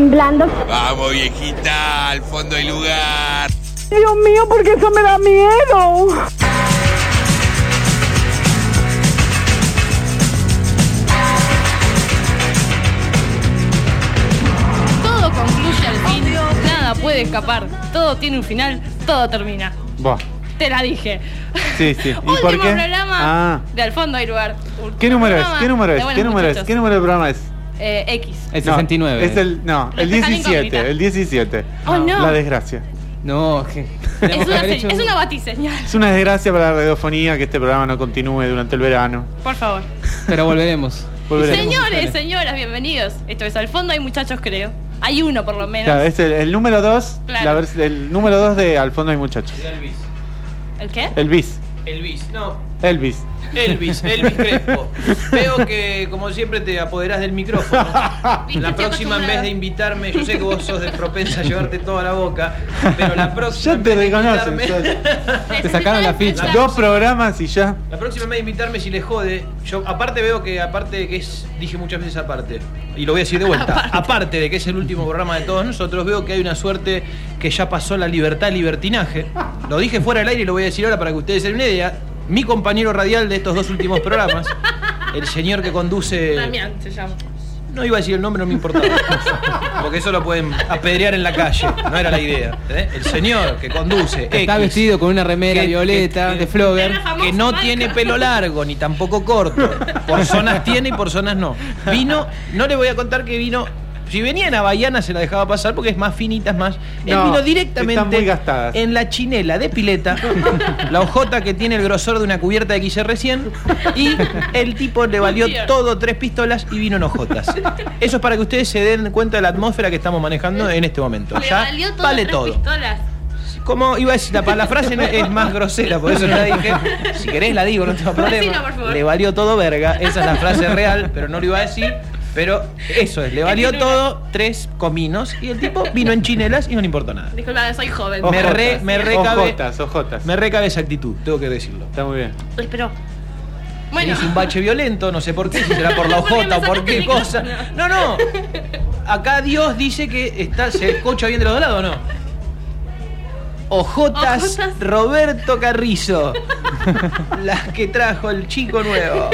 temblando. Vamos, viejita, al fondo hay lugar. Dios mío, porque eso me da miedo. Todo concluye al fin, nada puede escapar. Todo tiene un final, todo termina. Buah. Te la dije. Sí, sí. ¿Y Último por qué? programa de Al Fondo hay lugar. ¿Qué número es? Programa ¿Qué número de es? Buenos ¿Qué número es? Muchachos. ¿Qué número de programa es? X. El No, 69. Es el 17. El 17. Oh, no. La desgracia. No, que... Es una batiseñal. Es una desgracia para la radiofonía que este programa no continúe durante el verano. Por favor. Pero volveremos. Señores, señoras, bienvenidos. Esto es Al Fondo hay muchachos, creo. Hay uno por lo menos. Claro, es el número 2. Claro. El número 2 de Al Fondo hay muchachos. ¿El qué? El bis. Elvis, no. Elvis Crespo. Veo que, como siempre, te apoderás del micrófono. La próxima, en vez de invitarme, yo sé que vos sos de propensa a llevarte toda la boca, pero la próxima. Ya te reconocen. Te sacaron la ficha. 2 programas y ya. La próxima, en vez de invitarme, si le jode, yo aparte veo que, aparte de que es, dije muchas veces aparte, y lo voy a decir de vuelta, aparte de que es el último programa de todos nosotros, veo que hay una suerte que ya pasó la libertad, libertinaje. Lo dije fuera del aire y lo voy a decir ahora para que ustedes se den una idea. Mi compañero radial de estos 2 últimos programas, el señor que conduce... Damián se llama. No iba a decir el nombre, no me importaba. Porque eso lo pueden apedrear en la calle. No era la idea. El señor que conduce. Está X, vestido con una remera violeta de Flogger. que no tiene pelo largo ni tampoco corto. Por zonas tiene y por zonas no. Vino, no le voy a contar que vino. Si venía en Havaiana se la dejaba pasar porque es más finita, es más. Él No, vino están directamente muy gastadas. en la chinela de pileta, la hojota que tiene el grosor de una cubierta de XR100, y el tipo le valió todo 3 pistolas y vino en hojotas. Eso es para que ustedes se den cuenta de la atmósfera que estamos manejando en este momento. Le Ya valió todo vale 3 todo. pistolas. Como iba a decir, la frase es más grosera, por eso no la dije. Si querés la digo, no tengo problema. Decilo, por favor. Le valió todo verga, esa es la frase real, pero no lo iba a decir. Pero eso es, le valió todo 3 cominos y el tipo vino en chinelas y no le importó nada. Disculpa, soy joven. Ojotas. Me recabe esa actitud, tengo que decirlo. Está muy bien. Pero... Bueno. Es un bache violento, no sé por qué, si será por la ojota o por qué cosa. No. Acá Dios dice que se escucha bien de los 2 lados, ¿no? Ojotas Roberto Carrizo. Las que trajo el chico nuevo.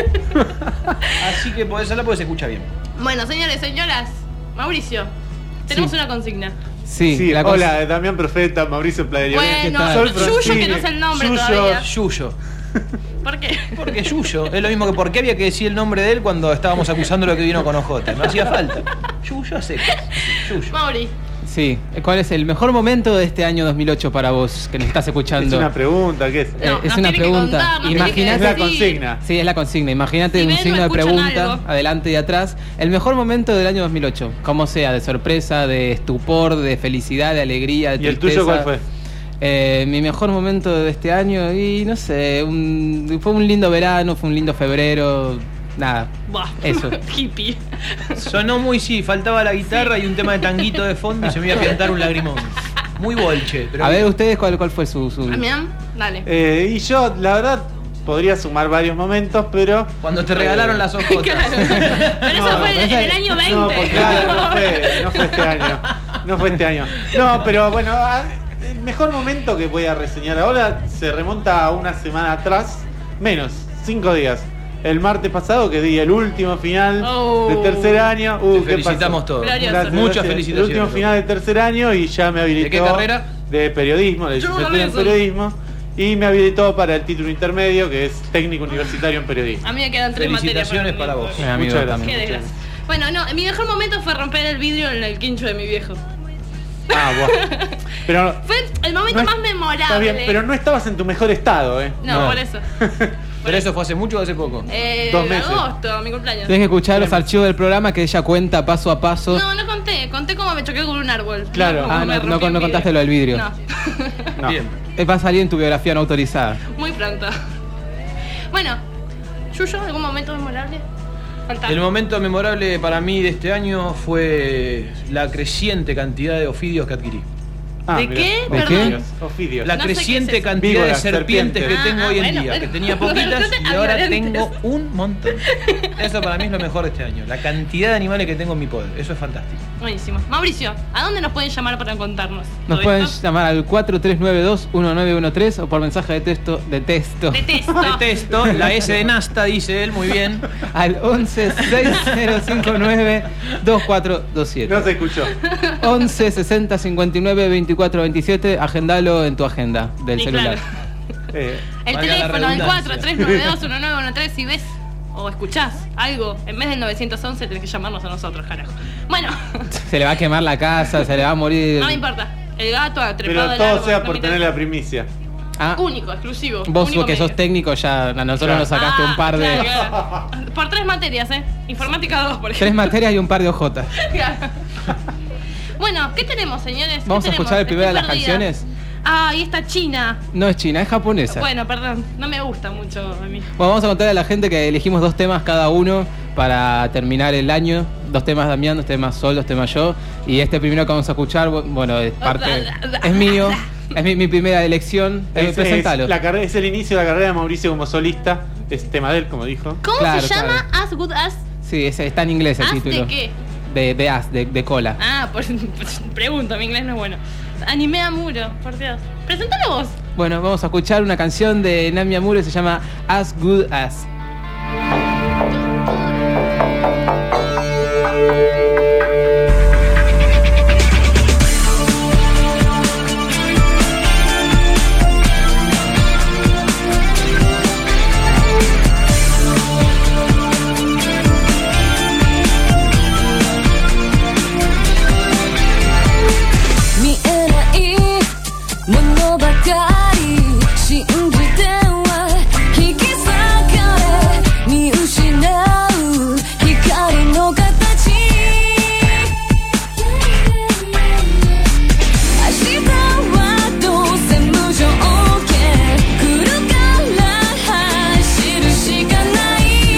Así que por esa la se escucha bien. Bueno, señores, señoras, Mauricio, tenemos una consigna. Sí, hola, Damián Profeta, Mauricio Pladerio. Bueno, Yuyo, que no sé el nombre todavía. Yuyo. ¿Por qué? Porque Yuyo. Es lo mismo que por qué había que decir el nombre de él cuando estábamos acusando lo que vino con Ojota. No hacía falta. Yuyo a secas. Yuyo. Mauri. Sí, ¿cuál es el mejor momento de este año 2008 para vos, que nos estás escuchando? Es una pregunta, ¿qué es? Es una pregunta. Imagínate. Es la consigna. Sí, es la consigna. Imagínate Si un ven, signo no de escuchan pregunta, algo. adelante y atrás. El mejor momento del año 2008, como sea, de sorpresa, de estupor, de felicidad, de alegría, de ¿Y el tristeza. tuyo cuál fue? Mi mejor momento de este año, y no sé, fue un lindo verano, fue un lindo febrero. Nada, Buah, eso. Hippie. Sonó muy, faltaba la guitarra y un tema de tanguito de fondo y se me iba a pintar un lagrimón. Muy bolche. Pero a ver, ustedes, ¿cuál fue su...? Damián, dale. Y yo, la verdad, podría sumar varios momentos, pero... Cuando te regalaron las ojotas. Claro. Pero eso fue en el año 20. No, porque no fue este año. No fue este año. No, pero bueno, el mejor momento que voy a reseñar ahora se remonta a una semana atrás, menos, 5 días. El martes pasado que di el último final de tercer año. Te felicitamos todos. Muchas felicitaciones. El último final de tercer año y ya me habilitó. ¿De qué carrera? De periodismo, de licenciatura en periodismo. Y me habilitó para el título intermedio, que es técnico universitario en periodismo. A mí me quedan 3 materias. Felicitaciones para vos. Muchas gracias. Qué desgracia. Bueno, no, mi mejor momento fue romper el vidrio en el quincho de mi viejo. Bueno. Pero fue el momento más memorable. Está bien, pero no estabas en tu mejor estado, ¿eh? No, por eso. ¿Pero eso fue hace mucho o hace poco? 2 meses. Agosto, mi cumpleaños. Tienes que escuchar los archivos del programa que ella cuenta paso a paso. No conté. Conté cómo me choqué con un árbol. Claro. No contaste lo del vidrio. No. Bien. Va a salir en tu biografía no autorizada. Muy pronto. Bueno, Yuyo, ¿algún momento memorable? Falta. El momento memorable para mí de este año fue la creciente cantidad de ofidios que adquirí. ¿De mirá. qué? ¿De Perdón. Ofidios. La No sé qué creciente es eso. cantidad Víboras, de serpientes serpientes. que tengo hoy en bueno, día. pero- Que tenía poquitas y ahora Accidentes. tengo un montón. Eso para mí es lo mejor de este año. La cantidad de animales que tengo en mi poder. Eso es fantástico. Buenísimo. Mauricio, ¿a dónde nos pueden llamar para contarnos? Nos todo pueden esto? llamar al 4392-1913 o por mensaje de texto Detesto. Detesto. La S de Nasta, dice él, muy bien. al 11-6059-2427. No se escuchó. 11 60 59 24 27. Agendalo en tu agenda del Sí, celular. claro. Eh, El Valga la teléfono, el redundancia. 4392-1913, si ves o escuchás algo, en vez del 911 tenés que llamarnos a nosotros, carajo. Bueno, Se le va a quemar la casa, se le va a morir. no me importa. El gato ha trepado pero al todo árbol, sea no por me tener interesa. la primicia. Ah, Único, exclusivo. vos único que sos medio. técnico, ya a nosotros Claro. nos sacaste un par de. Claro. Por 3 materias, Informática 2, por 3 ejemplo. materias y un par de ojotas. Claro. Bueno, ¿qué tenemos, señores? ¿Qué Vamos a tenemos? escuchar el primero de Estoy las perdida. canciones. Ah, y esta china. No es china, es japonesa. Bueno, perdón, no me gusta mucho a mí. Bueno, vamos a contarle a la gente que elegimos 2 temas cada uno para terminar el año. 2 temas Damián, 2 temas Sol, 2 temas yo. Y este primero que vamos a escuchar, bueno, es parte. Es mío. Es mi primera elección. Presentalo. Es el inicio de la carrera de Mauricio como solista. Es tema de él, como dijo. ¿Cómo Claro, se llama? As Good As. Sí, está en inglés el ¿As título. de qué? De as, de cola. Ah, pues pregunto, mi inglés no es bueno. Anime Amuro, por Dios. Preséntalo vos. Bueno, vamos a escuchar una canción de Nami Amuro que se llama As Good As. 見えないものばかり信じては引き裂かれ見失う光の形明日はどうせ無条件来るから走るしかない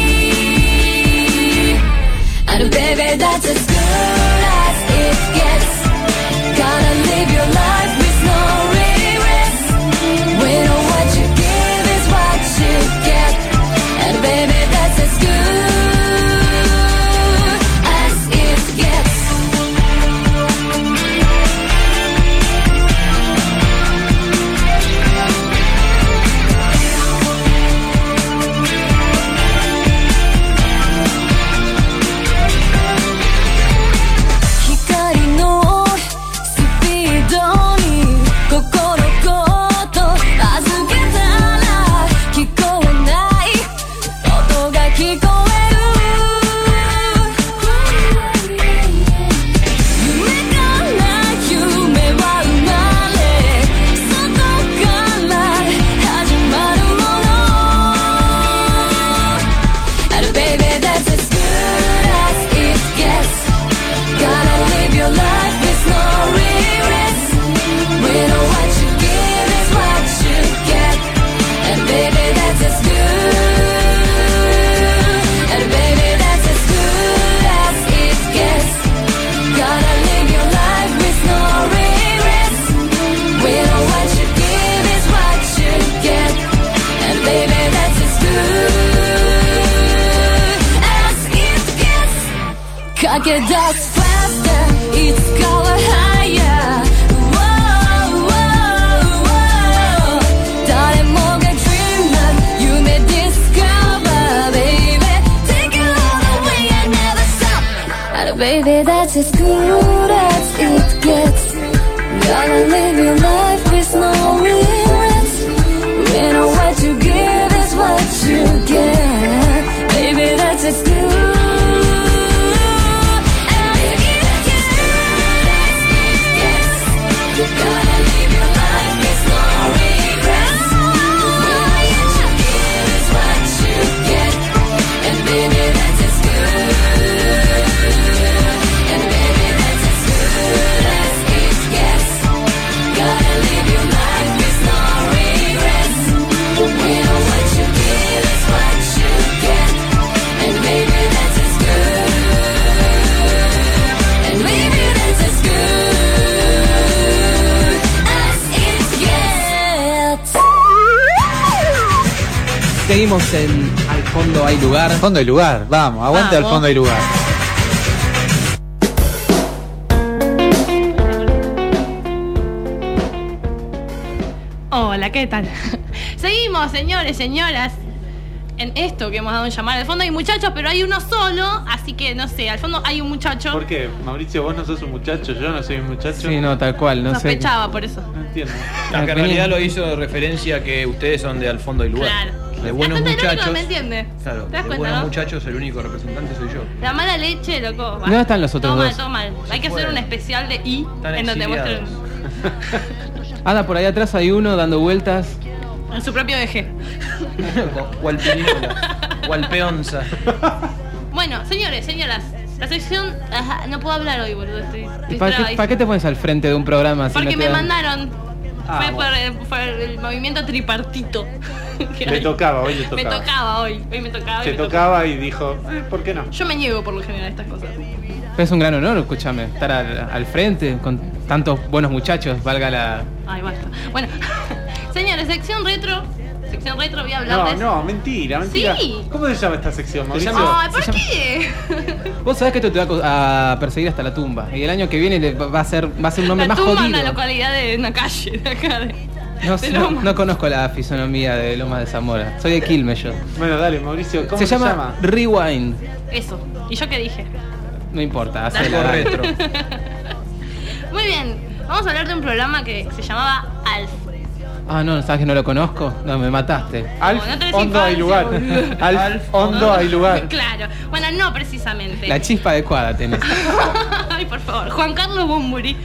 And baby that's as good as it gets Gotta live your life with no regrets. We know what you give is what you get. And baby, that's as good as it gets. Hikari no speedに心ごと預けたら聞こえない音が聞こえる夢から夢は生まれ外から始まるもの And baby that's as good as it gets Gotta live your life with no regrets. We know what you give is what you get. And baby, that's as good. And baby, that's as good as it gets. Gotta live your life with no regrets. We know what you give is what you get. And baby, that's as good as it gets. 駆け出す faster, it's color higher. Whoa, whoa, whoa. 誰もが dreamer, 夢 discover, baby. Take it all the way and never stop. And baby, that's as good as it gets. Gotta live your life with no regrets. We know what you give is what you get. Baby, that's as good. seguimos en Al Fondo Hay Lugar. Fondo y lugar, vamos, aguante al Vamos. fondo y lugar. Hola, ¿qué tal? Seguimos, señores, señoras, en esto que hemos dado en llamar. Al fondo hay muchachos, pero hay uno solo, así que no sé, al fondo hay un muchacho. ¿Por qué? Mauricio, vos no sos un muchacho, yo no soy un muchacho. Sí, no, tal cual, no sé. Sospechaba por eso. No entiendo. Que en realidad lo hizo de referencia a que ustedes son de Al Fondo del Lugar. Claro. De buenos La gente del muchachos. único me entiende. Claro, ¿Te das de cuenta, buenos no? muchachos, el único representante soy yo. La mala leche, loco. ¿Dónde están los otros todo dos? mal, todo mal. Hay que fue. hacer un especial de I Están en donde muestren exiliados. Anda, por ahí atrás hay uno dando vueltas. en su propio eje. Gualpiniola, Gualpeonza. Bueno, señores, señoras, la sección. Ajá, no puedo hablar hoy, boludo. Estoy ¿Para qué te pones al frente de un programa? Si Porque no te me dan- mandaron. Ah, Fue bueno. por el movimiento tripartito. que Le hay. tocaba, hoy le Me tocaba. tocaba hoy. Hoy me tocaba. hoy Se me tocaba. tocaba y dijo, ¿por qué no? Yo me niego por lo general a estas cosas. Pero es un gran honor, escúchame, estar al frente con tantos buenos muchachos, valga la... Ay, basta. Bueno, señores, sección retro. Sección retro, voy a No, hablarles. no, mentira, mentira. Sí. ¿Cómo se llama esta sección, Mauricio? llama- Ay, ¿por Se qué? Vos sabés que esto te va a perseguir hasta la tumba. Y el año que viene va a ser un hombre La más tumba en jodido. una localidad de una calle de acá de No, Lomas. no conozco la fisonomía de Lomas de Zamora. Soy de Quilmes yo. Bueno, dale, Mauricio, ¿cómo Se llama Rewind. Eso. ¿Y yo qué dije? No importa, Dale. hacela. Algo retro. Muy bien. Vamos a hablar de un programa que se llamaba Alf. Ah, no, ¿sabes que no lo conozco? No, me mataste. Alf, No tenés hondo hay infancia, lugar. boludo. Alf, hondo hay lugar. Claro. Bueno, no precisamente. La chispa adecuada tenés. Ay, por favor. Juan Carlos Bumburi.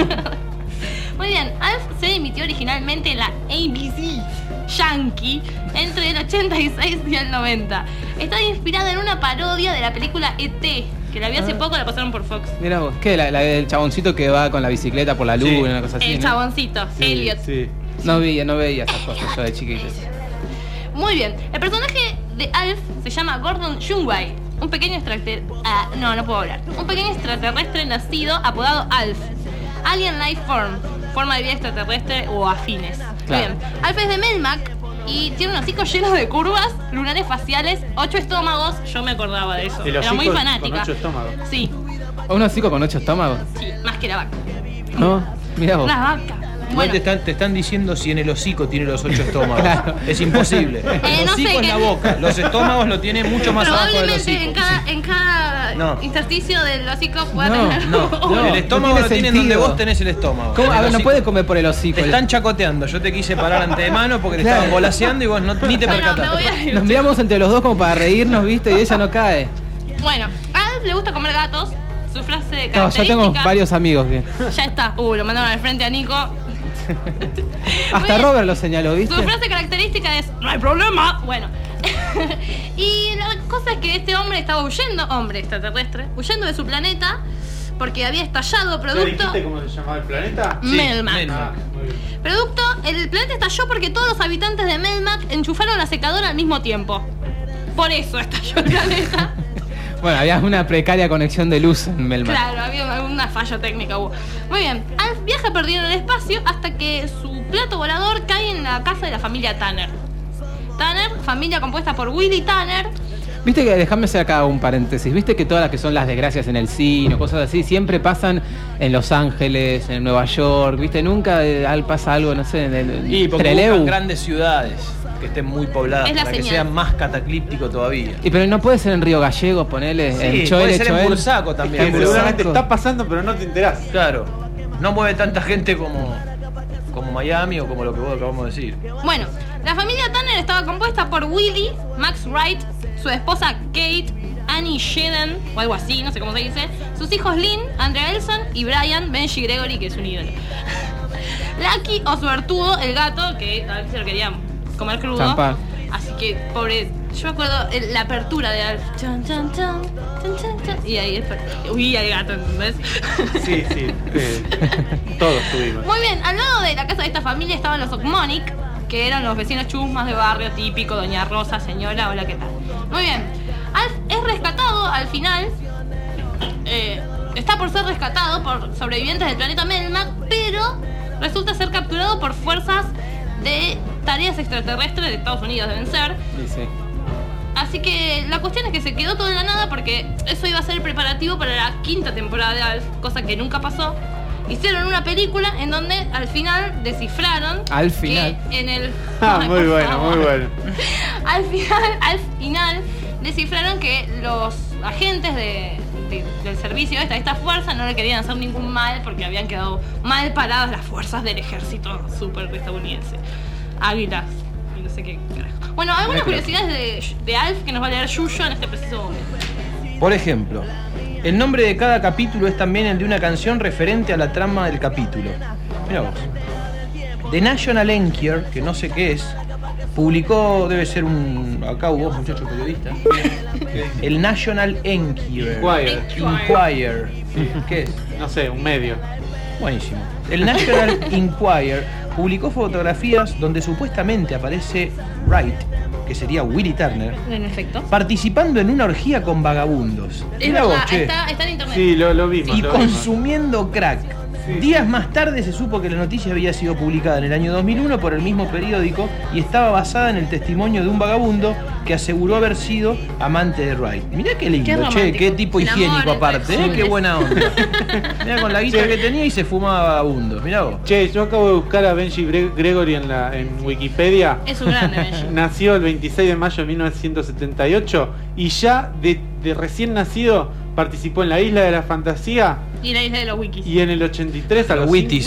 Muy bien. Alf se emitió originalmente en la ABC Yankee entre el 86 y el 90. Está inspirada en una parodia de la película E.T., que la vi hace poco, la pasaron por Fox. Mira vos, ¿qué? La del chaboncito que va con la bicicleta por la luz, Sí. una cosa así. El ¿no? chaboncito, Elliot. Sí. No veía esas cosas yo de chiquito. Muy bien. El personaje de Alf se llama Gordon Shumway, un pequeño extraterrestre. No puedo hablar. Un pequeño extraterrestre nacido apodado Alf. Alien Life Form, forma de vida extraterrestre o afines. Claro. Muy bien. Alf es de Melmac y tiene un hocico lleno de curvas, lunares faciales, 8 estómagos. Yo me acordaba de eso. El Era muy hocico fanática. con 8 estómagos. Sí, ¿Un hocico con 8 estómagos? sí, más que la vaca. No, mira vos. La vaca. Igual Bueno, te están diciendo si en el hocico tiene los 8 estómagos. Claro. Es imposible. no El hocico sé es qué- la boca. Los estómagos lo tiene mucho más abajo del probablemente hocico. en cada No. intersticio del hocico pueda No, tener. No, No, el estómago no lo tiene tiene donde sentido. vos tenés el estómago. ¿Cómo? En A el ver, no hocico. puede comer por el hocico. Te están chacoteando. Yo te quise parar ante de mano porque te Claro. estaban volaseando y vos ni te Bueno, me voy percataste. a ir. Nos miramos entre los dos como para reírnos, ¿viste? Y ella no cae. Bueno, a Alf le gusta comer gatos. Su frase de No, característica. yo tengo varios amigos que. Ya está. Lo mandaron al frente a Nico. Hasta bien. Robert lo señaló, ¿viste? Su frase característica es: no hay problema. Bueno. Y la cosa es que este hombre estaba huyendo, hombre extraterrestre, huyendo de su planeta porque había estallado ¿Ya producto. dijiste cómo se llamaba el planeta? Sí, Melmac. Melmac. Ah, muy bien. Producto, el planeta estalló porque todos los habitantes de Melmac enchufaron la secadora al mismo tiempo. Por eso estalló el planeta. Bueno, había una precaria conexión de luz en Melmac. Claro, había alguna falla técnica. Hubo. Muy bien, Alf viaja perdido en el espacio hasta que su plato volador cae en la casa de la familia Tanner. Tanner, familia compuesta por Willie Tanner. Viste que, déjame hacer acá un paréntesis, viste que todas las que son las desgracias en el cine, cosas así, siempre pasan en Los Ángeles, en Nueva York, viste, nunca pasa algo, no sé, Y porque Trelew. buscan grandes ciudades que estén muy pobladas Es la para que señal. sea más cataclíptico todavía. Y pero no puede ser en Río Gallegos, ponele, Sí, en puede Choel, ser en Choel. Bursaco también. En Que seguramente Bursaco. está pasando, pero no te enterás. Claro, no mueve tanta gente como Miami o como lo que vos acabamos de decir. Bueno, la familia Tanner estaba compuesta por Willie, Max Wright, su esposa Kate, Annie Shedden, o algo así, no sé cómo se dice, sus hijos Lynn, Andrea Elson y Brian Benji Gregory, que es un ídolo. Lucky o suertudo, el gato, que a veces se lo quería comer crudo. Zampar. Así que, pobre, yo me acuerdo la apertura de Alf. Chan, chan, chan, chan, chan, chan, y ahí huía el gato, ¿entendés? Sí, sí. Todos tuvimos. Muy bien, al lado de la casa de esta familia estaban los Okmonic, que eran los vecinos chusmas de barrio típico, doña Rosa, señora, hola, ¿qué tal? Muy bien, Alf es rescatado al final, está por ser rescatado por sobrevivientes del planeta Melmac, pero resulta ser capturado por fuerzas de tareas extraterrestres de Estados Unidos, deben ser. Sí. Así que la cuestión es que se quedó todo en la nada porque eso iba a ser el preparativo para la 5ª temporada de Alf, cosa que nunca pasó. Hicieron una película en donde al final descifraron Al final. que en el... Ah, Ay, muy por bueno, favor. muy bueno. Al final descifraron que los agentes del servicio de esta fuerza no le querían hacer ningún mal porque habían quedado mal paradas las fuerzas del ejército súper estadounidense. Águilas y no sé qué carajo. Bueno, algunas curiosidades de Alf que nos va a leer Yuyo en este preciso momento. Por ejemplo, el nombre de cada capítulo es también el de una canción referente a la trama del capítulo. Mirá vos. The National Enquirer, que no sé qué es, publicó, debe ser acá vos, muchacho periodista. El National Enquirer. Inquirer. ¿Qué es? No sé, un medio. Buenísimo. El National Enquirer publicó fotografías donde supuestamente aparece Wright, que sería Willie Turner, En efecto. participando en una orgía con vagabundos. Es Mirá vos, verdad, che. está en internet. Sí, lo vimos. Y lo vimos. consumiendo crack. Sí. Días más tarde se supo que la noticia había sido publicada en el año 2001 por el mismo periódico y estaba basada en el testimonio de un vagabundo que aseguró haber sido amante de Wright. Mirá qué lindo, Qué che, romántico. qué tipo El higiénico amor entre aparte, jóvenes. qué buena onda. Mirá con la guita Che. que tenía y se fumaba vagabundos, mirá vos. Che, yo acabo de buscar a Benji Gregory en Wikipedia. Es un grande, Benji. Nació el 26 de mayo de 1978 y ya de recién nacido participó en La Isla de la Fantasía Y la isla de los wikis. y en el 83 a Los los Witties.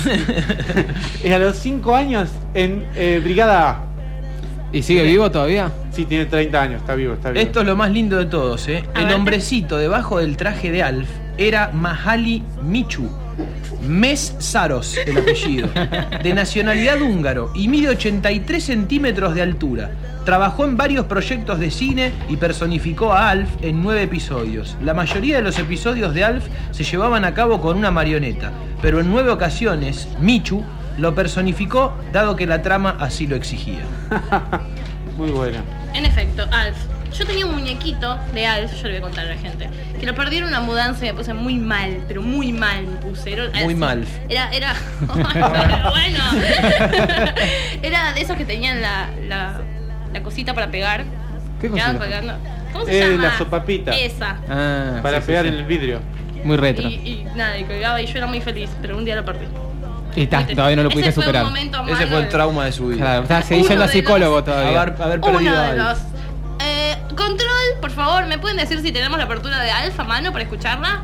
a los 5 años en Brigada A. ¿Y sigue vivo todavía? Sí, tiene 30 años, está vivo, está vivo. Esto es lo más lindo de todos, ¿eh? A El ver. hombrecito debajo del traje de Alf era Mahali Michu. Mes Saros, el apellido. De nacionalidad húngaro y mide 83 centímetros de altura. Trabajó en varios proyectos de cine y personificó a Alf en 9 episodios. La mayoría de los episodios de Alf se llevaban a cabo con una marioneta, pero en 9 ocasiones Michu lo personificó dado que la trama así lo exigía. Muy bueno. En efecto, Alf. Yo tenía un muñequito de Alf, yo le voy a contar a la gente, que lo perdí en una mudanza y me puse muy mal, pero muy mal me puse. Era Muy así. mal. Era bueno. Era de esos que tenían la cosita para pegar. ¿Qué Quedaban cosita? colgando. ¿Cómo se llama? La sopapita. Esa. Ah, Para sí, pegar sí, en el vidrio. sí. Muy retro. Y nada, y colgaba y yo era muy feliz, pero un día lo perdí. Y todavía no lo pudiste Ese fue superar. un momento Ese malo fue el de- trauma de su vida. Claro, seguís Uno yendo a de psicólogo los- todavía. Haber Uno perdido a de Alf. los. Control, por favor, ¿me pueden decir si tenemos la apertura de Alf a mano para escucharla?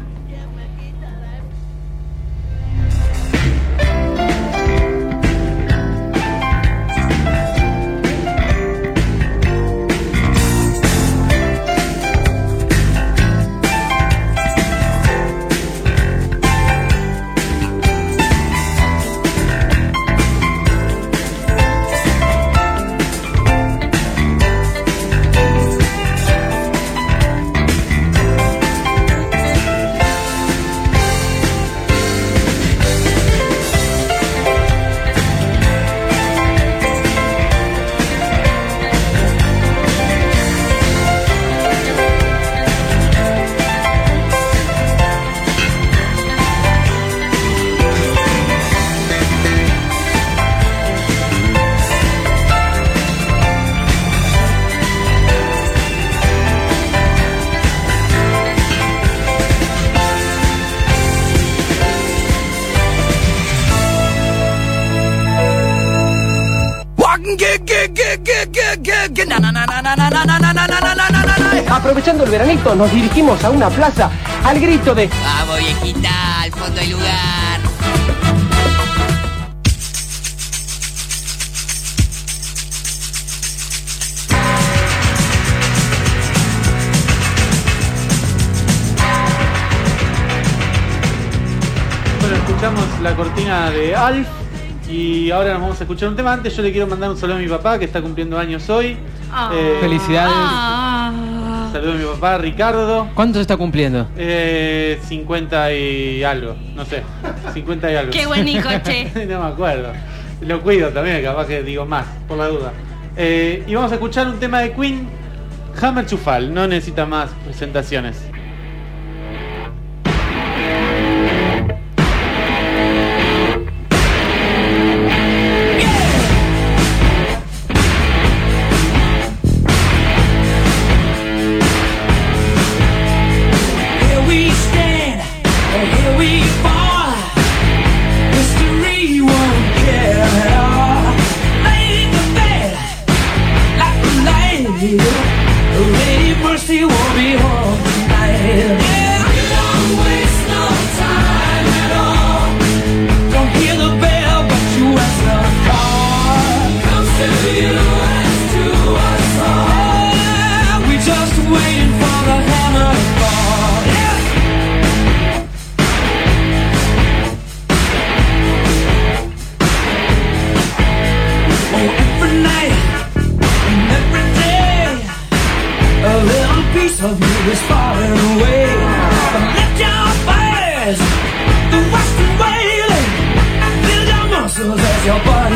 Aprovechando el veranito, nos dirigimos a una plaza al grito de Vamos, viejita, al fondo del lugar. Bueno, escuchamos la cortina de Alf y ahora nos vamos a escuchar un tema. Antes yo le quiero mandar un saludo a mi papá que está cumpliendo años hoy. Ah. Felicidades. Saludo a mi papá Ricardo. ¿Cuánto se está cumpliendo? 50 y algo, no sé, 50 y algo. Qué buen hijo, che. No me acuerdo. Lo cuido también, capaz que digo más, por la duda. Y vamos a escuchar un tema de Queen, Hammer to Fall, no necesita más presentaciones.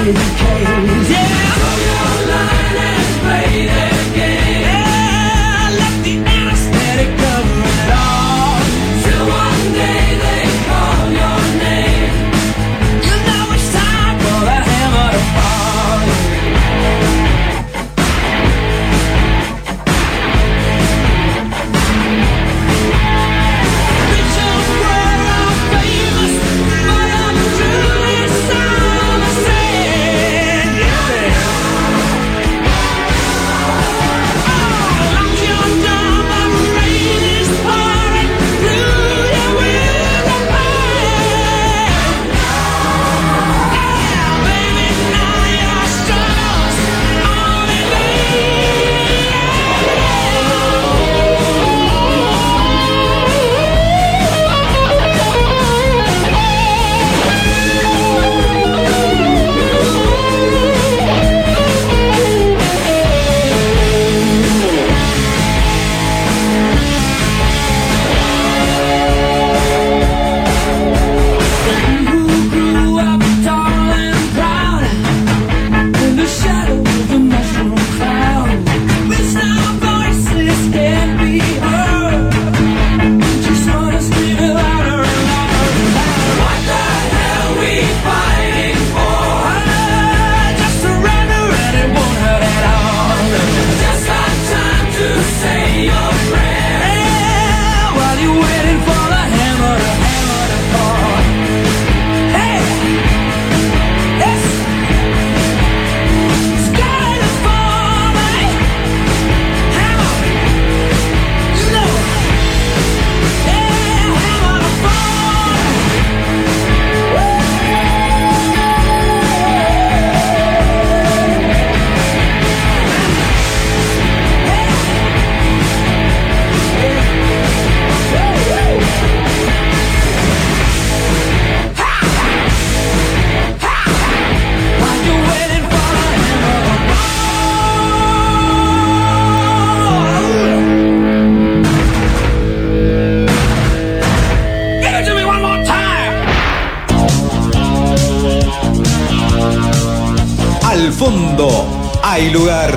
Al fondo hay lugar.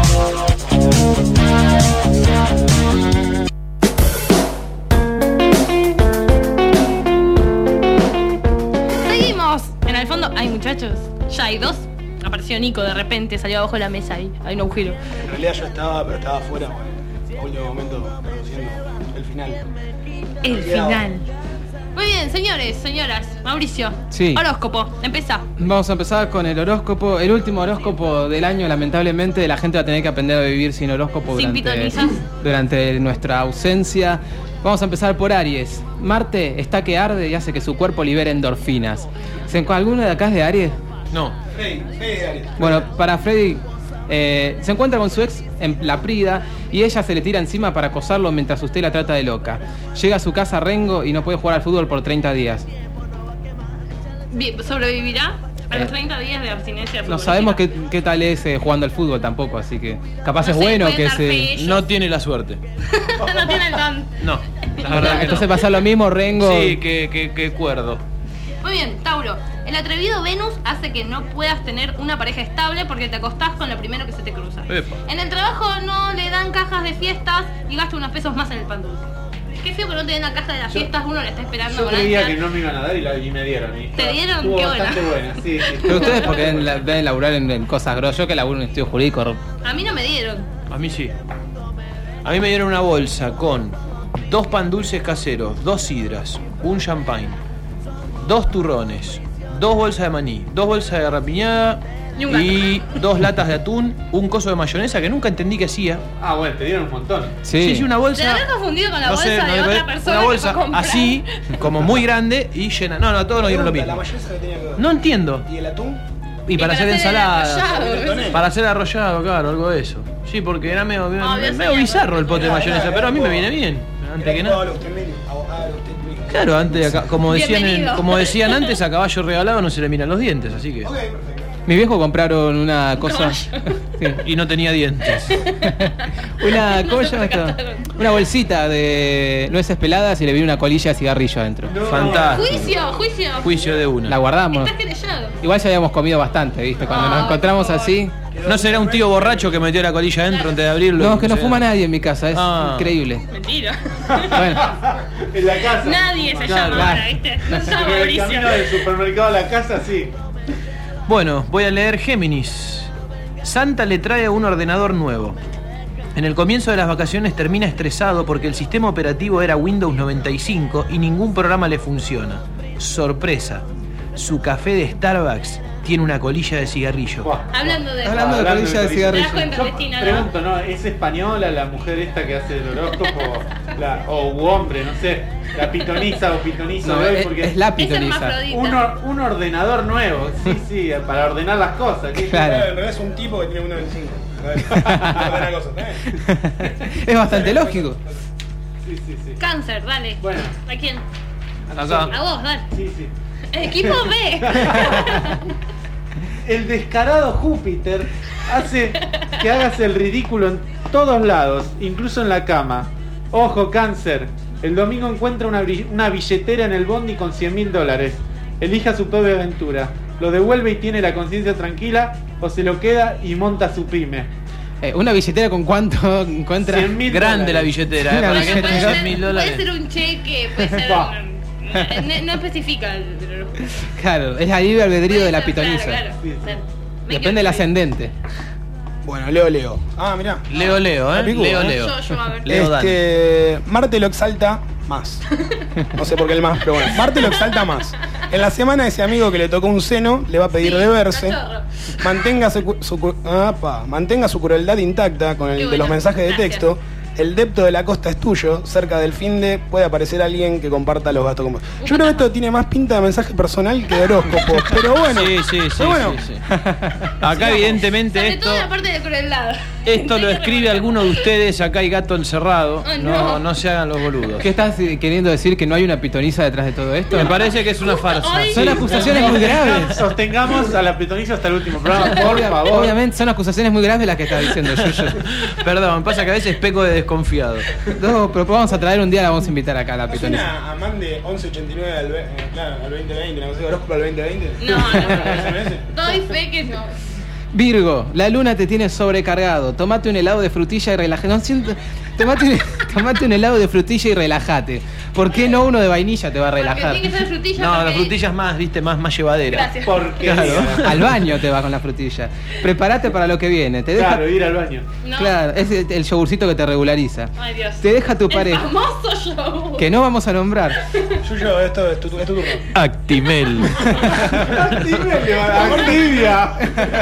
Seguimos. En el fondo hay muchachos. Ya hay dos. Apareció Nico de repente, salió abajo de la mesa ahí. Hay un agujero. En realidad yo estaba, pero estaba afuera, a último momento produciendo el final. El final. Muy bien, señores, señoras. Mauricio. Sí. Horóscopo, empezá. Vamos a empezar con el horóscopo, el último horóscopo del año. Lamentablemente la gente va a tener que aprender a vivir sin horóscopo Sin pitonizas. durante nuestra ausencia. Vamos a empezar por Aries. Marte está que arde y hace que su cuerpo libere endorfinas. ¿Alguno de acá es de Aries? No. Freddy de Aries. Bueno, para Freddy, se encuentra con su ex en La Prida y ella se le tira encima para acosarlo mientras usted la trata de loca. Llega a su casa Rengo y no puede jugar al fútbol por 30 días. ¿Sobrevivirá a los 30 días de abstinencia? No sabemos qué tal es jugando al fútbol tampoco, así que capaz No es sé, bueno puede que dar fe se... ellos. No tiene la suerte. No tiene el don. No, la verdad que Entonces pasa lo mismo, Rengo. Sí, que cuerdo. Muy bien, Tauro. El atrevido Venus hace que no puedas tener una pareja estable porque te acostás con lo primero que se te cruza. Epa. En el trabajo no le dan cajas de fiestas y gasta unos pesos más en el pan dulce. Qué feo que no te den la caja de las fiestas, uno le está esperando Yo con creía ansias. que no me iban a dar y me dieron. Y ¿Te dieron? estuvo Qué bastante bueno. buena. Sí, sí. Pero ustedes porque deben laburar en cosas grosas. Yo que laburo en un estudio jurídico. A mí no me dieron. A mí sí. A mí me dieron una bolsa con 2 pan dulces caseros, 2 sidras, un champagne, 2 turrones, 2 bolsas de maní, 2 bolsas de garrapiñada Y un gato. y 2 latas de atún, un coso de mayonesa que nunca entendí que hacía. Ah, bueno, te dieron un montón. Sí. Sí, una Te bolsa. habrás confundido con la no bolsa sé, de no, otra persona. una bolsa que fue a comprar. así, como muy grande y llena. No, todos nos dieron lo Pregunta, mismo. la mayonesa que tenía que ver. No entiendo. ¿Y el atún? Y para hacer el ensalada. arrollado. Para hacer arrollado, claro, algo de eso. Sí, porque era medio bizarro el pote de mayonesa, pero a mí me viene bien. Antes que nada. Claro, antes, como decían, Bienvenido. como decían antes, a caballo regalado no se le miran los dientes, así que. Ok, perfecto. Mi viejo compraron una cosa. Sí. Y no tenía dientes. ¿Cómo se llama esto? Una bolsita de nueces peladas y le viene una colilla de cigarrillo adentro. No. Fantástico. Juicio. Juicio de una. La guardamos. Estás querellado. Igual ya habíamos comido bastante, ¿viste? Cuando nos encontramos así. ¿No será un tío borracho que metió la colilla adentro antes de abrirlo? No, es que no sé. fuma nadie en mi casa, es increíble. Mentira. Bueno, En la casa. Nadie se Claro, llama claro. ahora, ¿viste? No se llama En el Mauricio. camino del supermercado a la casa, sí. Bueno, voy a leer Géminis. Santa le trae un ordenador nuevo. En el comienzo de las vacaciones termina estresado porque el sistema operativo era Windows 95 y ningún programa le funciona. Sorpresa, su café de Starbucks tiene una colilla de cigarrillo. Buah. Hablando de hablando de colilla de ¿Te cigarrillo. das cuenta, Yo Cristina, no? pregunto, ¿no? ¿Es española la mujer esta que hace el horóscopo? O hombre, no sé. La pitoniza o pitonizo No, de hoy, es porque la Es pitoniza. hermafrodita. un ordenador nuevo. Sí, para ordenar las cosas. ¿Qué? Claro. En realidad es un tipo que tiene Windows 95. Ordena cosas, Es bastante lógico. Sí. Cáncer, dale. Bueno. ¿A quién? Acá. A vos, dale. Sí. Equipo B. El descarado Júpiter hace que hagas el ridículo en todos lados, incluso en la cama. Ojo, Cáncer. El domingo encuentra una billetera en el bondi con $100.000. Elija su propia aventura. Lo devuelve y tiene la conciencia tranquila, o se lo queda y monta su pyme. ¿Una billetera con cuánto encuentra? 100.000 Grande la dólares. billetera, Una para que billetera. entre Puede 100.000 ser, dólares. puede ser un cheque, puede ser. Buah. No especifica el. Claro, es ahí el albedrío de la Puede ser, pitoniza. Claro. Sí. Depende del ascendente. Bueno, Leo. Ah, mirá. Leo, Me picó, Leo. Yo, a ver. Leo, Marte lo exalta más. No sé por qué el más, pero bueno. Marte lo exalta más. En la semana ese amigo que le tocó un seno le va a pedir Sí, de verse. cachorro. Mantenga su crueldad intacta con el Qué de bueno, los mensajes de gracias. texto. El depto de la costa es tuyo. Cerca del finde puede aparecer alguien que comparta los gastos con vos. Yo creo que esto tiene más pinta de mensaje personal que de horóscopo. Pero bueno. Sí. Pero bueno. Acá evidentemente Sobre esto, todo la parte de crueldad. esto lo escribe alguno de ustedes. Acá hay gato encerrado. Ay, No, no. no se hagan los boludos. ¿Qué estás queriendo decir? ¿Que no hay una pitoniza detrás de todo esto? Me parece que es una farsa. Hoy- Son acusaciones muy graves. Sostengamos a la pitoniza hasta el último programa, por favor. Obviamente son acusaciones muy graves las que está diciendo Yuyo. Perdón, pasa que a veces peco de desconfiado. No, pero vamos a traer un día, la vamos a invitar acá a la pitoniza. ¿Suena a Mande 1189 al 2020? ¿No sé, horóscopo al 2020? No. Doy fe que no. Virgo, la luna te tiene sobrecargado. Tómate un helado de frutilla y relájate. No, tómate un helado de frutilla y relájate. ¿Por qué no uno de vainilla te va a Porque relajar? tiene que ser frutilla. No, la porque- frutilla es más, viste, más llevadera. Gracias. Porque Al baño te va con la frutilla. Prepárate para lo que viene. Te deja, claro, ir al baño. No. claro, es el yogurcito que te regulariza. Ay, Dios. Te deja tu El pareja. famoso show. Que no vamos a nombrar. Yuyo, esto es tu turno. Actimel. Activia.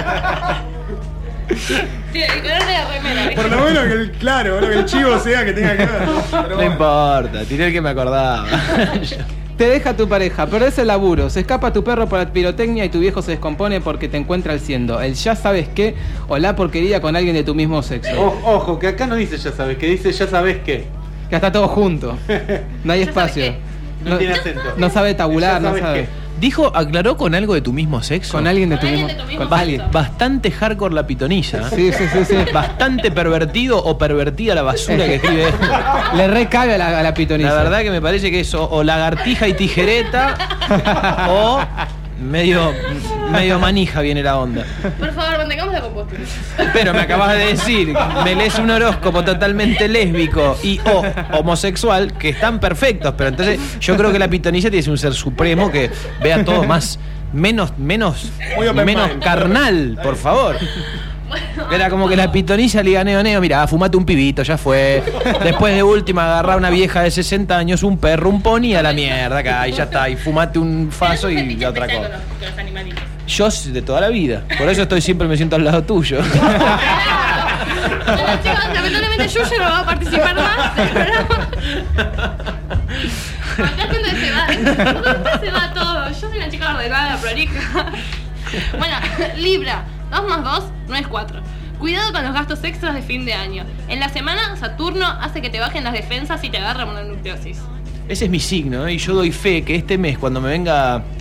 Sí, el color de la remera. ¿viste? Por lo menos que el chivo sea que tenga que ver. Pero No bueno. importa, tiré el que me acordaba. Te deja tu pareja, perdés el laburo, se escapa tu perro por la pirotecnia y tu viejo se descompone porque te encuentra haciendo el ya sabes qué o la porquería con alguien de tu mismo sexo. Ojo, que acá no dice ya sabes, que dice ya sabes qué. Que está todo junto. No hay Ya sabes espacio. No tiene acento. No sabe tabular, Ya no sabes sabe. qué. Dijo, aclaró con algo de tu mismo sexo. Con alguien de tu Con mismo, alguien de tu mismo con sexo. alguien. Bastante hardcore la pitonilla. Sí. Bastante pervertido o pervertida la basura que escribe esto. Le recabe a la pitoniza. La verdad que me parece que es o lagartija y tijereta o medio manija viene la onda. Por favor, mantengamos la compostura. Pero me acabas de decir, me lees un horóscopo totalmente lésbico y o homosexual que están perfectos, pero entonces yo creo que la pitonilla tiene que ser un ser supremo que vea todo menos Muy open mind. carnal, por favor. Era como que la pitonilla le diga neo, mira, fumate un pibito, ya fue. Después de última agarrar una vieja de 60 años, un perro, un pony a la mierda acá, y ya está, y fumate un faso Tenés un y fetiche otra especial cosa. con los animalitos. Yo de toda la vida, por eso siempre me siento al lado tuyo. Bueno, chicos, lamentablemente Yuyo no va a participar más del programa. Acá es donde se va. ¿Dónde se va todo? Yo soy una chica ordenada, prolija. Bueno, Libra, 2 más 2 no es 4. Cuidado con los gastos extras de fin de año. En la semana, Saturno hace que te bajen las defensas y te agarra una nucleosis. Ese es mi signo, ¿eh? Y yo doy fe que este mes, cuando me venga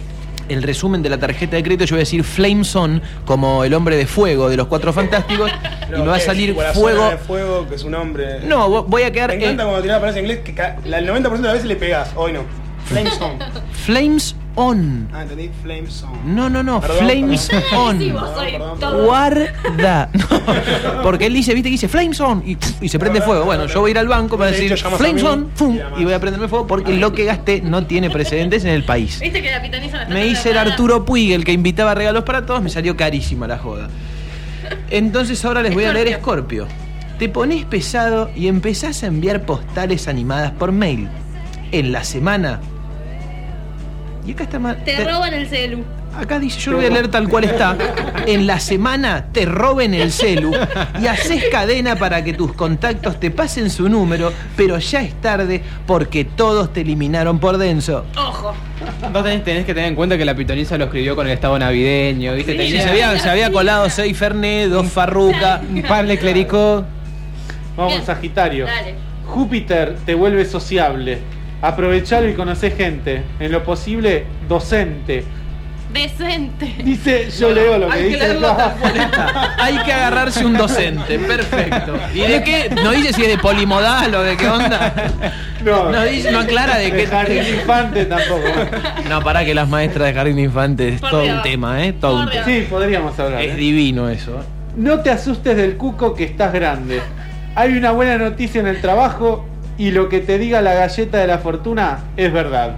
el resumen de la tarjeta de crédito, yo voy a decir Flames On, como el hombre de fuego de los Cuatro Fantásticos, y me va a salir fuego. De fuego, que es un hombre. No, voy a quedar. Me encanta cuando tirás la palabra en inglés, que el 90% de las veces le pegás. Hoy no. Flames On. Flames On. Ah, entendí. Flames On. No. Perdón, Flames On. Perdón. Guarda. No, porque él dice, viste, que dice Flames On y se prende fuego. Bueno, yo voy a ir al banco, me voy a decir Flames On, ¡fum! Y voy a prenderme fuego porque lo que gasté no tiene precedentes en el país. Viste que la pitoniza Me hice el Arturo Puig, el que invitaba regalos para todos, me salió carísima la joda. Entonces ahora les voy a leer Scorpio. Te pones pesado y empezás a enviar postales animadas por mail. En la semana. Y acá está mal. Te roban el celu. Acá dice, yo lo voy a leer tal cual está. En la semana te roben el celu y haces cadena para que tus contactos te pasen su número, pero ya es tarde porque todos te eliminaron por denso. Ojo. Vos tenés que tener en cuenta que la pitoniza lo escribió con el estado navideño, ¿viste? Sí, Se había colado 6 Fernet, 2 Farruca, un par de clericó. Vamos, Bien. Sagitario. Dale. Júpiter te vuelve sociable. Aprovechalo y conocé gente. En lo posible, docente. Decente. Dice, yo leo lo que hay que dice leerlo acá. tal cual está. Hay que agarrarse un docente, perfecto. ¿Y de qué? No dice si es de polimodal o de qué onda. No dice, no aclara de qué. Jardín infante tampoco. No, pará, que las maestras de jardín infante es Por todo Dios. un tema, todo un Por tema. Sí, podríamos hablar. Es divino eso. No te asustes del cuco que estás grande. Hay una buena noticia en el trabajo y lo que te diga la galleta de la fortuna es verdad.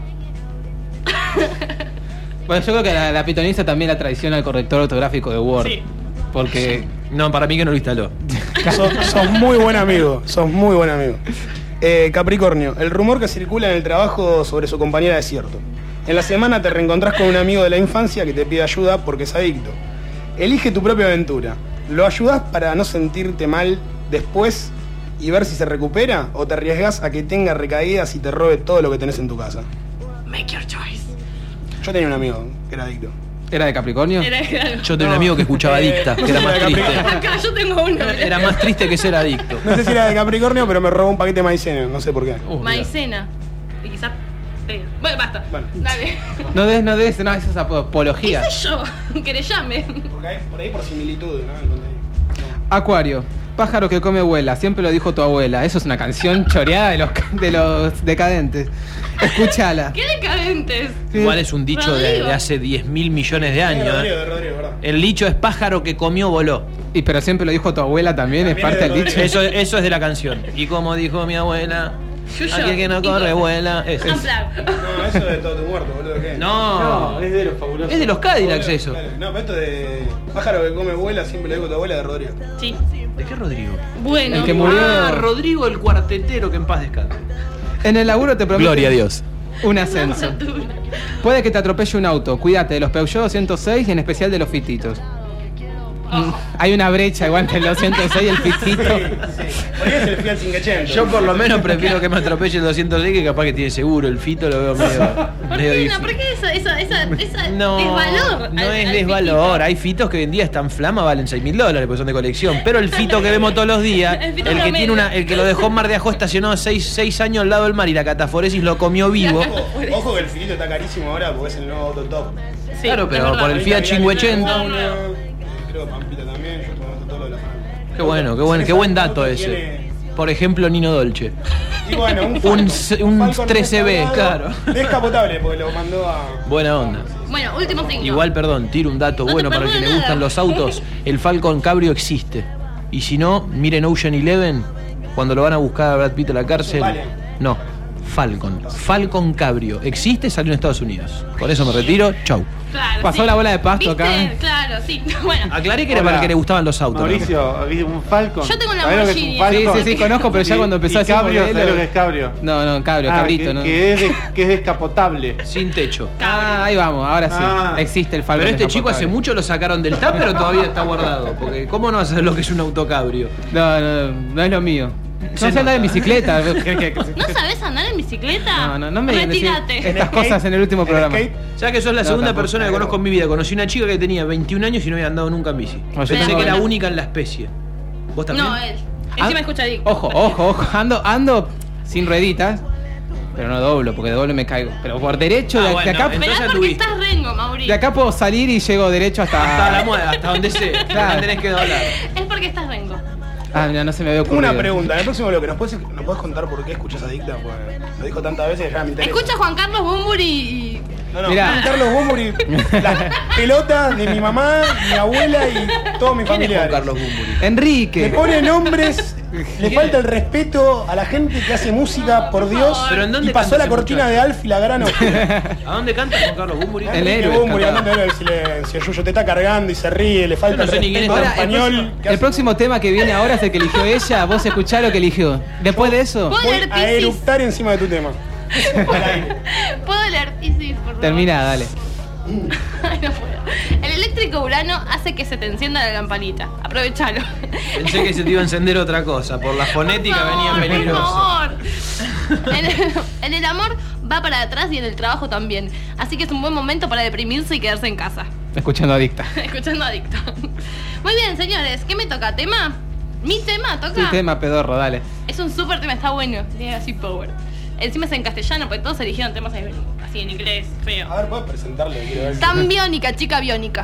Bueno, yo creo que la pitoniza también la traiciona al corrector ortográfico de Word. Sí. Porque No, para mí que no lo instaló. Sos muy buen amigo. Capricornio, el rumor que circula en el trabajo sobre su compañera es cierto. En la semana te reencontrás con un amigo de la infancia que te pide ayuda porque es adicto. Elige tu propia aventura. ¿Lo ayudás para no sentirte mal después y ver si se recupera? ¿O te arriesgás a que tenga recaídas y te robe todo lo que tenés en tu casa? Make your choice. Yo tenía un amigo que era adicto. ¿era de Capricornio? Yo tenía un amigo que escuchaba Adicta, que era más triste. Acá yo tengo uno. Era más triste que ser adicto. No sé si era de Capricornio, pero me robó un paquete de maicena, no sé por qué. Maicena. Y quizás. Bueno, basta. Bueno. Dale. No des, esa es apología. ¿Qué sé yo? Que le llame. Por ahí por similitud, ¿no? Acuario, pájaro que come vuela, siempre lo dijo tu abuela. Eso es una canción choreada de los decadentes. Escúchala. ¡Qué decadentes! Igual es un dicho de hace 10.000 millones de años. Rodrigo, ¿verdad? El dicho es pájaro que comió voló. Y pero siempre lo dijo tu abuela también, es parte del dicho. Eso es de la canción. Y como dijo mi abuela, aquel que no corre vuela. Eso. No, eso de todo tu muerto, boludo, ¿qué? No, Es de los fabulosos. es de los Cadillacs eso. No, pero esto de pájaro que come vuela, siempre le digo a tu abuela de Rodrigo. Sí. ¿De qué Rodrigo? Bueno. El que murió. Ah, Rodrigo el cuartetero, que en paz descanse. En el laburo te prometo Gloria a Dios. un ascenso. Puede que te atropelle un auto. Cuídate de los Peugeot 206 y en especial de los fititos. Hay una brecha igual entre los 206 y el fitito. Por ahí es el Fiat 580. Yo por lo menos prefiero que me atropelle el 206, que capaz que tiene seguro. El fito lo veo medio ¿Por qué difícil. no? ¿Por qué esa No, desvalor? no al- es al desvalor. fitito? Hay fitos que hoy en día están flama, valen $6.000 porque son de colección. Pero el fito que vemos todos los días, El fito el que promedio. tiene el que lo dejó en Mar de Ajó estacionado 6 años al lado del mar y la cataforesis lo comió vivo. Ojo que el filito está carísimo ahora porque es el nuevo auto top. Sí, Claro, es pero verdad. por el Fiat 580. Creo que Pampita también, yo conozco todo lo de la familia. Qué buen dato ese. Por ejemplo, Nino Dolce. Y bueno, Un Falcon 13B, descapotable, claro. Descapotable porque lo mandó a... Buena onda. Bueno, último signo. Igual, perdón, tiro un dato No bueno te para el que le perdono gustan nada. los autos. El Falcon Cabrio existe. Y si no, miren Ocean Eleven, cuando lo van a buscar a Brad Pitt a la cárcel. Vale. No, Falcon Cabrio. Existe, salió en Estados Unidos. Con eso me retiro, chau. Claro, Pasó sí. la bola de pasto ¿Viste? acá. Claro, sí. Bueno. Aclaré que era Hola. para el que le gustaban los autos. ¿no? Mauricio, ¿viste un Falcon? Yo tengo una ¿Sabés lo que es un Lamborghini. Falcon? Sí, conozco, pero ya cuando empezó a y decir cabrio, modelo- ¿sabés lo que es cabrio? No, cabrio, cabrito, que, ¿no? que es descapotable. Sin techo. Ah, ahí vamos, ahora sí. Ah. Existe el Falcon. Pero este chico hace descapotable. mucho lo sacaron del TAP, pero todavía está guardado. Porque ¿cómo no vas a saber lo que es un autocabrio? No es lo mío. Se No sé andar en nota. bicicleta. ¿No sabés andar en bicicleta? No me digan decir Retírate. estas cosas en el último programa. Ya que sos la No, segunda tampoco. persona que conozco en mi vida. Conocí una chica que tenía 21 años y no había andado nunca en bici. yo Pensé tengo- que era única en la especie. ¿Vos también? No, él. Encima escucha Dick. Ojo. Ando sin rueditas. pero no doblo, porque doblo me caigo. Pero por derecho, de acá. Pero es porque estás rengo, Mauri. De acá puedo salir y llego derecho hasta la muela, hasta donde sea. Claro. No tenés que doblar. Es porque estás rengo. Ah, mira, no se me había ocurrido. Una pregunta, en el próximo bloque, ¿nos puedes contar por qué escuchas Adicta? Pues lo dijo tantas veces que ya me interesa. Escucha a Juan Carlos Bumburi y... No, Mirá. Juan Carlos Bumburi, las pelotas de mi mamá, mi abuela y todos mis ¿Quién es Juan familiares. Carlos Bumburi? Enrique. Le pone nombres, le falta el respeto a la gente que hace música, por Dios. ¿Pero en dónde Y pasó canta la ese cortina muchacho? de Alf y la gran oscura. ¿A dónde canta Juan Carlos Bumburi? El Enrique héroe Bumburi, cantaba. hablando del silencio. Yuyo te está cargando y se ríe, le falta Yo no sé el ni quién respeto es. al Ahora, español. el próximo tema que viene ahora es el que eligió ella. Vos escuchá lo que eligió. Después de eso, ¿Puedo Voy leer a Piscis? eruptar encima de tu tema. Al aire. ¿Puedo leer Piscis, por favor? termina, dale. Ay, no puedo. El eléctrico Urano hace que se te encienda la campanita. Aprovechalo. Pensé que se te iba a encender otra cosa. Por la fonética venía peligroso. Por favor. En el amor va para atrás y en el trabajo también. Así que es un buen momento para deprimirse y quedarse en casa. Escuchando Adicta. Escuchando Adicto. Muy bien, señores. ¿Qué me toca? ¿Tema? ¿Mi tema toca? Tu tema, pedorro, dale. Es un súper tema, está bueno. Tiene así power. Encima es en castellano, porque todos eligieron temas así en inglés, feo. A ver, ¿puedes presentarle? Quiero ver. Tan biónica, chica biónica.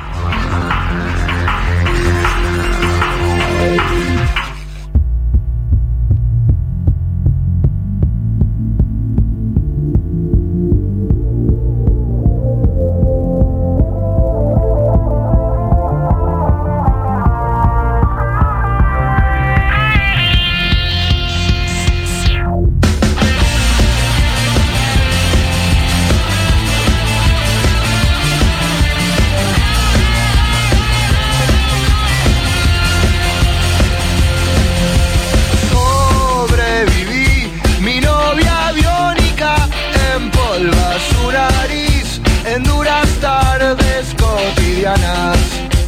Sobreviví, mi novia biónica empolva su nariz en duras tardes cotidianas.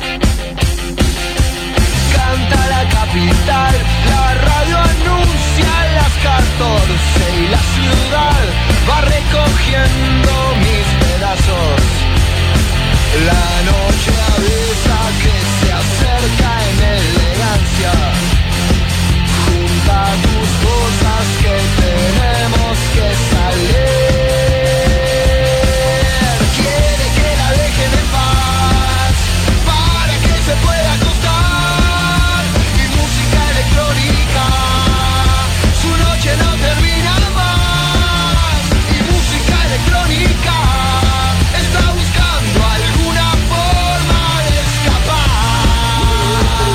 Canta la capital, la radio anuncia las 14 y la ciudad va recogiendo mis pedazos. La noche avisa que se acerca en elegancia. Junta tus cosas que tenemos que salir. Quiere que la dejen en paz para que se pueda acostar. Y música electrónica, su noche no termina más. Y música electrónica está buscando alguna forma de escapar.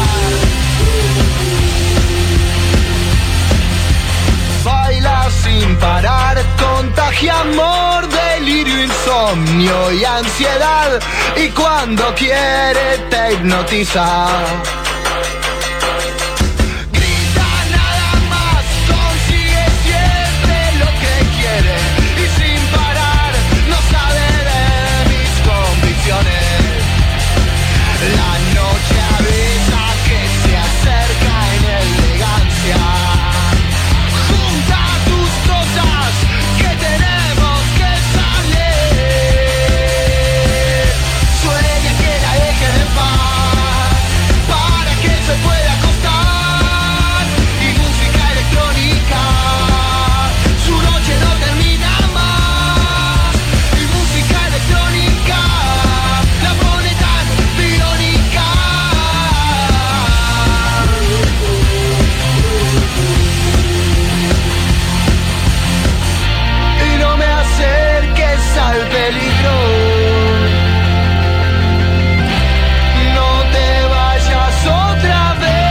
Baila sin parar, contagia amor, delirio, insomnio y ansiedad. Y cuando quiere te hipnotiza. Grita nada más, consigue siempre lo que quiere. Y sin parar, no sabe de mis convicciones. La noche avisa que se acerca en elegancia. Junta tus cosas que tenemos que salir. Sueña que la dejen en paz para que se pueda acostar. Y música electrónica, su noche no termina más. Y música electrónica la pone tan biónica. Y no me acerques al peligro. No te vayas otra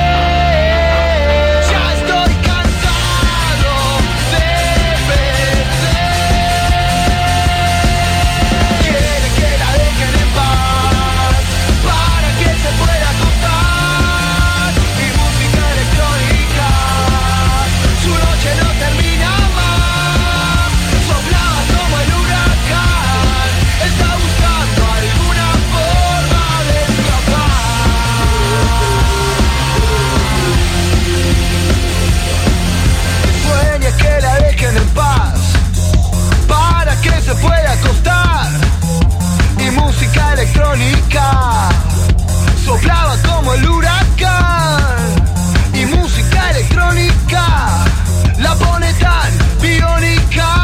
vez. Ya estoy cansado de perder. Quiere que la dejen en paz para que se pueda acostar. Y música electrónica, su noche no termina más. Soplaba como el huracán, está buscando alguna forma de escapar. Sueña que la dejen en paz para que se pueda acostar. Y música electrónica soplaba como el huracán. Y música electrónica la pone tan biónica.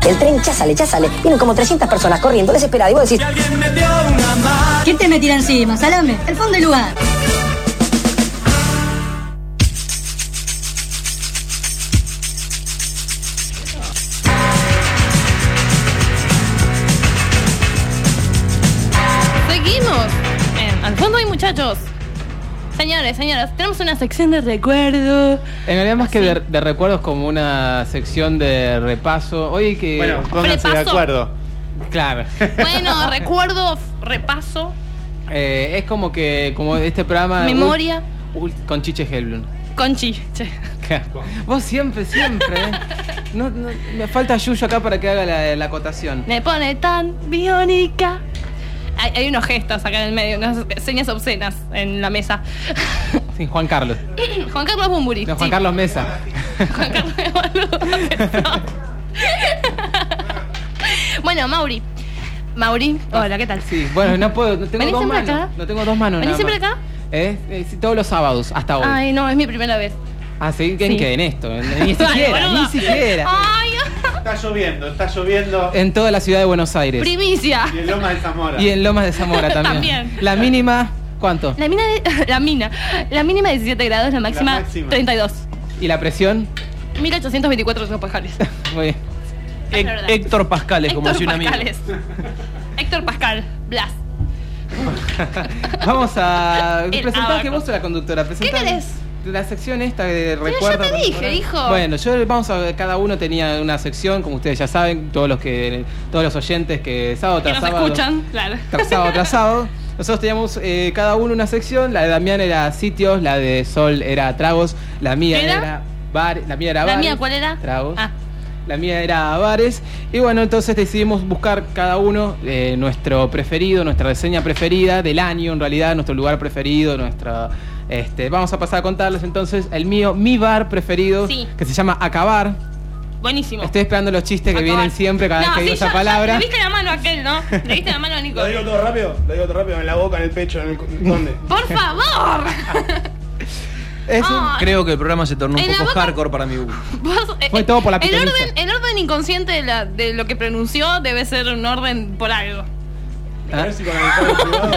El tren, chásale. Vienen como 300 personas corriendo desesperadas y vos decís... ¿Quién te me tira encima? Salame, el fondo del lugar. Seguimos. Al fondo hay muchachos. Señores, señoras, tenemos una sección de recuerdo. En realidad más que de recuerdos, como una sección de repaso. Oye, que... Bueno, pónganse de acuerdo. Claro. Bueno, recuerdo, repaso. Es como este programa... Memoria. Con Chiche Helblum. Con Chiche. Vos siempre. No, me falta Yuyo acá para que haga la acotación. Me pone tan biónica. Hay unos gestos acá en el medio, unas señas obscenas en la mesa. Sí, Juan Carlos. Juan Carlos Bumburi. No, Juan Carlos Mesa. Juan Carlos de boludo. Bueno, Mauri, hola, ¿qué tal? Sí, bueno, no puedo, no tengo dos manos. Acá? No tengo dos manos. ¿Venís siempre más. acá? Sí, todos los sábados, hasta hoy. Ay, no, es mi primera vez. Ah, sí, ¿quién queda en esto? Ni siquiera. Ay, Está lloviendo. En toda la ciudad de Buenos Aires. Primicia. Y en Lomas de Zamora. Y en Lomas de Zamora también. La mínima, ¿cuánto? La mínima 17 grados, la máxima 32. ¿Y la presión? 1824 hectopascales. Muy bien. Héctor Pascales, como decía un amigo. Héctor Pascal, Blas. Vamos a... El Presentá que abaco. vos sos la conductora. Presentá ¿Qué querés? La sección esta de Pero recuerdo. ya te dije, hijo. Bueno, cada uno tenía una sección, como ustedes ya saben, todos los oyentes que sábado Que tras nos sábado. escuchan, claro. Sábado tras sábado. Nosotros teníamos cada uno una sección. La de Damián era sitios, la de Sol era tragos, la mía era bares. La mía ¿cuál era? Tragos. La mía era bares. Y bueno, entonces decidimos buscar cada uno nuestro preferido, nuestra reseña preferida del año, en realidad, nuestro lugar preferido, vamos a pasar a contarles entonces mi bar preferido, que se llama Acabar. Buenísimo. Estoy esperando los chistes que vienen siempre cada vez que digo esa palabra. Le viste la mano a aquel, ¿no? Le viste la mano a Nico. ¿Lo digo todo rápido? En la boca, en el pecho, ¿dónde? ¡Por favor! Creo que el programa se tornó un poco hardcore para mi gusto. Fue todo por la pitoniza. El orden inconsciente de lo que pronunció debe ser un orden por algo. A ver si con el privado.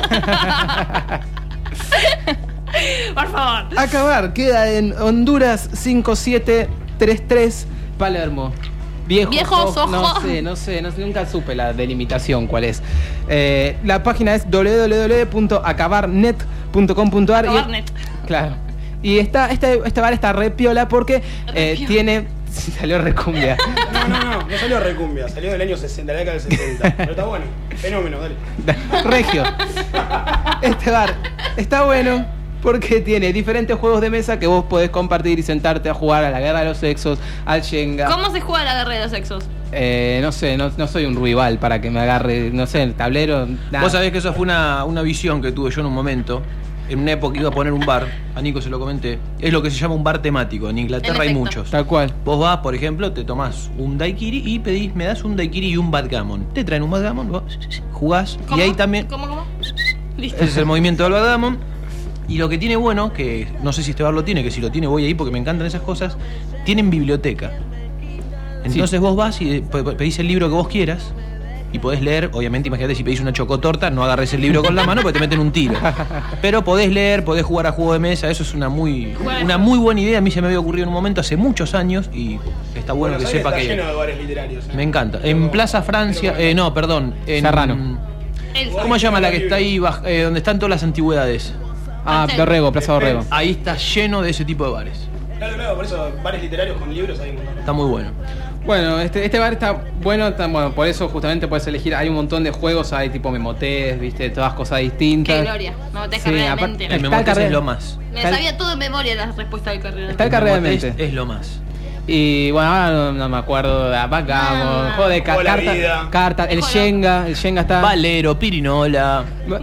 Por favor. Acabar queda en Honduras 5733, Palermo. Viejos ojos. No sé, nunca supe la delimitación cuál es. La página es www.acabarnet.com.ar. Acabarnet. Claro. Y este bar está re piola porque tiene... Salió recumbia. No salió recumbia, salió del año 60, la década del 60. Pero está bueno, fenómeno, dale. Regio. Este bar está bueno porque tiene diferentes juegos de mesa que vos podés compartir y sentarte a jugar a la guerra de los sexos, al Shenga. ¿Cómo se juega la guerra de los sexos? No sé, no soy un rival para que me agarre, no sé, el tablero. Nada. Vos sabés que eso fue una visión que tuve yo en un momento. En una época iba a poner un bar, a Nico se lo comenté. Es lo que se llama un bar temático. En Inglaterra hay muchos. Tal cual. Vos vas, por ejemplo, te tomás un daiquiri y pedís, me das un daiquiri y un backgammon. Te traen un backgammon, vos jugás. ¿Cómo? Y ahí también. ¿Cómo? Listo. Ese es el movimiento del backgammon. Y lo que tiene bueno, que no sé si este bar lo tiene, que si lo tiene voy ahí porque me encantan esas cosas, tienen biblioteca. Entonces vos vas y pedís el libro que vos quieras y podés leer. Obviamente, imagínate, si pedís una chocotorta, no agarres el libro con la mano porque te meten un tiro. Pero podés leer, podés jugar a juego de mesa. Eso es una muy buena idea. A mí se me había ocurrido en un momento hace muchos años y está bueno que sepa está que lleno de bares literarios. me encanta. En Plaza Francia, en Serrano. ¿Cómo se llama la que está ahí, donde están todas las antigüedades? Dorrego, Plaza Dorrego. Ahí está lleno de ese tipo de bares. Claro, por eso bares literarios con libros hay un montón. Está muy bueno. Bueno, este bar está bueno, por eso justamente puedes elegir, hay un montón de juegos, hay tipo memotés, viste, todas cosas distintas. Qué gloria, Memotés Carrera de Mente. El memotés es lo más. Me sabía todo en memoria la respuesta del Carrera de Está el Mente. Carrera de Mente. Es lo más. Y bueno, ahora no me acuerdo, backgammon, juego de cartas, el Shenga está. Valero, Pirinola.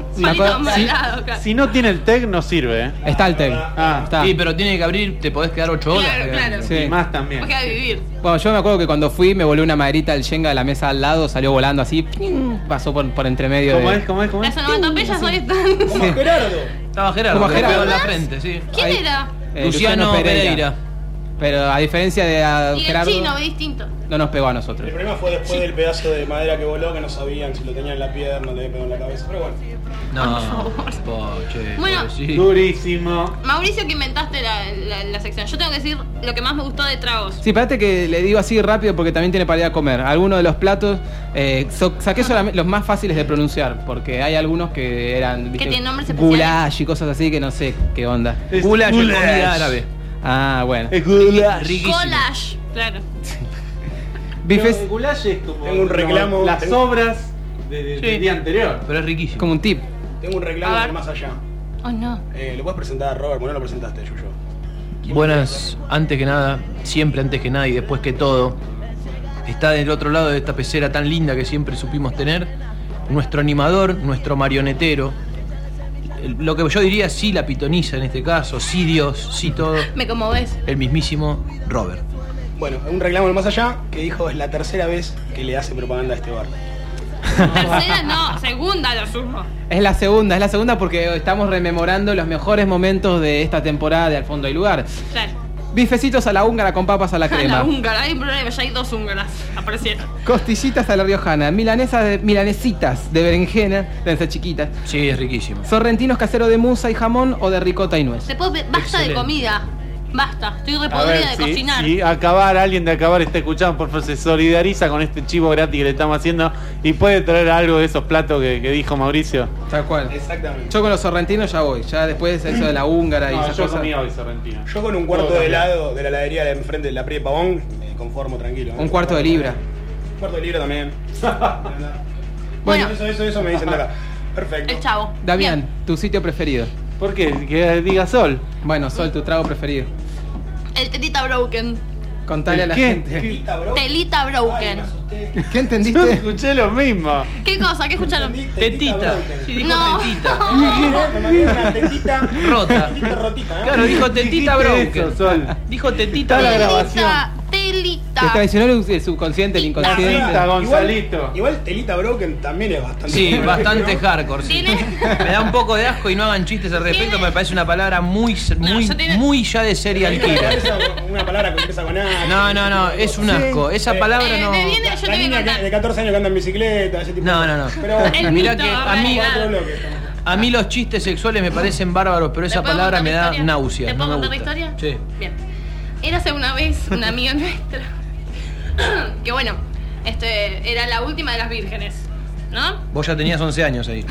Si no tiene el TEG, no sirve. Está el TEG. Está. Sí, pero tiene que abrir, te podés quedar 8 horas. Claro. Sí. Y más también. Vos quedás a vivir. Bueno, yo me acuerdo que cuando fui me volé una maderita del Shenga de la mesa al lado, salió volando así, pasó por entre medio. ¿Cómo es? Las onomatopeyas hoy están. Como Gerardo. Estaba Gerardo, Como Gerardo. en la frente, sí. ¿Quién era? Luciano Pereira. Pero a diferencia de Y el Gerardo, chino, distinto. no nos pegó a nosotros. El problema fue después del pedazo de madera que voló, que no sabían si lo tenían en la pierna, le había pegado en la cabeza, pero bueno. No, che, Bueno, pobrecito. Durísimo. Mauricio, que inventaste la sección. Yo tengo que decir lo que más me gustó de tragos. Sí, espérate que le digo así rápido porque también tiene para ir a comer. Algunos de los platos saqué solamente los más fáciles de pronunciar, porque hay algunos que eran Que tienen nombres especiales. goulash y cosas así que no sé qué onda. Goulash es comida árabe. Ah, bueno. Es goulash. Riquísimo. Collage, claro. Bifes El goulash es como, Tengo un reclamo, como las tengo- obras del día anterior. Pero es riquísimo. como un tip. Tengo un reclamo A ver. de más allá. Oh, no. ¿Lo puedes presentar, Robert? ¿Por qué no lo presentaste, Yuyo? Buenas, antes que nada, siempre antes que nada y después que todo, está del otro lado de esta pecera tan linda que siempre supimos tener, nuestro animador, nuestro marionetero, lo que yo diría sí la pitoniza en este caso, sí Dios, sí todo, Me conmoves. el mismísimo Robert. Bueno, un reclamo de más allá que dijo es la tercera vez que le hace propaganda a este bar. Tercera no, segunda lo sumo. Es la segunda porque estamos rememorando los mejores momentos de esta temporada de Al Fondo hay Lugar. Claro. Bifecitos a la húngara con papas a la crema. La húngara, hay un problema, ya hay 2 húngaras. Aparecieron. Costillitas a la riojana, milanesitas de berenjena, deben ser chiquitas. Sí, es riquísimo. Sorrentinos caseros de musa y jamón o de ricota y nuez. Después basta Excelente. de comida. Basta, estoy A repodrida ver, de cocinar. si alguien de acabar está escuchando, por favor, se solidariza con este chivo gratis que le estamos haciendo y puede traer algo de esos platos que dijo Mauricio. Tal cual. Exactamente. Yo con los sorrentinos ya voy. Ya después eso de la húngara y No, esas yo cosas. comí hoy sorrentino. Yo con un cuarto Todo de cambiado. helado de la heladería de enfrente de la Pri de Pavón me conformo tranquilo. Un cuarto de libra. Un cuarto de libra también. Bueno, Eso me dicen de acá. Perfecto. el chavo. Damián, tu sitio preferido. ¿Por qué? Que diga Sol. Bueno, Sol, tu trago preferido. Bien. El telita broken. Contale a la ¿Qué? gente. Telita, bro. Telita broken. ¿Qué Yo entendiste? escuché lo mismo. ¿Qué cosa? ¿Qué escucharon? Tetita. Sí, dijo No. tetita. Me mandé una tetita Rota. tetita rotita, ¿no? Claro, dijo tetita Dijiste broken. eso, Sol. Dijo tetita Está la broken. grabación. Telita. Te traicionó el subconsciente, el inconsciente. Telita, Gonzalito. Igual telita broken también es bastante. Sí, bastante hardcore. Sí. Tiene- Me da un poco de asco y no hagan chistes al respecto, Tiene- me parece una palabra muy ya tiene- muy ya de serial killer. Una palabra que empieza con A. No, es un asco. Esa palabra no. me viene, yo te La voy a niña contar. de 14 años que anda en bicicleta, ese tipo No, de no. cosas. Pero El Mirá mito, que a mí, realidad. otro bloque. a mí los chistes sexuales me parecen bárbaros, pero esa ¿Te puedo palabra contar me la da historia? náuseas. ¿Te No puedo me contar la gusta. historia? Sí. Bien. Érase una vez una amiga nuestra que bueno, era la última de las vírgenes, ¿no? Vos ya tenías 11 años ahí.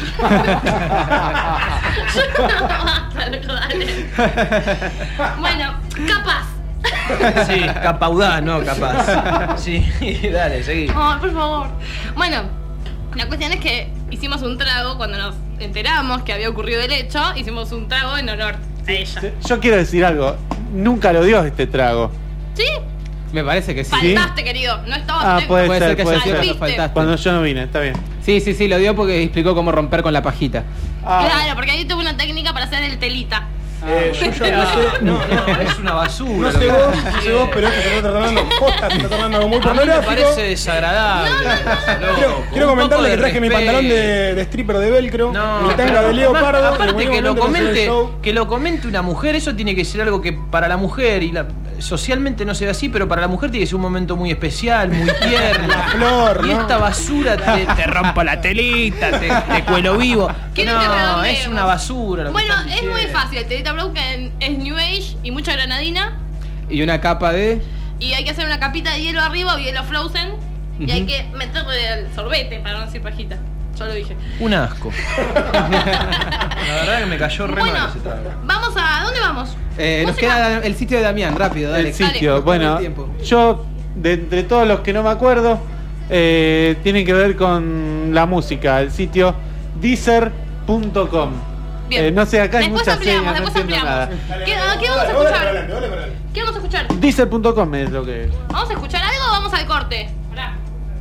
Basta, loco, dale. Bueno, capaz. Sí, capaudad, no capaz. Sí, dale, seguí. Ay, por favor. Bueno, la cuestión es que hicimos un trago cuando nos enteramos que había ocurrido el hecho. Hicimos un trago en honor a ella. Yo quiero decir algo. Nunca lo dio este trago. ¿Sí? Me parece que sí. Faltaste, querido. No estabas. Ah, puede Puede ser que puede haya ser. sido Viste. cuando faltaste. Cuando yo no vine, está bien. Sí, lo dio porque explicó cómo romper con la pajita. Claro, porque ahí tuve una técnica para hacer el telita. Yo no sé. No, es una basura. No sé vos, pero esto se está tratando. Posta, se está tratando algo muy A mí me pornográfico. parece desagradable. Quiero comentarle que traje mi pantalón de stripper de velcro, mi tanga de leopardo. Aparte y que lo bueno, no sé el comente, show. que lo comente una mujer, eso tiene que ser algo que para la mujer y socialmente no se ve así, pero para la mujer tiene que ser un momento muy especial, muy tierno. La flor, Y ¿no? esta basura te rompo la telita, te cuelo vivo. Quiero que No, redondeemos. es una basura. lo que Bueno, están es muy diciendo. fácil. El telita broken es New Age y mucha granadina. Y una capa de. Y hay que hacer una capita de hielo arriba o hielo frozen. Y hay que meterle el sorbete para no decir pajita. Yo lo dije. Un asco. La verdad que me cayó re Bueno, mal ese trago. vamos a. ¿Dónde vamos? Nos Música. queda el sitio de Damián, rápido, dale. El sitio, Dale. bueno, El tiempo. yo, de entre todos los que no me acuerdo, tienen que ver con la música. El sitio Deezer.com. Bien. No sé, acá hay Después muchas ampliamos, señas, no después entiendo ampliamos. nada. ¿Qué vamos a Dale, escuchar? para adelante. ¿Qué vamos a escuchar? Deezer.com es lo que... ¿Vamos a escuchar algo o vamos al corte? Pará.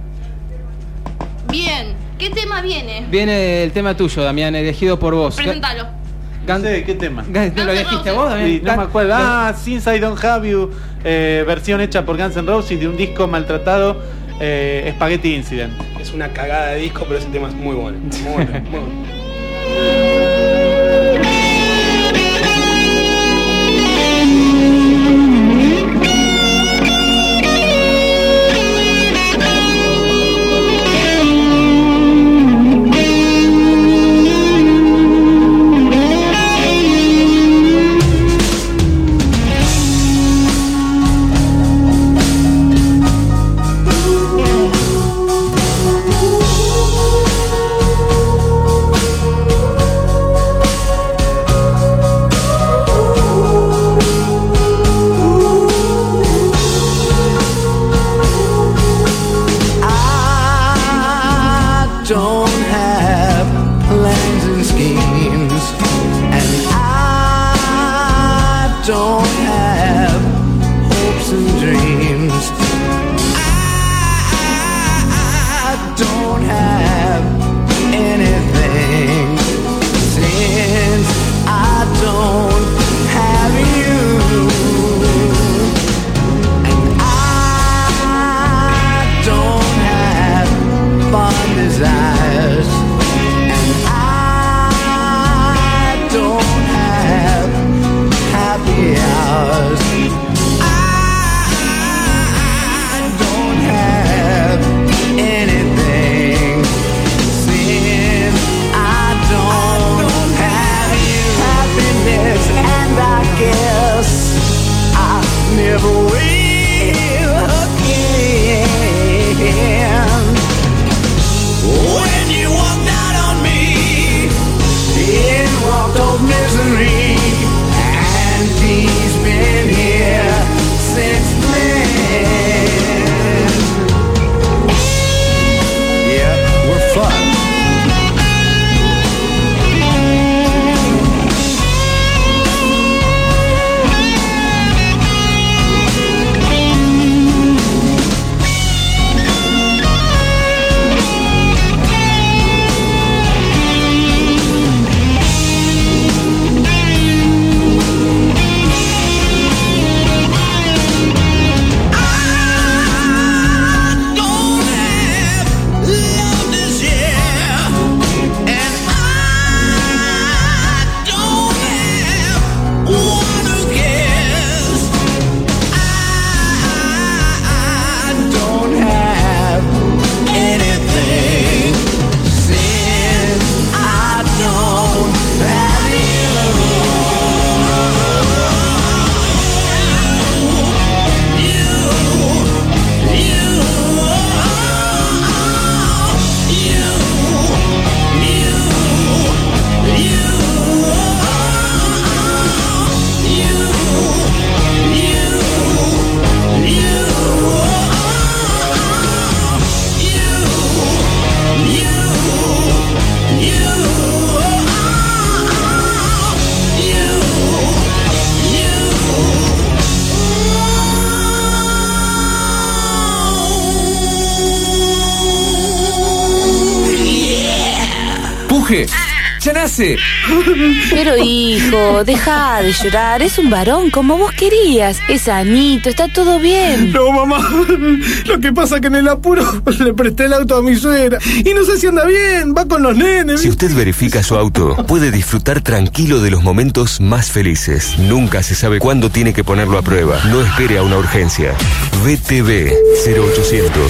Bien. ¿Qué tema viene? Viene el tema tuyo, Damián, elegido por vos. Presentalo. No sé, ¿qué tema? ¿No lo elegiste vos, Damián? Sí, no me acuerdo. Since I Don't Have You, versión hecha por Guns N' Roses de un disco maltratado, Spaghetti Incident. Es una cagada de disco, pero ese tema es muy bueno. Muy bueno, muy bueno. and schemes, and I don't have hopes and dreams. I don't have anything since I don't have you. And I don't have fond desires, and I don't have happy hours. I don't have anything since I don't have you. Happiness, and I guess I never will again. When you walked out on me, it walked off misery, and he's been here since then. Yeah, we're fun. ¡Ya nace! Pero hijo, deja de llorar. Es un varón como vos querías. Es sanito, está todo bien. No, mamá. Lo que pasa es que en el apuro le presté el auto a mi suegra y no sé si anda bien. Va con los nenes. Si usted verifica su auto, puede disfrutar tranquilo de los momentos más felices. Nunca se sabe cuándo tiene que ponerlo a prueba. No espere a una urgencia. VTV 0800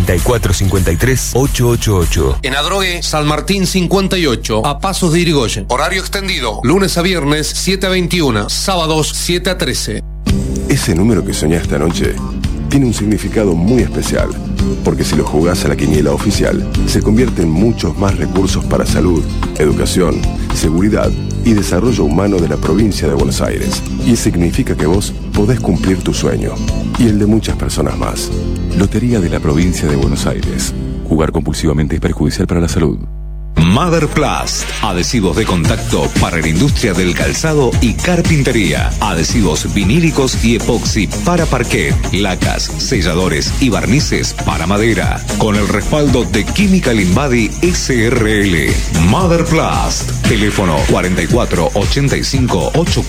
3453 888. En Adrogué, San Martín 58, a pasos de Irigoyen. Horario extendido, lunes a viernes 7 a 21, sábados 7 a 13. Ese número que soñaste anoche tiene un significado muy especial, porque si lo jugás a la quiniela oficial, se convierte en muchos más recursos para salud, educación, seguridad y desarrollo humano de la provincia de Buenos Aires. Y significa que vos podés cumplir tu sueño, y el de muchas personas más. Lotería de la provincia de Buenos Aires. Jugar compulsivamente es perjudicial para la salud. Motherplast, adhesivos de contacto para la industria del calzado y carpintería, adhesivos vinílicos y epoxi para parquet, lacas, selladores y barnices para madera, con el respaldo de Chemical Invadi SRL. Motherplast, teléfono 44 85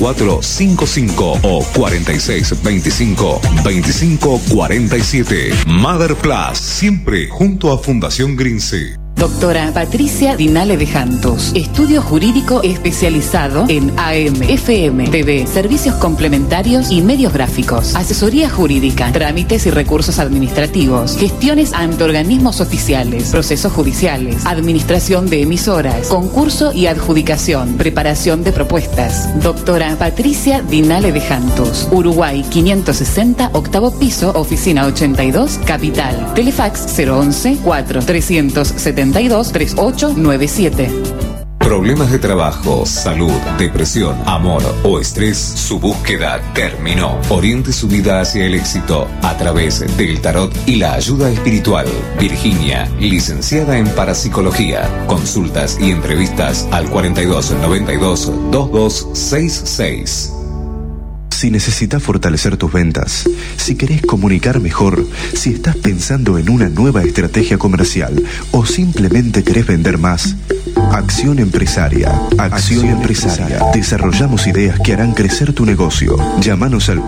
8455 o 46 25 25 47. Motherplast, siempre junto a Fundación Grince. Doctora Patricia Dinale de Jantos, estudio jurídico especializado en AM, FM, TV, servicios complementarios y medios gráficos, asesoría jurídica, trámites y recursos administrativos, gestiones ante organismos oficiales, procesos judiciales, administración de emisoras, concurso y adjudicación, preparación de propuestas. Doctora Patricia Dinale de Jantos, Uruguay 560, octavo piso, oficina 82, Capital. Telefax 011 4372 3897. Problemas de trabajo, salud, depresión, amor o estrés, su búsqueda terminó. Oriente su vida hacia el éxito a través del tarot y la ayuda espiritual. Virginia, licenciada en parapsicología. Consultas y entrevistas al 42 92 2266. Si necesitas fortalecer tus ventas, si querés comunicar mejor, si estás pensando en una nueva estrategia comercial o simplemente querés vender más, Acción Empresaria. Acción Empresaria. Desarrollamos ideas que harán crecer tu negocio. Llámanos al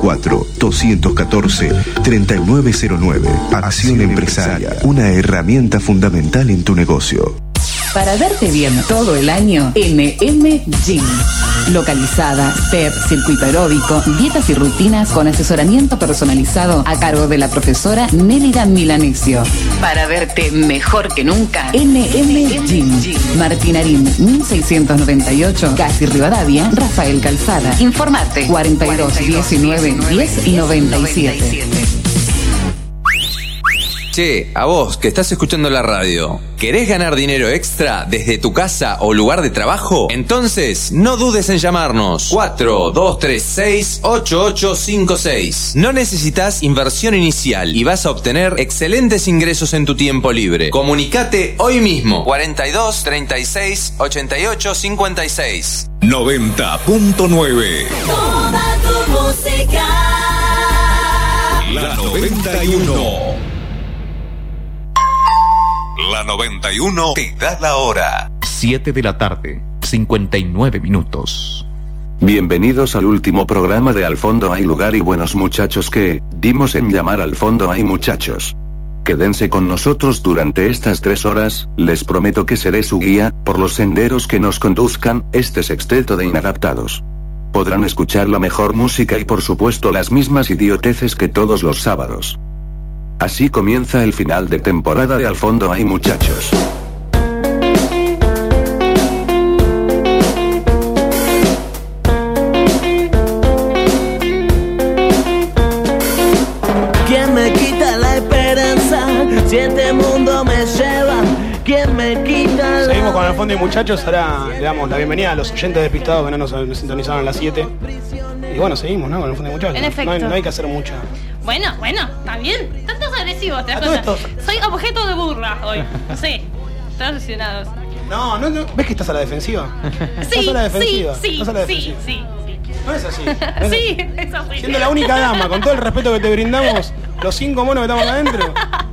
4-214-3909. Acción Empresaria. Una herramienta fundamental en tu negocio. Para verte bien todo el año, MM Gym. Localizada, step, circuito aeróbico, dietas y rutinas con asesoramiento personalizado a cargo de la profesora Nélida Milanesio. Para verte mejor que nunca, MM Gym. Martinarín 1698, Casi Rivadavia, Rafael Calzada. Informate 42 19 10 97. Che, a vos que estás escuchando la radio, ¿querés ganar dinero extra desde tu casa o lugar de trabajo? Entonces, no dudes en llamarnos. 4236-8856. No necesitas inversión inicial y vas a obtener excelentes ingresos en tu tiempo libre. Comunicate hoy mismo. 42 36 88 56. 90.9. Toda tu música. La 91. La 91 te da la hora. 7 de la tarde, 59 minutos. Bienvenidos al último programa de Al Fondo Hay Lugar y Buenos Muchachos que dimos en llamar Al Fondo Hay Muchachos. Quédense con nosotros durante estas 3 horas, les prometo que seré su guía, por los senderos que nos conduzcan, este sexteto de inadaptados. Podrán escuchar la mejor música y por supuesto las mismas idioteces que todos los sábados. Así comienza el final de temporada de Al Fondo Hay Muchachos. ¿Quién me quita la esperanza? Si este mundo me lleva, ¿quién me quita la... Seguimos con Al Fondo Hay Muchachos. Ahora le damos la bienvenida a los oyentes despistados que no nos sintonizaron a las 7. Y bueno, seguimos, ¿no? Con Al Fondo Hay Muchachos. En efecto. No hay que hacer mucha. Bueno, está bien. Tantos agresivos, te das cuenta. Soy objeto de burla hoy. No sé. Están obsesionados. No. ¿Ves que estás a la defensiva? Sí, estás a la defensiva. sí. No es así. Sí, es así. Siendo la única dama, con todo el respeto que te brindamos, los 5 monos que estamos adentro.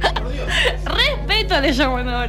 Respeto le llamo honor.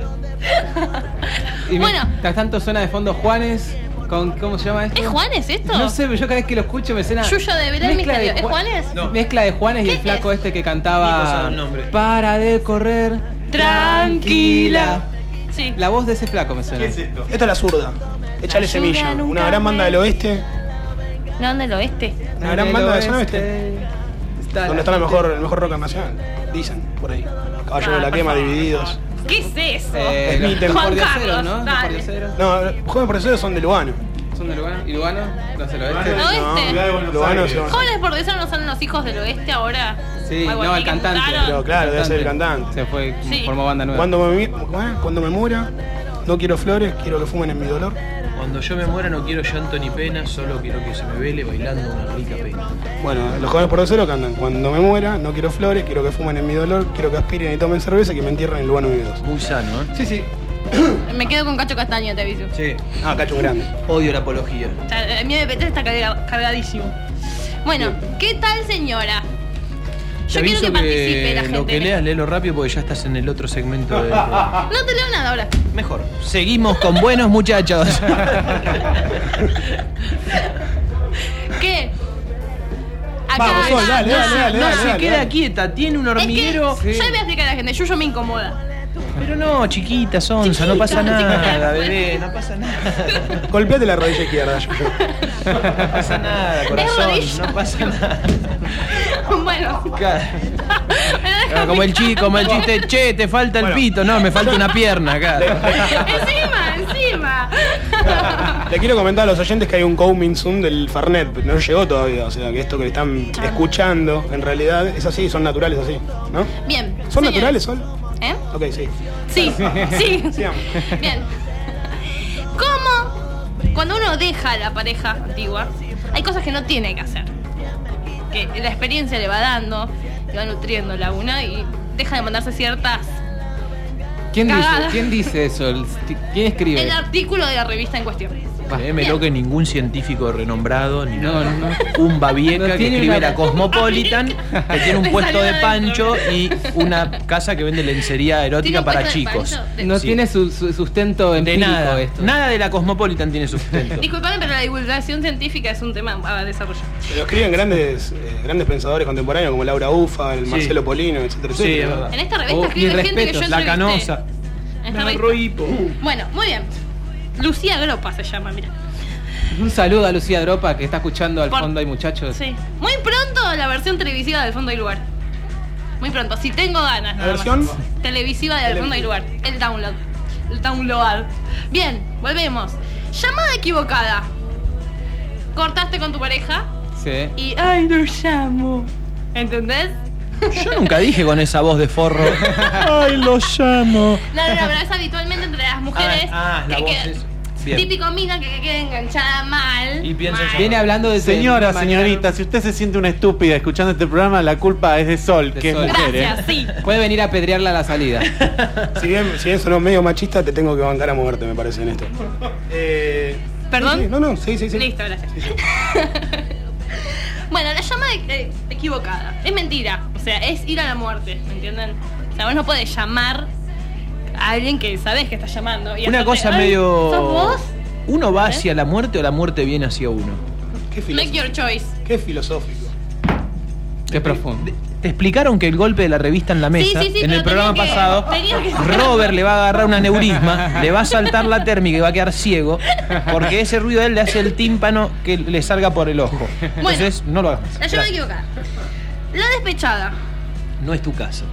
Y bueno. Mientras tanto suena de fondo Juanes. ¿Cómo se llama esto? ¿Es Juanes esto? No sé, pero yo cada vez que lo escucho me suena... Yuyo de Belén Misterio. ¿Es Juanes? No. Mezcla de Juanes y el flaco este que cantaba... Para de correr tranquila. Sí. La voz de ese flaco me suena. ¿Qué es esto? Esta es La Zurda. Échale semilla. Una gran banda del oeste. ¿No, del oeste? Una gran banda del oeste. Donde está el mejor rock nacional. Dicen, por ahí. Caballo de la Quema, Divididos. ¿Qué es eso? Juan Carlos, ¿no? dale. No, los jóvenes por eso son de Lugano. ¿Son de Lugano? ¿Y Lugano? ¿No es el oeste? Lugano sí. ¿Jóvenes por eso no son los hijos del oeste ahora? Sí, no, el cantante. Pero claro, debe ser el cantante. Se fue, sí. Formó banda nueva. Cuando me muera, no quiero flores, quiero que fumen en mi dolor. Cuando yo me muera no quiero llanto ni pena, solo quiero que se me vele bailando una rica pena. Bueno, los jóvenes por eso lo cantan. Cuando me muera, no quiero flores, quiero que fumen en mi dolor, quiero que aspiren y tomen cerveza y que me entierren en Lugano Unidos. Muy sano, ¿eh? Sí. Me quedo con Cacho Castaño, te aviso. Sí. Cacho grande. Odio la apología. O sea, mi MP3 está cargadísimo. Bueno, ¿qué tal, señora? Yo quiero que participe la gente. Lo que leas, léelo rápido porque ya estás en el otro segmento de... No te leo nada ahora. Mejor. Seguimos con buenos muchachos. ¿Qué? Acá Vamos, Sol, dale. No se queda quieta, tiene un hormiguero. Es que, ya le voy a explicar a la gente, Yuyo me incomoda. Pero no, chiquita, sonsa, no pasa nada, bebé, no pasa nada. Golpeate la rodilla izquierda, Yuyo. No pasa nada, corazón, no pasa nada. Bueno. Como el chiste, che, te falta el pito, no, me falta una pierna acá. Encima. Le quiero comentar a los oyentes que hay un coming soon del Fernet, pero no llegó todavía, o sea que esto que están escuchando en realidad es así, son naturales así, ¿no? Bien. ¿Son naturales, Sol? ¿Eh? Ok, sí. Sí. Sigamos. Bien. ¿Cómo cuando uno deja a la pareja antigua, hay cosas que no tiene que hacer. Que la experiencia le va dando, le va nutriendo la una y deja de mandarse ciertas cagadas. ¿Quién dice eso? ¿Quién escribe? El artículo de la revista en cuestión. Créemelo que ningún científico renombrado, ni un babieca que escribe la Cosmopolitan, que tiene un puesto de pancho y una casa que vende lencería erótica para chicos. No tiene su sustento empírico de nada. esto. Nada de la Cosmopolitan tiene sustento. Disculpame, pero la divulgación científica es un tema a desarrollar. Lo escriben grandes pensadores contemporáneos como Laura Uffa, el Marcelo Polino, etcétera, Sí, etcétera. es verdad. En esta revista escribe gente que yo La entrevisté. Canosa. En esta revista. Bueno, muy bien. Lucía Gropa se llama, mira. Un saludo a Lucía Dropa que está escuchando al fondo hay muchachos. Sí. Muy pronto la versión televisiva del Fondo hay Lugar. Muy pronto, si tengo ganas. ¿La versión? Televisiva del Fondo hay Lugar. El download. El download. Bien, volvemos. Llamada equivocada. Cortaste con tu pareja Sí. y ay, lo llamo. ¿Entendés? Yo nunca dije con esa voz de forro. Ay, lo llamo. No, pero es habitualmente entre las mujeres. La que voz queda- es. Bien. Típico mina que queda enganchada mal. Y piensa mal. Viene hablando de Señora, de señorita, si usted se siente una estúpida escuchando este programa, la culpa es de Sol, que Sol. es mujer, Gracias, sí. Puede venir a apedrearla a la salida. Si bien sonó medio machista, te tengo que bancar a moverte, me parece, en esto. ¿Perdón? Sí, no, sí. Listo, gracias. Bueno, la llamada equivocada. Es mentira. O sea, es ir a la muerte, ¿me entienden? O sea, vos no podés llamar a alguien que sabés que está llamando. Y Una hacerte, cosa "Ay, medio. ¿sos vos? ¿Uno va hacia la muerte o la muerte viene hacia uno? Make your choice. Qué filosófico. Qué profundo. Te explicaron que el golpe de la revista en la mesa, Sí, en pero el programa tenía que- pasado, tenía que- Robert le va a agarrar un aneurisma, le va a saltar la térmica y va a quedar ciego, porque ese ruido de él le hace el tímpano que le salga por el ojo. Entonces, no lo hagas. La llamada equivocada. La despechada. No es tu caso.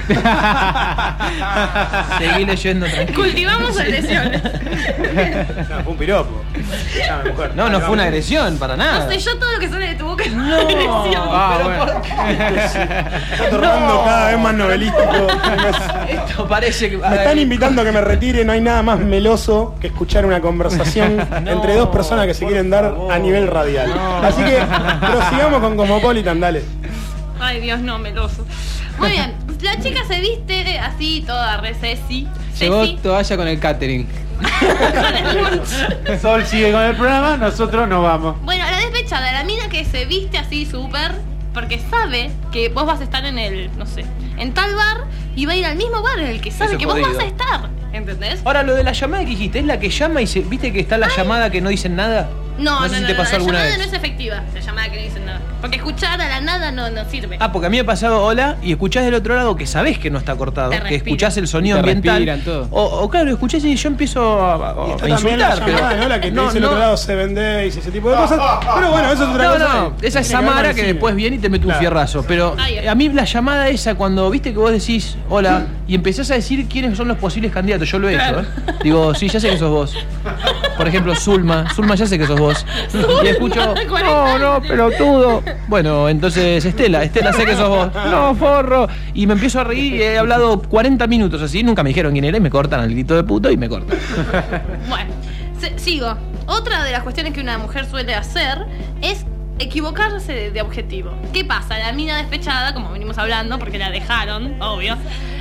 Seguí leyendo tranquilo. Cultivamos agresiones. No, fue un piropo. Escuchame, mujer. No fue una agresión, para nada. No sé, yo todo lo que sale de tu boca es una agresión. Está tornando cada vez más novelístico. Esto parece que. Me están invitando a que me retire, no hay nada más meloso que escuchar una conversación entre dos personas que se quieren dar a nivel radial. Así que prosigamos con Cosmopolitan, dale. Ay, Dios, no, meloso. Muy bien, la chica se viste así, toda re sexy. Llegó Sexy. toalla con el catering. Sol sigue con el programa, nosotros nos vamos. Bueno, la despechada, la mina que se viste así súper, porque sabe que vos vas a estar en el, no sé, en tal bar y va a ir al mismo bar en el que sabe Eso que es vos jodido. vas a estar. ¿Entendés? Ahora, lo de la llamada que dijiste, ¿es la que llama y se. ¿Viste que está la llamada que no dicen nada? No, sé si te pasó la alguna llamada vez. no es efectiva, la llamada que no dicen nada. Porque escuchar a la nada no sirve. Ah, porque a mí me ha pasado hola y escuchás del otro lado que sabés que no está cortado, Te que respiran. escuchás el sonido Y te ambiental. respiran todo. O claro, escuchás y yo empiezo a Está también la insultar. llamada, ¿no? La que te dice el otro lado 7 Days y ese tipo de cosas. Pero bueno, eso es otra No, cosa. no, esa es Tiene ver con Samara el que cine. después viene y te mete un Claro. fierrazo. Pero Ay, a mí la llamada esa, cuando viste que vos decís hola y empezás a decir quiénes son los posibles candidatos, yo lo he hecho, ¿eh? Digo, sí, ya sé que sos vos. Por ejemplo, Zulma, ya sé que sos vos. Y escucho, no, pelotudo. Bueno, entonces Estela, sé que sos vos. No, forro. Y me empiezo a reír y he hablado 40 minutos así, nunca me dijeron quién era y me cortan al grito de puto y me cortan. Bueno, sigo. Otra de las cuestiones que una mujer suele hacer es equivocarse de objetivo. ¿Qué pasa? La mina despechada, como venimos hablando, porque la dejaron, obvio,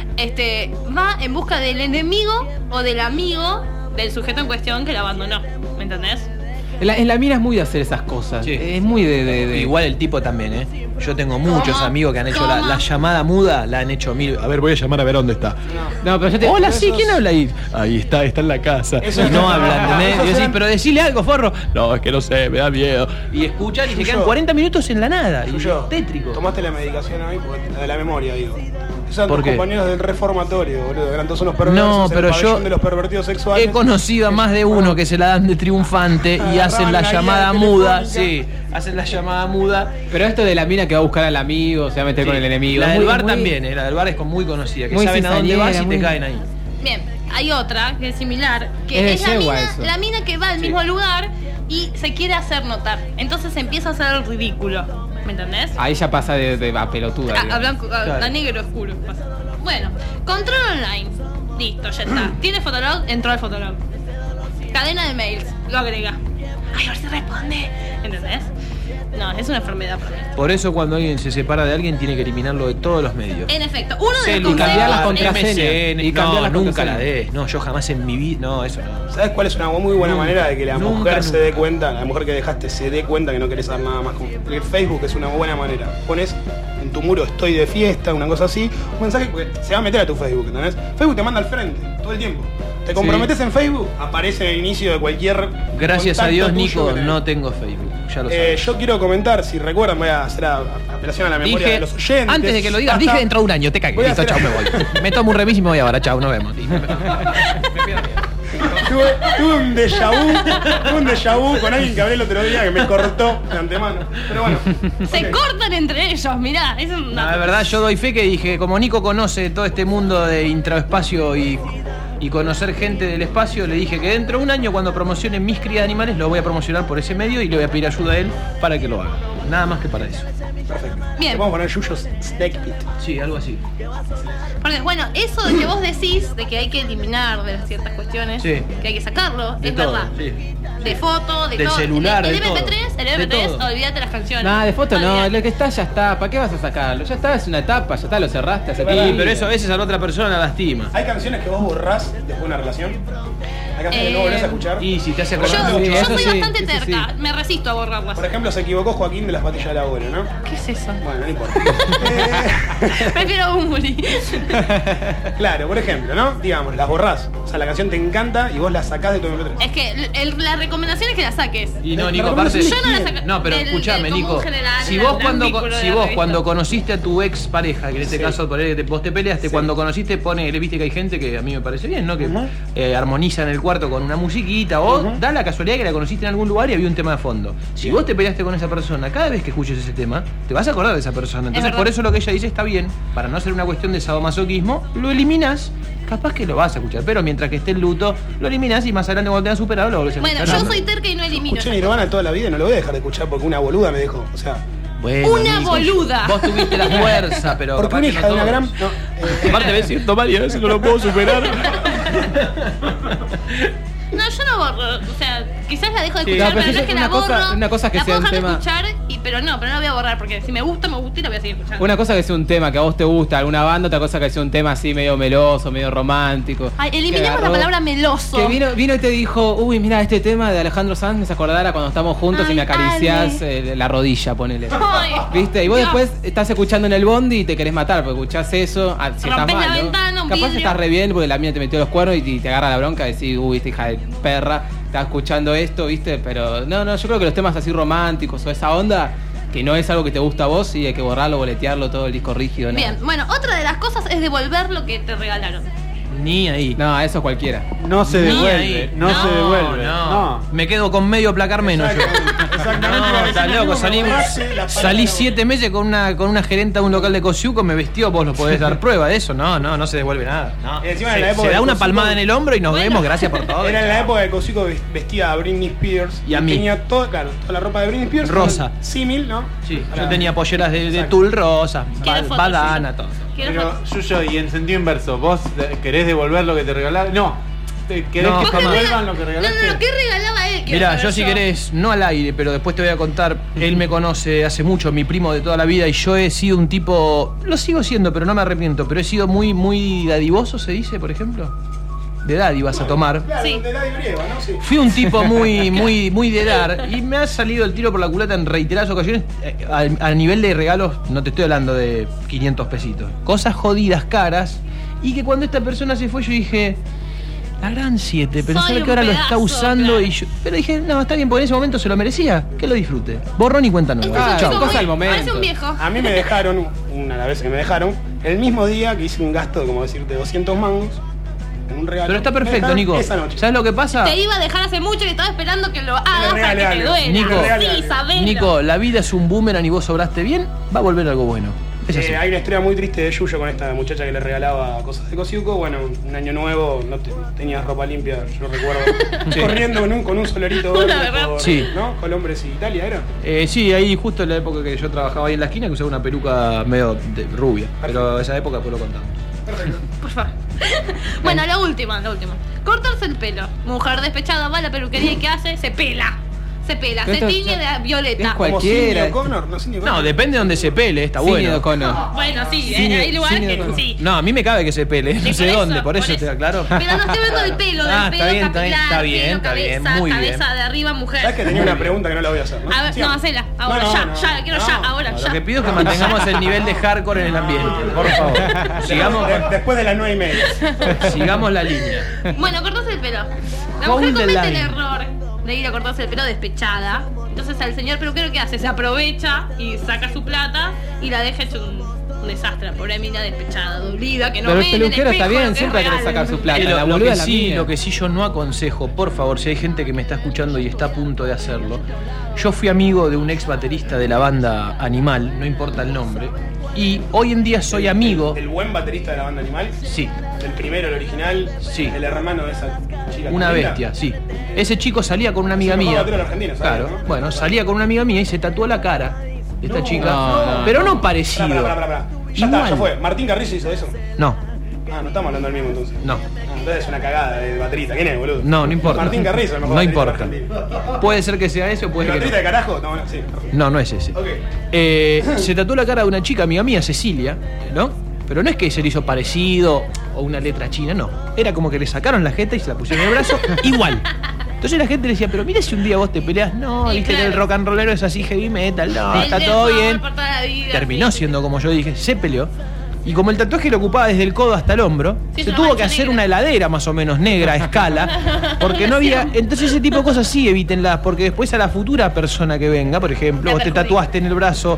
va en busca del enemigo o del amigo del sujeto en cuestión que la abandonó. ¿Me entendés? En la mina es muy de hacer esas cosas. Sí. Es muy de. Igual el tipo también, ¿eh? Yo tengo muchos ¿Cómo? amigos que han hecho ¿Cómo? la llamada muda, la han hecho mil. A ver, voy a llamar a ver dónde está. No, pero yo te. Hola, pero sí, esos- ¿quién habla ahí? Ahí está en la casa. Eso Y no es- hablan, ¿entendés? esos Y decís, eran- pero decile algo, forro. No, es que no sé, me da miedo. Y escuchan y se quedan 40 minutos en la nada. Y Suyo, es tétrico. Tomaste la medicación hoy, porque la de la memoria, digo. Esos ¿Por tus qué? compañeros del reformatorio, boludo. Eran todos unos perversos. No, pero el pabellón yo de los pervertidos sexuales. He conocido a más de uno que se la dan de triunfante y Agarraban hacen la la llamada guía muda. telefónica. Sí, hacen la llamada muda. Pero esto de la mina que va a buscar al amigo, se va a meter con el enemigo. La es del muy- bar muy- también, la del bar es muy conocida, que muy saben a dónde vas y cizañera, te muy- caen ahí. Bien, hay otra que es similar, que Es de es la yegua mina, eso. la mina que va al mismo lugar y se quiere hacer notar. Entonces empieza a hacer el ridículo. ¿Me entendés? Ahí ya pasa de a pelotuda. A digamos. blanco, a Claro. negro oscuro. pasa. Bueno, control online. Listo, ya está. ¿Tiene Fotolog? Entró al Fotolog. Cadena de mails. Lo agrega. Ay, a ver si responde. ¿Entendés? No, es una enfermedad para mí. Por eso cuando alguien se separa de alguien tiene que eliminarlo de todos los medios. En efecto, uno de Celu, los cambiar las consejos... contraseñas. Y cambiar No, las nunca contraseñas. la des. No, yo jamás en mi vida. No, eso no. ¿Sabes cuál es una muy buena Nunca, manera de que la nunca, mujer se nunca. dé cuenta, la mujer que dejaste se dé cuenta que no querés saber nada más con el Facebook? Es una buena manera. Pones en tu muro estoy de fiesta, una cosa así, un mensaje porque se va a meter a tu Facebook, ¿entendés? Facebook te manda al frente todo el tiempo. Te comprometes en Facebook, aparece en el inicio de cualquier. Gracias a contacto Dios, tuyo Nico, que tenés. no tengo Facebook. Ya lo sabes. Yo quiero comentar, si recuerdan, voy a hacer apelación a la memoria Dije, de los oyentes. antes de que lo digas, Basta. dije dentro de un año, te cagué. Voy a Listo, hacer- chao, me voy. Me tomo un remis y me voy ahora, chao, nos vemos. Tuve un déjà vu con alguien que hablé el otro día que me cortó de antemano. Pero bueno. Se cortan entre ellos, mirá. Es una... No, de verdad, yo doy fe que dije, como Nico conoce todo este mundo de intraespacio y conocer gente del espacio, le dije que dentro de un año, cuando promocione mis crías de animales, lo voy a promocionar por ese medio y le voy a pedir ayuda a él para que lo haga. Nada más que para eso. Perfecto. Bien. Vamos a poner Yuyos Snake Pit. Sí, algo así. Porque, bueno, eso de que vos decís de que hay que eliminar de ciertas cuestiones, Sí. que hay que sacarlo, De es todo, verdad. sí. De foto, de Del todo. celular, el de todo. MP3, el De MP3, todo. olvídate las canciones. Nada, de foto no, Olvídate. lo que está ya está. ¿Para qué vas a sacarlo? Ya está, es una etapa, ya está, lo cerraste hace Sí, tiempo. pero eso a veces a la otra persona la lastima. ¿Hay canciones que vos borrás después de una relación? ¿Hay canciones que no volvés a escuchar? Y si te hace Yo, acordar yo mucho. soy bastante eso terca, sí. me resisto a borrarlas. Por ejemplo, se equivocó Joaquín de las patillas del abuelo, ¿no? ¿Qué es eso? Bueno, no importa. Prefiero Bumburi. Claro, por ejemplo, ¿no? Digamos, las borrás. O sea, la canción te encanta y vos la sacás de tu MP3. Es que la recomendación es que la saques. Y no, La Nico, recomendación aparte. Yo no la saca- No, pero del- escuchame, del común Nico. general, Si del vos cuando artículo de si la vos revista. cuando conociste a tu ex pareja, que en este Sí. caso ponele que vos te peleaste, Sí. cuando conociste, viste que hay gente que a mí me parece bien, ¿no? Que armoniza en el cuarto con una musiquita, o da la casualidad que la conociste en algún lugar y había un tema de fondo. Si vos te peleaste con esa persona, cada vez que escuches ese tema, te vas a acordar de esa persona. Entonces, verdad. por eso lo que ella dice está bien, para no hacer una cuestión de sadomasoquismo, lo eliminas. Capaz que lo vas a escuchar, pero mientras que esté en luto, lo eliminas y más adelante cuando tengas superado lo volvés a Bueno, escuchar. yo soy terca y no elimino. Escuché Nirvana toda la vida y no lo voy a dejar de escuchar porque una boluda me dejó. O sea, Bueno, Una Nico, boluda. Vos tuviste la fuerza, pero. porque capaz una que hija no de una todos. gran. No, Aparte me siento mal y a veces no lo puedo superar. No, yo no borro. O sea, quizás la dejo de Sí, escuchar, no, pero pero sí no es que una la borro. cosa- una cosa es que la sea puedo un dejar tema- de escuchar, pero no la voy a borrar porque si me gusta y la voy a seguir escuchando. Una cosa que sea un tema que a vos te gusta, alguna banda, otra cosa que sea un tema así medio meloso, medio romántico. Ay, Que eliminemos la agarró- palabra meloso. Que vino y te dijo, uy, mira, este tema de Alejandro Sanz me hace acordar a cuando estamos juntos y Ay, me acariciás Ale. la rodilla, ponele. Ay, ¿Viste? Y vos Dios. después estás escuchando en el bondi y te querés matar porque escuchás eso. Si estás Rompés la mal, ¿no? ventana, un Capaz vidrio. estás re bien porque la mía te metió los cuernos y te agarra la bronca y decís, uy, esta hija de perra, estás escuchando esto, ¿viste? Pero no, yo creo que los temas así románticos o esa onda, que no es algo que te gusta a vos y hay que borrarlo, boletearlo, todo el disco rígido, ¿no? Bien, bueno, otra de las cosas es devolver lo que te regalaron. Ni ahí. No, eso cualquiera. No se Ni devuelve. ahí. No se devuelve. No. Me quedo con medio placar menos yo. No, está loco, salí 7 meses con una gerenta de un local de Cosiuco, me vestió, vos lo podés dar prueba de eso, no se devuelve nada. No. Y encima Se, en la época se da de una Cosiuco- palmada en el hombro y nos vemos, gracias por todo. Era en la época de Cosico vestía a Britney Spears Y a mí. tenía toda la ropa de Britney Spears Rosa. con símil, ¿no? Sí, Para- yo tenía polleras de Exacto. tul rosa, Quiero fotos, badana, Yuyo. todo. Quiero Pero, fotos. Yuyo, y en sentido inverso, ¿vos querés devolver lo que te regalaron? No. ¿Querés No, que te jamás. devuelvan lo que No, regalaste? ¿qué regalaba él? Quiero Mirá, saber yo si querés, no al aire, pero después te voy a contar, él me conoce hace mucho, mi primo de toda la vida, y yo he sido un tipo, lo sigo siendo, pero no me arrepiento, pero he sido muy dadivoso, se dice, por ejemplo. De dádivas a tomar. Claro, Sí. de la griega, ¿no? Sí. Fui un tipo muy de dar y me ha salido el tiro por la culata en reiteradas ocasiones. A nivel de regalos, no te estoy hablando de 500 pesitos. Cosas jodidas, caras. Y que cuando esta persona se fue, yo dije, la gran 7, pensaba Soy que un ahora lo pedazo, está usando. claro. Y yo, pero dije, no, está bien, porque en ese momento se lo merecía. Que lo disfrute. Borrón y cuenta nueva. Este es un Chao. chico Cosa del muy- momento. Parece un viejo. A mí me dejaron, una de las veces que me dejaron, el mismo día que hice un gasto de, como decirte, 200 mangos en un regalo. Pero está Me perfecto, dejaron Nico. Esa noche. ¿Sabes lo que pasa? Te iba a dejar hace mucho y estaba esperando que lo hagas para que te regale, duela. Nico, Sí, sabelo. Nico, la vida es un boomerang y vos sobraste bien, va a volver algo bueno. Es así. Hay una historia muy triste de Yuyo con esta muchacha que le regalaba cosas de Cosiuco. Bueno, un año nuevo, no tenías ropa limpia, yo recuerdo. Sí. Corriendo con un solerito Una verde verdad. por, Sí. ¿no? Colombres y Italia, ¿era? Sí, ahí justo en la época que yo trabajaba ahí en la esquina, que usaba una peluca medio rubia. Pero esa época después lo contamos. Por favor. Bueno, lo último. Cortarse el pelo. Mujer despechada va a la peluquería y ¿qué hace? Se pela. se pela? Pero Se esto tiñe ya- de violeta. es cualquiera. No, depende de donde se pele, está bueno. Sidney O'Connor. Bueno, sí, Sidney- hay lugares Sidney que O'Connor. sí. No, a mí me cabe que se pele, no por sé eso, dónde, por eso por te aclaro. Pero no estoy hablando del pelo, del Ah, pelo está bien, capilar, está bien, pelo, está bien, cabeza, muy bien. cabeza de arriba, mujer. ¿Sabes que tenía una pregunta que no la voy a hacer? A ver, no, hacela, ahora, No, ya, no, ya, quiero ya, ahora, Lo ya. que pido es que mantengamos el nivel de hardcore en el ambiente, por favor. Sigamos, Después de las 9:30. sigamos la línea. Bueno, cortarse el pelo. La Hold mujer the comete el line. error de ir a cortarse el pelo despechada. Entonces al señor peluquero, ¿qué hace? Se aprovecha y saca su plata y la deja hecho un desastre. La pobre mina despechada, dolida, que no Pero ve el en peluquero está espejo bien, lo que siempre es quiere real. sacar su plata. Lo La boluda que es la sí, mina. lo que sí yo no aconsejo, por favor, si hay gente que me está escuchando y está a punto de hacerlo. Yo fui amigo de un ex baterista de la banda Animal, no importa el nombre, y hoy en día soy amigo. ¿El buen baterista de la banda Animal? Sí. ¿El primero, el original? Sí. ¿El hermano de esa chica? Una tan linda? bestia, sí. Ese chico salía con una amiga Es el mejor mía. batero argentino, ¿sabes, Claro, no? bueno, salía con una amiga mía y se tatuó la cara. Esta chica. no, pero no parecido. Pará. Ya Igual. está, ya fue. ¿Martín Carrizo hizo eso? No, Ah, no estamos hablando del mismo entonces. no. Ah, entonces es una cagada de baterista. ¿Quién es, boludo? No importa. Martín Carrizo, el mejor No baterista importa. argentino. Puede ser que sea ese o ¿El puede que baterista de no. carajo? No, sí. No, no es ese. Ok. Se tatuó la cara de una chica, amiga mía, Cecilia, ¿no? Pero no es que se le hizo parecido o una letra china, no. Era como que le sacaron la jeta y se la pusieron en el brazo igual. Entonces la gente le decía, pero mira si un día vos te peleas. No, Sí, viste claro. que el rock and rollero es así heavy metal. No, El está del todo power bien. por toda la vida, Terminó sí. siendo como yo dije, se peleó. Y como el tatuaje lo ocupaba desde el codo hasta el hombro, Sí, es se una tuvo mancha que hacer negra. una heladera más o menos negra a escala, porque no había. Entonces ese tipo de cosas sí evítenlas, porque después a la futura persona que venga, por ejemplo, La vos te perjudica. tatuaste en el brazo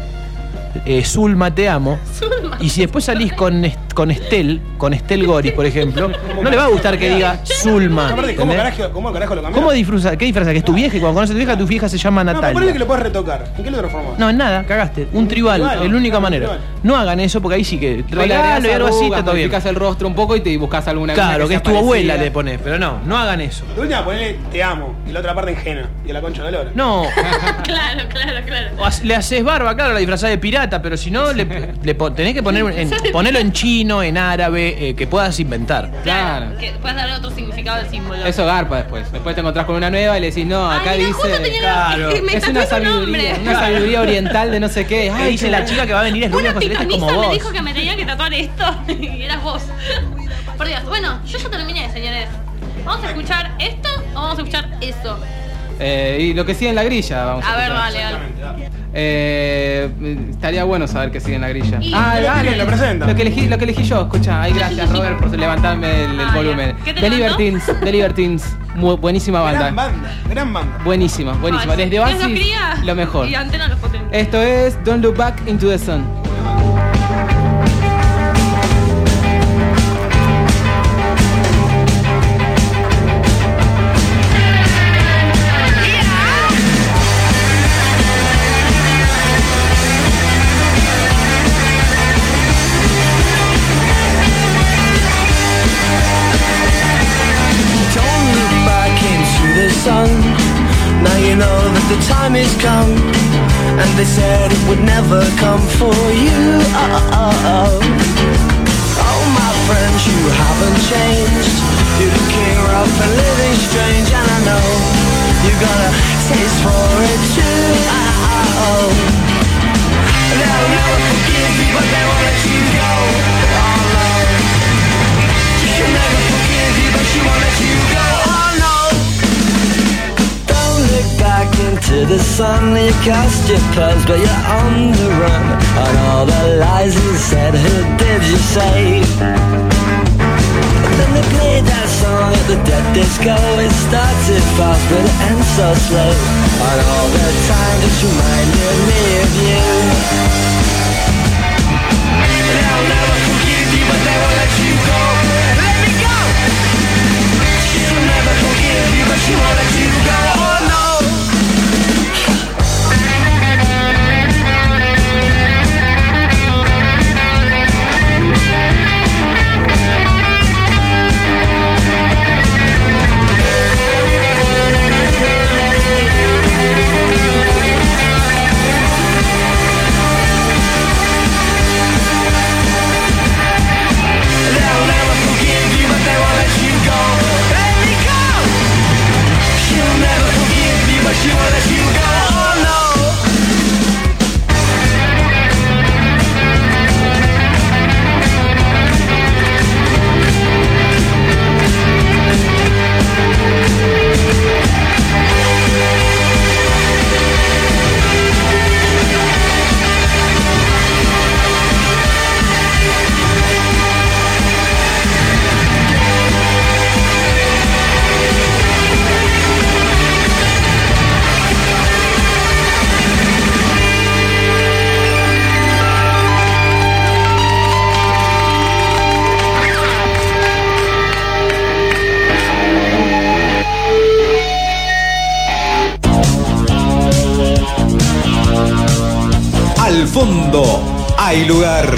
Zulma te amo, Zulma. y si después salís con Estel Goris, por ejemplo, no le va a gustar que diga Zulma. Aparte, ¿cómo ¿entendés? carajo lo cambió? ¿Cómo disfruza? ¿Qué disfraza? Que es tu vieja y cuando conoces a tu vieja se llama No, pero ponele Natalia. que lo puedes retocar. ¿En qué lo transformás? No, en nada, cagaste. Un tribal, tribal, es la única un manera. tribal. No hagan eso porque ahí sí que O le regalo agregás y algo así arrugas, está todo bien. modificás el rostro un poco y te buscas alguna Claro, que sea es tu abuela parecida. le pones, pero no hagan eso. De última, ponele te amo. Y la otra parte en Jena. Y a la concha de la lora. No, Claro. o le haces barba, claro, la disfrazás de pirata, pero si no, tenés que ponerlo en chino, en árabe, que puedas inventar. Claro. Que puedes darle otro significado al símbolo. Eso garpa después. Después te encontrás con una nueva y le decís, no, acá Ay, mira, justo dice. tenía claro, me Es tatué una su sabiduría, nombre. una sabiduría oriental de no sé qué. Ay, dice la chica que va a venir es rubia Una con celeste pitonisa como me vos. dijo que me tenía que tatuar esto y eras vos. Por Dios. Bueno, yo ya terminé, señores. ¿Vamos a escuchar esto o vamos a escuchar eso? Y lo que sigue en la grilla, vamos a A ver, escuchar. dale. Estaría bueno saber que sigue en la grilla. Y- lo presenta. Lo que elegí yo, escucha, ay gracias Robert por levantarme el Ah, volumen. ya. ¿Qué te The levantó? Libertines, buenísima Gran banda. banda. Buenísima. Ay, Desde Dios los Oasis, cría lo mejor. Y Antena los potentes. Esto es Don't Look Back into the Sun. Don't look back into the sun. Now you know that the time has come. And they said it would never come for you. Oh my friends, you haven't changed. You're looking rough and living strange. And I know you got a taste for it too. They'll never forgive you, but they won't let you go. Oh no. She'll never forgive you, but she won't let you go. Oh no. Don't look back into the sun. You cast your pearls, but you're on the run. And all the lies you said, who did you say? Then they played that song at the dead disco. It started fast, but it ends so slow. And all the time just reminded me of you. They'll never forgive you, but they won't let you go. Let me go. She'll never forgive you, but she won't let you go. Oh no. They'll never forgive you, but they won't let you go. Let me go. She'll never forgive fondo hay lugar.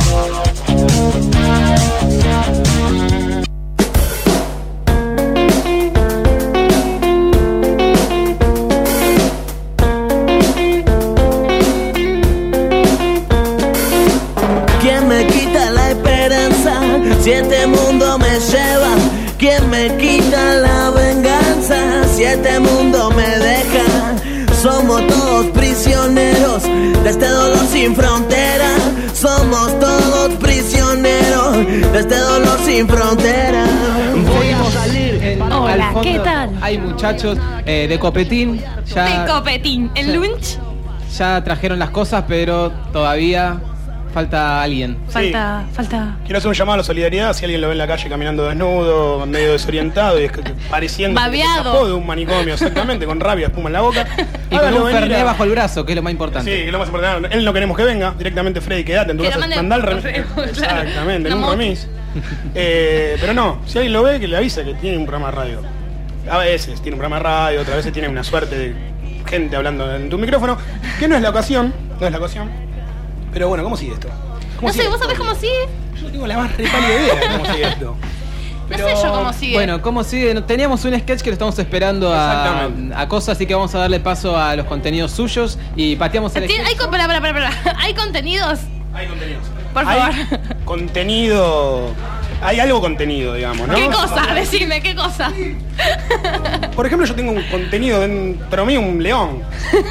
¿Quién me quita la esperanza? Si este mundo me lleva. ¿Quién me quita la venganza? Si este mundo me deja. Somos todos prisioneros de este dolor sin frontera. Somos todos prisioneros de este dolor sin frontera. Voy a salir. Hola, Al fondo ¿qué tal? Hay muchachos de Copetín. Ya, De Copetín, el lunch. ya trajeron las cosas, pero todavía falta alguien. Falta. Quiero hacer un llamado a la solidaridad. Si alguien lo ve en la calle caminando desnudo, medio desorientado y pareciendo que se Babeado. escapó de un manicomio, exactamente, con rabia, espuma en la boca. Y con hágalo un venir fernet a- bajo el brazo, que es lo más importante. Sí, que es lo más importante. Él no queremos que venga. Directamente, Freddy, quedate en tu Que lo casa. mande Mandá el por remis. correo, claro. Exactamente, en Una un moto. remis. Pero no, si alguien lo ve, que le avise que tiene un programa de radio. A veces tiene un programa de radio, otras veces tiene una suerte de gente hablando en tu micrófono, que no es la ocasión, Pero bueno, ¿cómo sigue esto? No sé, ¿vos sabés cómo sigue? Yo no tengo la más repálida idea de cómo sigue esto. No sé yo cómo sigue. Bueno, ¿cómo sigue? Teníamos un sketch que lo estamos esperando a cosas, así que vamos a darle paso a los contenidos suyos y pateamos el sketch. Pará. ¿Hay contenidos? Hay contenidos. Por favor. Contenido. Hay algo contenido, digamos, ¿no? ¿Qué cosa? Decime, ¿qué cosa? Por ejemplo, yo tengo un contenido dentro mío, un león.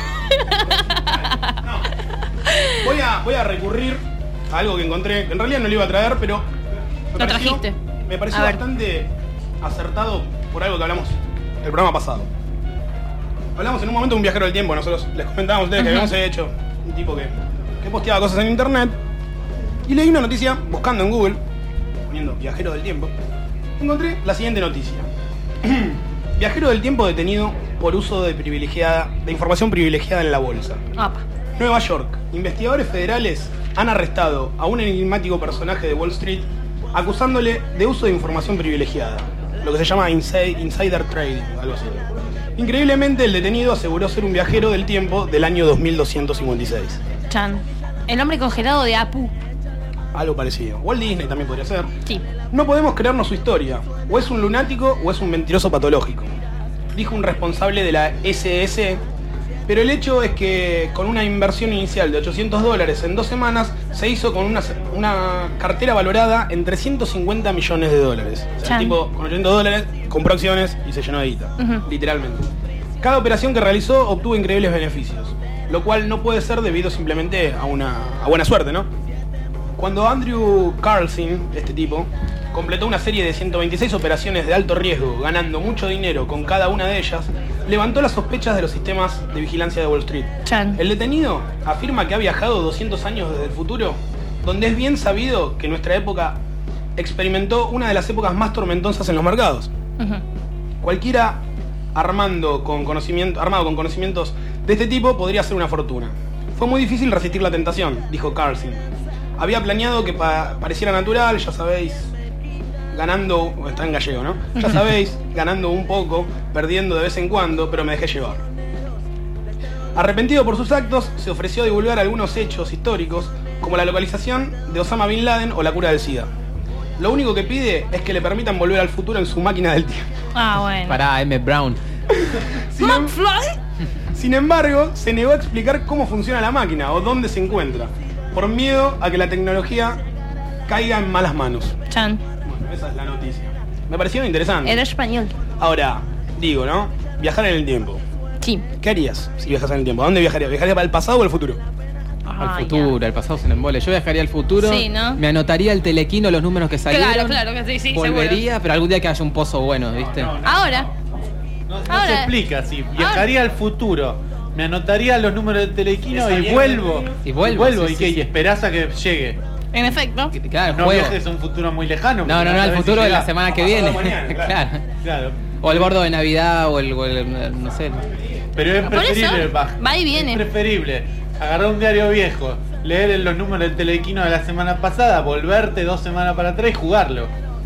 Voy a recurrir a algo que encontré, que en realidad no lo iba a traer, pero Lo trajiste. me pareció A ver. bastante acertado por algo que hablamos el programa pasado. Hablamos en un momento de un viajero del tiempo, nosotros les comentábamos a ustedes que habíamos hecho un tipo que posteaba cosas en internet, y leí una noticia buscando en Google, poniendo viajero del tiempo, encontré la siguiente noticia. Viajero del tiempo detenido por uso de información privilegiada en la bolsa. Apa. Nueva York. Investigadores federales han arrestado a un enigmático personaje de Wall Street acusándole de uso de información privilegiada, lo que se llama insider trading, algo así. Increíblemente, el detenido aseguró ser un viajero del tiempo del año 2256. Chan. El hombre congelado de Apu. Algo parecido. Walt Disney también podría ser. Sí. No podemos creernos su historia. O es un lunático o es un mentiroso patológico, dijo un responsable de la SS. Pero el hecho es que con una inversión inicial de $800 en 2 semanas se hizo con una cartera valorada en $350 millones. O sea, Chan. el tipo con $800 compró acciones y se llenó de guita, literalmente. Cada operación que realizó obtuvo increíbles beneficios, lo cual no puede ser debido simplemente a buena suerte, ¿no? Cuando Andrew Carlson, este tipo, completó una serie de 126 operaciones de alto riesgo, ganando mucho dinero con cada una de ellas, levantó las sospechas de los sistemas de vigilancia de Wall Street. Chan. El detenido afirma que ha viajado 200 años desde el futuro, donde es bien sabido que nuestra época experimentó una de las épocas más tormentosas en los mercados. Cualquiera armado con conocimientos de este tipo podría hacer una fortuna. Fue muy difícil resistir la tentación, dijo Carlson. Había planeado que pareciera natural, ya sabéis, ganando, está en gallego, ¿no? Ya sabéis, ganando un poco, perdiendo de vez en cuando, pero me dejé llevar. Arrepentido por sus actos, se ofreció a divulgar algunos hechos históricos, como la localización de Osama Bin Laden o la cura del SIDA. Lo único que pide es que le permitan volver al futuro en su máquina del tiempo. Ah, bueno. Para M. Brown. Sin embargo, se negó a explicar cómo funciona la máquina o dónde se encuentra, por miedo a que la tecnología caiga en malas manos. Chan. Bueno, esa es la noticia. Me pareció interesante. Era español. Ahora, digo, ¿no? Viajar en el tiempo. Sí. ¿Qué harías si viajas en el tiempo? ¿A dónde viajarías? ¿Viajarías para el pasado o el futuro? Al futuro, al pasado sin embole. Yo viajaría al futuro, Sí, ¿no? me anotaría el telequino, los números que salieron. Claro que sí, Volvería, pero algún día que haya un pozo bueno, ¿viste? Ahora. No se explica si viajaría al futuro, me anotaría los números del telequino y vuelvo. Y vuelvo, sí, ¿Y qué? sí. ¿Y esperás a que llegue? En efecto. Claro, No juego. viajes a un futuro muy lejano. No, porque al sabés futuro si de la llega. semana que Pasado viene. mañana, Claro. Claro. O el gordo de Navidad o el no sé. Pero es Por preferible, eso, va va y viene. Es preferible agarrar un diario viejo, leer los números del telequino de la semana pasada, volverte 2 semanas para atrás y jugarlo.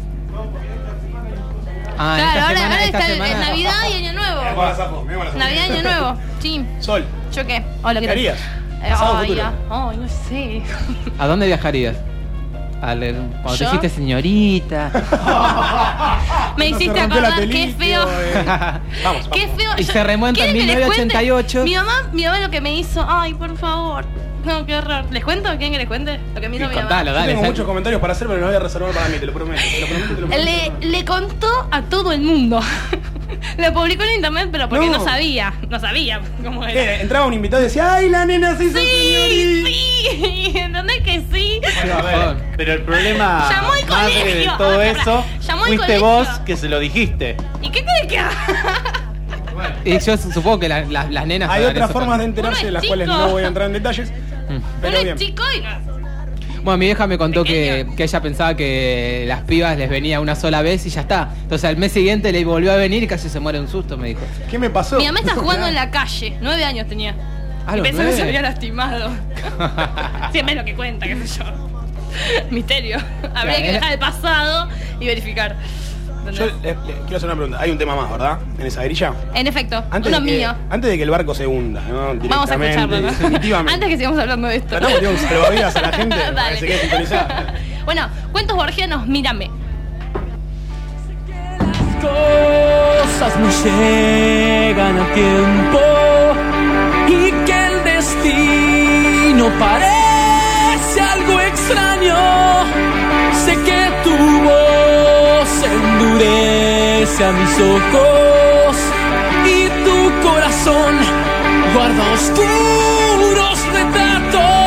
Ah, Claro, esta ahora esta está semana. Navidad y Año Nuevo. Navidad y Año Nuevo. Sí. Sol. ¿Yo qué? Hola, ¿qué ¿Qué tal? harías? Pasado, Ay, futuro. ay, no sé. ¿A dónde viajarías? Cuando te ¿Yo? hiciste señorita. Me No, hiciste se rompió la acordar, qué telita, feo. Vamos. Qué feo. Y se remonta en ¿Quieren que les cuente? 1988. Mi mamá lo que me hizo. Ay, por favor. No, qué horror. ¿Les cuento? ¿Quieren que les cuente? Lo que me hizo mi mamá. Contalo, Yo dale. tengo ¿sabes? muchos comentarios para hacer, pero los voy a reservar para mí, te lo prometo. Te lo prometo, te lo prometo. Le contó a todo el mundo. Lo publicó en internet, pero porque No. no sabía. No sabía cómo era. Entraba un invitado y decía, ¡ay, la nena se hizo señorita! Sí, ¿entendés que sí? Bueno, a ver, pero el problema Llamó al madre de colegio. todo Ah, eso llamó al fuiste colegio. vos que se lo dijiste. ¿Y qué crees que haga? Y yo supongo que las nenas. Hay hagan otras eso formas de también. enterarse, Uno de las es cuales chico. no voy a entrar en detalles. Pero Uno bien. es chico y no. Bueno, mi vieja me contó que ella pensaba que las pibas les venía una sola vez y ya está. Entonces al mes siguiente le volvió a venir y casi se muere de un susto, me dijo. ¿Qué me pasó? Mi mamá está jugando en la calle. 9 años tenía. Ah, Y los pensó que 9. se había lastimado. Siempre es lo que cuenta, qué sé yo. Misterio. Habría que dejar el pasado y verificar. Yo quiero hacer una pregunta. Hay un tema más, ¿verdad? En esa grilla. En efecto, Antes uno de que, mío. Antes de que el barco se hunda, ¿no? Vamos a escucharlo, ¿no? Definitivamente. Antes que sigamos hablando de esto. Tratamos de tirar un salvavidas a la gente para que Dale. se quede sintonizada. Bueno, cuentos borgianos, mírame. Cosas no llegan a tiempo y que el destino parece algo extraño. Sé que tu voz endurece a mis ojos y tu corazón guarda oscuros retratos.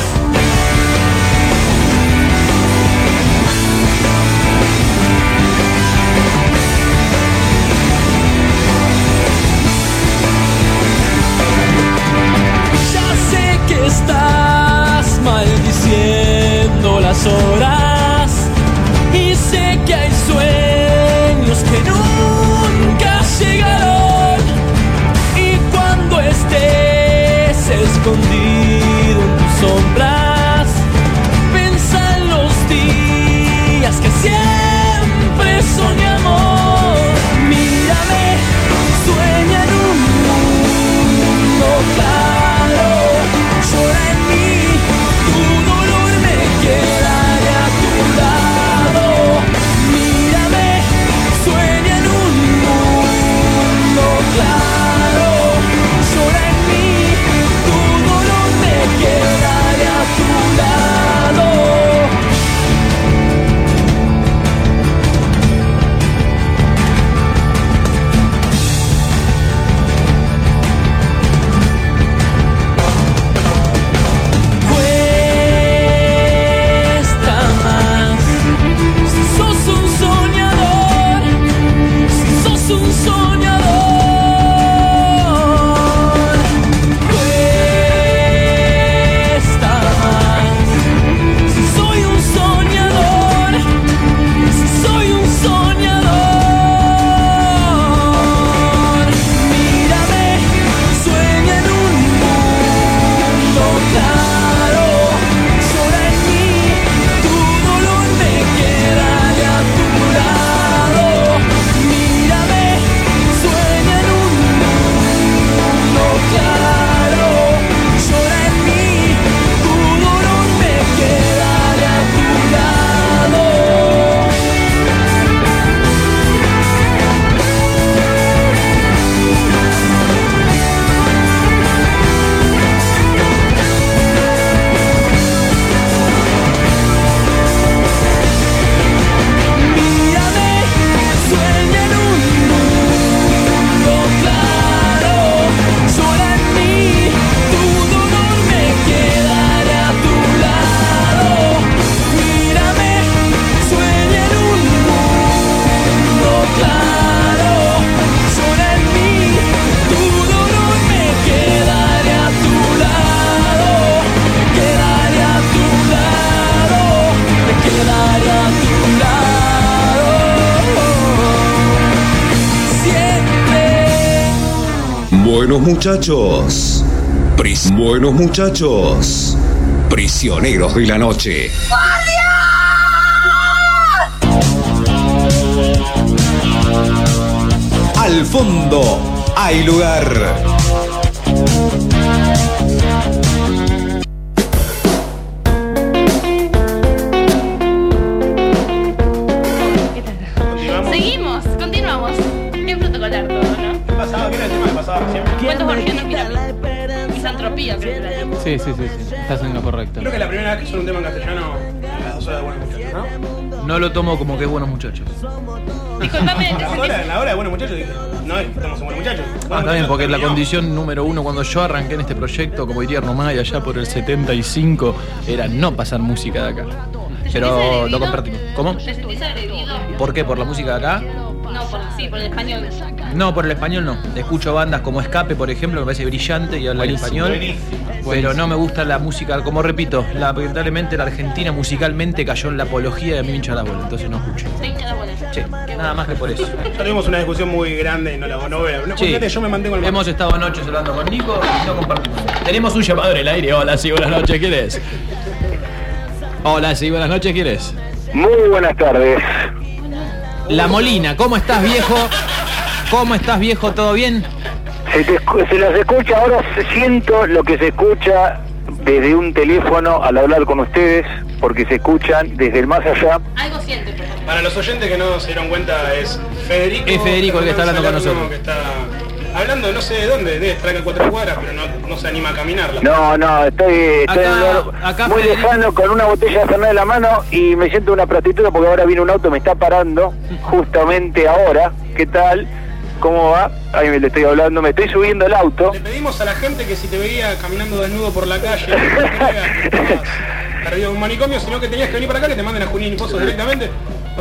Ya sé que estás maldiciendo las horas y sé que hay sueños que nunca llegaron. Y cuando estés escondido en tus sombras, piensa en los días que siempre soñamos. Mírame, sueña en un mundo claro, llora en mí, tu dolor me quedaré a tu lado. Mírame, sueña en un mundo claro, llora en mí, tu dolor me quedaré a tu lado. Cuesta más si sos un soñador, si sos un soñador. Cuesta más si soy un soñador, si soy un soñador. Mírame, sueña en un mundo claro, llora en mí, tu dolor me quedaré a tu lado. Mírame, sueña en un mundo claro, llora en mí, tu dolor me quedaré a tu lado. Mírame, sueña en un mundo claro, llora en mí, tu dolor me quedaré a tu lado. Mírame, sueña en un mundo claro, llora en mí, tu dolor me quedaré a tu lado. Me quedaré a tu lado, me quedaré a tu lado. Siempre. Buenos muchachos. Buenos muchachos. Prisioneros de la noche. Al fondo hay lugar. Misantropía, creo que Sí. Estás en lo correcto. Creo que es la primera vez que suena un tema en castellano en las 2 horas de Buenos Muchachos, ¿no? No lo tomo como que es Buenos Muchachos. Disculpame, En la hora de Buenos Muchachos dije, no es que estamos en Buenos Muchachos. Está bien, porque la condición número uno cuando yo arranqué en este proyecto, como diría Romay, allá por el 75, era no pasar música de acá. Pero lo compartimos. ¿Cómo? ¿te estuviste agredido? ¿Por qué? ¿Por la música de acá? No, por el español. No, por el español no. Escucho bandas como Escape, por ejemplo, me parece brillante y habla en español. Pero no me gusta la música, como repito, lamentablemente la Argentina musicalmente cayó en la apología y a mí me hincha la bola, entonces no escucho. Sí, nada más que por eso. Ya tuvimos una discusión muy grande y no la veo. No, Sí. fíjate, yo me mantengo al margen. Hemos estado anoche hablando con Nico y no compartimos. Tenemos un llamado en el aire. Hola, sí, buenas noches, ¿quién es? Hola, sí, buenas noches, ¿quién es? Muy buenas tardes. La Molina, ¿cómo estás, viejo? ¿Cómo estás, viejo? ¿Todo bien? Se los escucha, ahora siento lo que se escucha desde un teléfono al hablar con ustedes, porque se escuchan desde el más allá. Algo siente, pero... Para los oyentes que no se dieron cuenta, es Federico. Es Federico el que está hablando con nosotros. Que está hablando no sé de dónde, debe estar acá a 4 cuadras, pero no se anima a caminarla. No, estoy en un lugar muy lejano con una botella de Fernet en la mano y me siento una prostituta porque ahora viene un auto, me está parando justamente ahora. ¿Qué tal? ¿Cómo va? Ahí le estoy hablando, me estoy subiendo el auto. Le pedimos a la gente que si te veía caminando desnudo por la calle, perdido en un manicomio, sino que tenías que venir para acá, que te manden a Junín y Pozos directamente.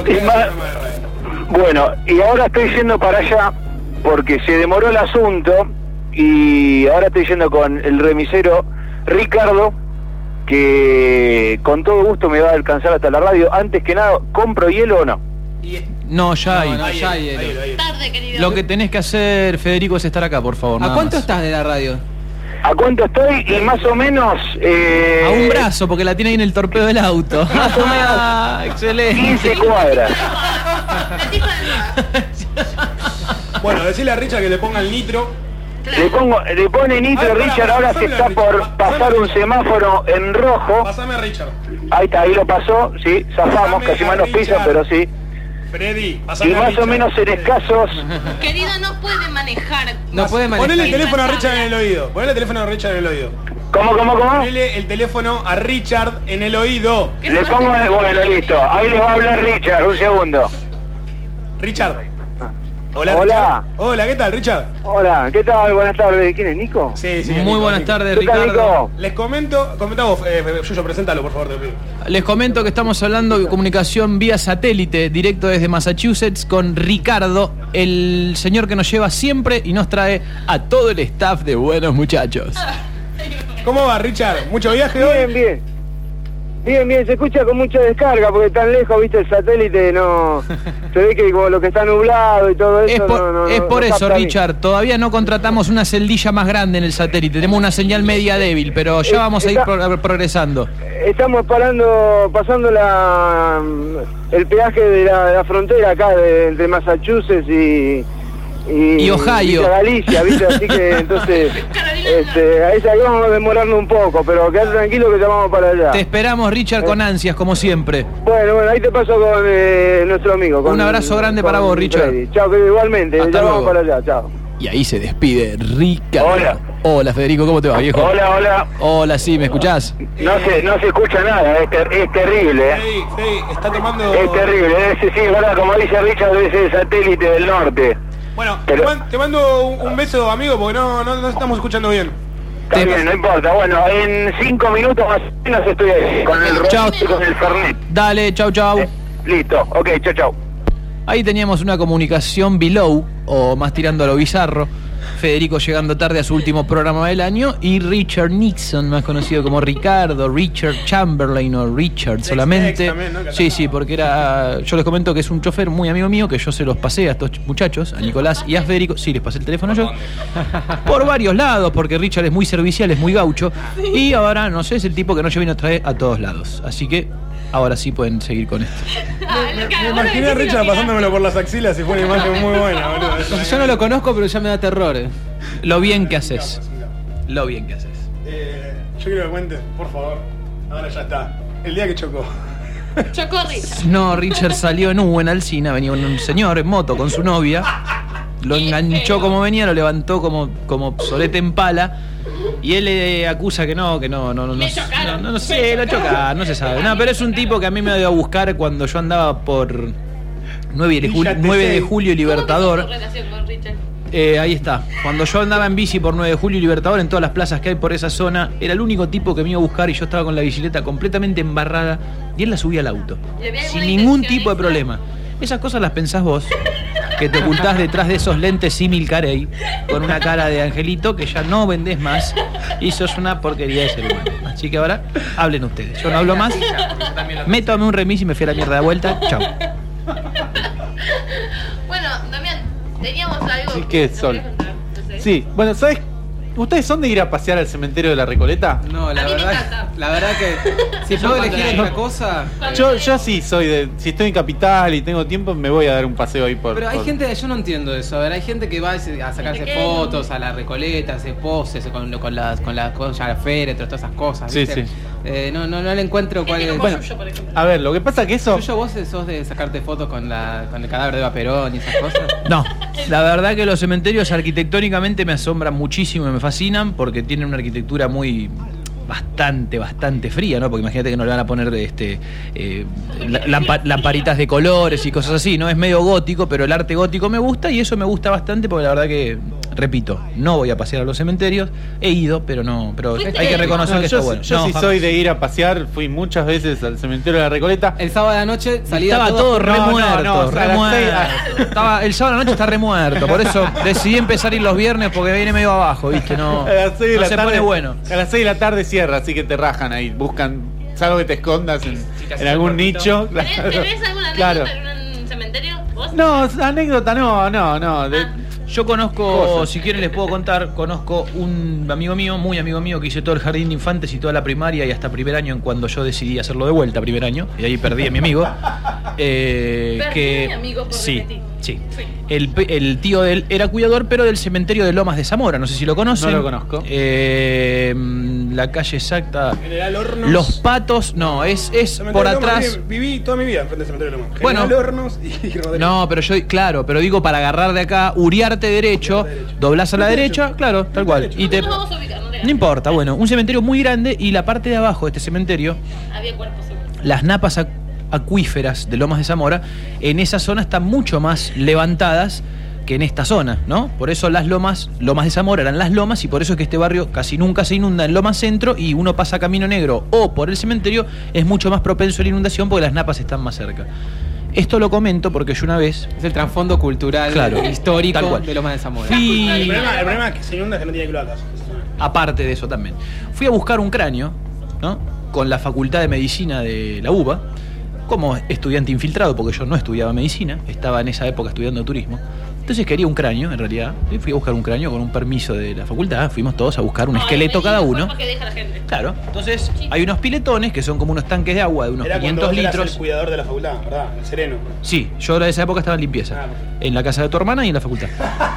Bueno, y ahora estoy yendo para allá porque se demoró el asunto y ahora estoy yendo con el remisero Ricardo, que con todo gusto me va a alcanzar hasta la radio. Antes que nada, ¿compro hielo o no? No, ya hay. Tarde, querido. Lo que tenés que hacer, Federico, es estar acá, por favor. ¿A cuánto estás de la radio? ¿A cuánto estoy? Y más o menos... A un brazo, porque la tiene ahí en el torpedo del auto. Más o menos excelente. 15 cuadras. Bueno, decirle a Richard que le ponga el nitro. Le pone nitro, Richard, ahora se está por pasar un semáforo en rojo. Pásame a Richard. Ahí está, ahí lo pasó, sí, zafamos, casi más nos pisa, pero sí. Freddy, y más o menos en escasos... Querido, no puede manejar. No puede manejar. Ponele el teléfono a Richard en el oído. Ponele el teléfono a Richard en el oído. ¿Cómo? Ponele el teléfono a Richard en el oído. Le pongo... Bueno, listo. Ahí le va a hablar Richard, un segundo. Richard. Hola. Hola. Hola, ¿qué tal, Richard? Hola, ¿qué tal? Buenas tardes. ¿Quién es, Nico? Sí, Muy Nico, buenas Nico. tardes, ¿Qué tal, Ricardo. Nico? Les comenta vos, Yuyo, preséntalo, por favor, te pido. Les comento que estamos hablando de comunicación vía satélite, directo desde Massachusetts, con Ricardo, el señor que nos lleva siempre y nos trae a todo el staff de Buenos Muchachos. ¿Cómo va, Richard? ¿Mucho viaje hoy? Bien, se escucha con mucha descarga porque tan lejos, viste, el satélite no... Se ve que como lo que está nublado y todo eso... Es por no eso, capta bien. Richard, todavía no contratamos una celdilla más grande en el satélite, tenemos una señal media débil, pero ya vamos a ir progresando. Estamos pasando el peaje de la frontera acá entre Massachusetts y Ohio. Galicia, ¿viste? Así que entonces ahí vamos a demorarnos un poco, pero quedate tranquilo que ya vamos para allá. Te esperamos, Richard, con ansias, como siempre. Bueno, ahí te paso con nuestro amigo. Un abrazo grande para vos, Richard. Freddy. Chao, que igualmente, Hasta ya luego. vamos para allá, chao. Y ahí se despide Ricardo. Hola. Hola, Federico, ¿cómo te va, viejo? Hola. Hola, sí, ¿me escuchás? No se escucha nada, es terrible, Freddy, está tomando... Es terrible, sí, verdad, como dice Richard, es el satélite del norte. Bueno, Pero- te mando un beso, amigo, porque no estamos escuchando bien. Está bien, no importa. Bueno, en 5 minutos más o menos estoy ahí, con el Chao. rojo y con el Fernet. Dale, chau. Listo, ok, chau. Ahí teníamos una comunicación below, o más tirando a lo bizarro. Federico llegando tarde a su último programa del año y Richard Nixon, más conocido como Ricardo, Richard Chamberlain o Richard solamente. también, ¿no? Sí, porque era... Yo les comento que es un chofer muy amigo mío, que yo se los pasé a estos muchachos, a Nicolás y a Federico. Sí, les pasé el teléfono yo. Por varios lados, porque Richard es muy servicial, es muy gaucho. Y ahora, no sé, es el tipo que nos lleva y nos trae a todos lados. Así que ahora sí pueden seguir con esto. Me imaginé a Richard pasándomelo por las axilas y fue una imagen muy buena, boludo. Yo no lo conozco, pero ya me da terror. Lo bien que haces. Yo quiero que cuentes, por favor. Ahora ya está. El día que chocó. Chocó Richard. No, Richard salió en en Alsina, venía un señor en moto con su novia. lo enganchó como venía, lo levantó como solete en pala. Y él le acusa que no sé, lo choca, no se sabe. No, pero es un tipo que a mí me dio a buscar cuando yo andaba por 9 de julio y Libertador. ¿Cómo empezó tu relación con Richard? Ahí está. Cuando yo andaba en bici por 9 de julio y Libertador, en todas las plazas que hay por esa zona, era el único tipo que me iba a buscar y yo estaba con la bicicleta completamente embarrada y él la subía al auto. Sin ningún tipo de problema. Esas cosas las pensás vos, que te ocultás detrás de esos lentes símil Carey, con una cara de angelito que ya no vendés más y sos una porquería de ser humano. Así que ahora hablen ustedes. Yo no hablo más. Me tomé un remis y me fui a la mierda de vuelta. Chau. Bueno, Damián, teníamos algo. Sí, ¿qué es, Sol? Sí, bueno, ¿sabes? ¿Ustedes son de ir a pasear al cementerio de la Recoleta? No, la verdad que si puedo elegir otra cosa. Yo sí soy de. Si estoy en Capital y tengo tiempo, me voy a dar un paseo ahí por. Pero hay gente, yo no entiendo eso. A ver, hay gente que va a sacarse fotos a la Recoleta, hace poses con la féretro, todas esas cosas. ¿viste? Sí. No le encuentro cuál es. Bueno, a ver, lo que pasa que eso. Yuyo, ¿vos sos de sacarte fotos con el cadáver de Eva Perón y esas cosas? No, la verdad que los cementerios arquitectónicamente me asombran muchísimo y me fascinan porque tienen una arquitectura muy bastante fría, ¿no? Porque imagínate que no le van a poner lamparitas de colores y cosas así, ¿no? Es medio gótico, pero el arte gótico me gusta y eso me gusta bastante porque la verdad que, repito, no voy a pasear a los cementerios, he ido, pero hay que reconocer que está bueno. Yo sí soy de ir a pasear, fui muchas veces al cementerio de la Recoleta. El sábado de la noche estaba todo remuerto. El sábado de la noche está remuerto, por eso decidí empezar a ir los viernes porque viene medio abajo, ¿viste? No, a las 6 de la tarde, pone bueno. A las 6 de la tarde cierra, así que te rajan ahí, buscan, salvo que te escondas en algún nicho. ¿Tenés alguna anécdota en un cementerio? ¿Vos? No, anécdota no. Yo conozco, si quieren les puedo contar, conozco un amigo mío, muy amigo mío, que hizo todo el jardín de infantes y toda la primaria y hasta primer año, en cuando yo decidí hacerlo de vuelta, primer año, y ahí perdí a mi amigo. Perdí a mi amigo por repetir. Sí. El tío de él era cuidador, pero del cementerio de Lomas de Zamora, no sé si lo conocen. No lo conozco. La calle exacta. General Hornos. Los Patos, no, es por atrás. Viví toda mi vida frente al cementerio de Lomas. Bueno, General Hornos y Rodríguez. No, pero digo para agarrar de acá, Uriarte derecho, doblás a la derecha, claro, tal cual. Y te... No importa, bueno, un cementerio muy grande y la parte de abajo de este cementerio, había cuerpos seguros. Las napas acuíferas de Lomas de Zamora, en esa zona están mucho más levantadas que en esta zona, ¿no? Por eso las Lomas de Zamora eran las lomas y por eso es que este barrio casi nunca se inunda en Lomas Centro y uno pasa Camino Negro o por el cementerio es mucho más propenso a la inundación porque las napas están más cerca. Esto lo comento porque yo una vez... Es el trasfondo cultural, histórico de Lomas de Zamora. El problema es que se inunda que no tiene cloacas. Aparte de eso también. Fui a buscar un cráneo, ¿no? Con la Facultad de Medicina de la UBA, como estudiante infiltrado, porque yo no estudiaba medicina, estaba en esa época estudiando turismo. Entonces quería un cráneo, en realidad. Y fui a buscar un cráneo con un permiso de la facultad. Fuimos todos a buscar un esqueleto cada uno. Que deja la gente. Claro. Entonces hay unos piletones que son como unos tanques de agua de unos 500 litros. Eras el cuidador de la facultad, ¿verdad? El sereno. Sí, yo en esa época estaba en limpieza. En la casa de tu hermana y en la facultad.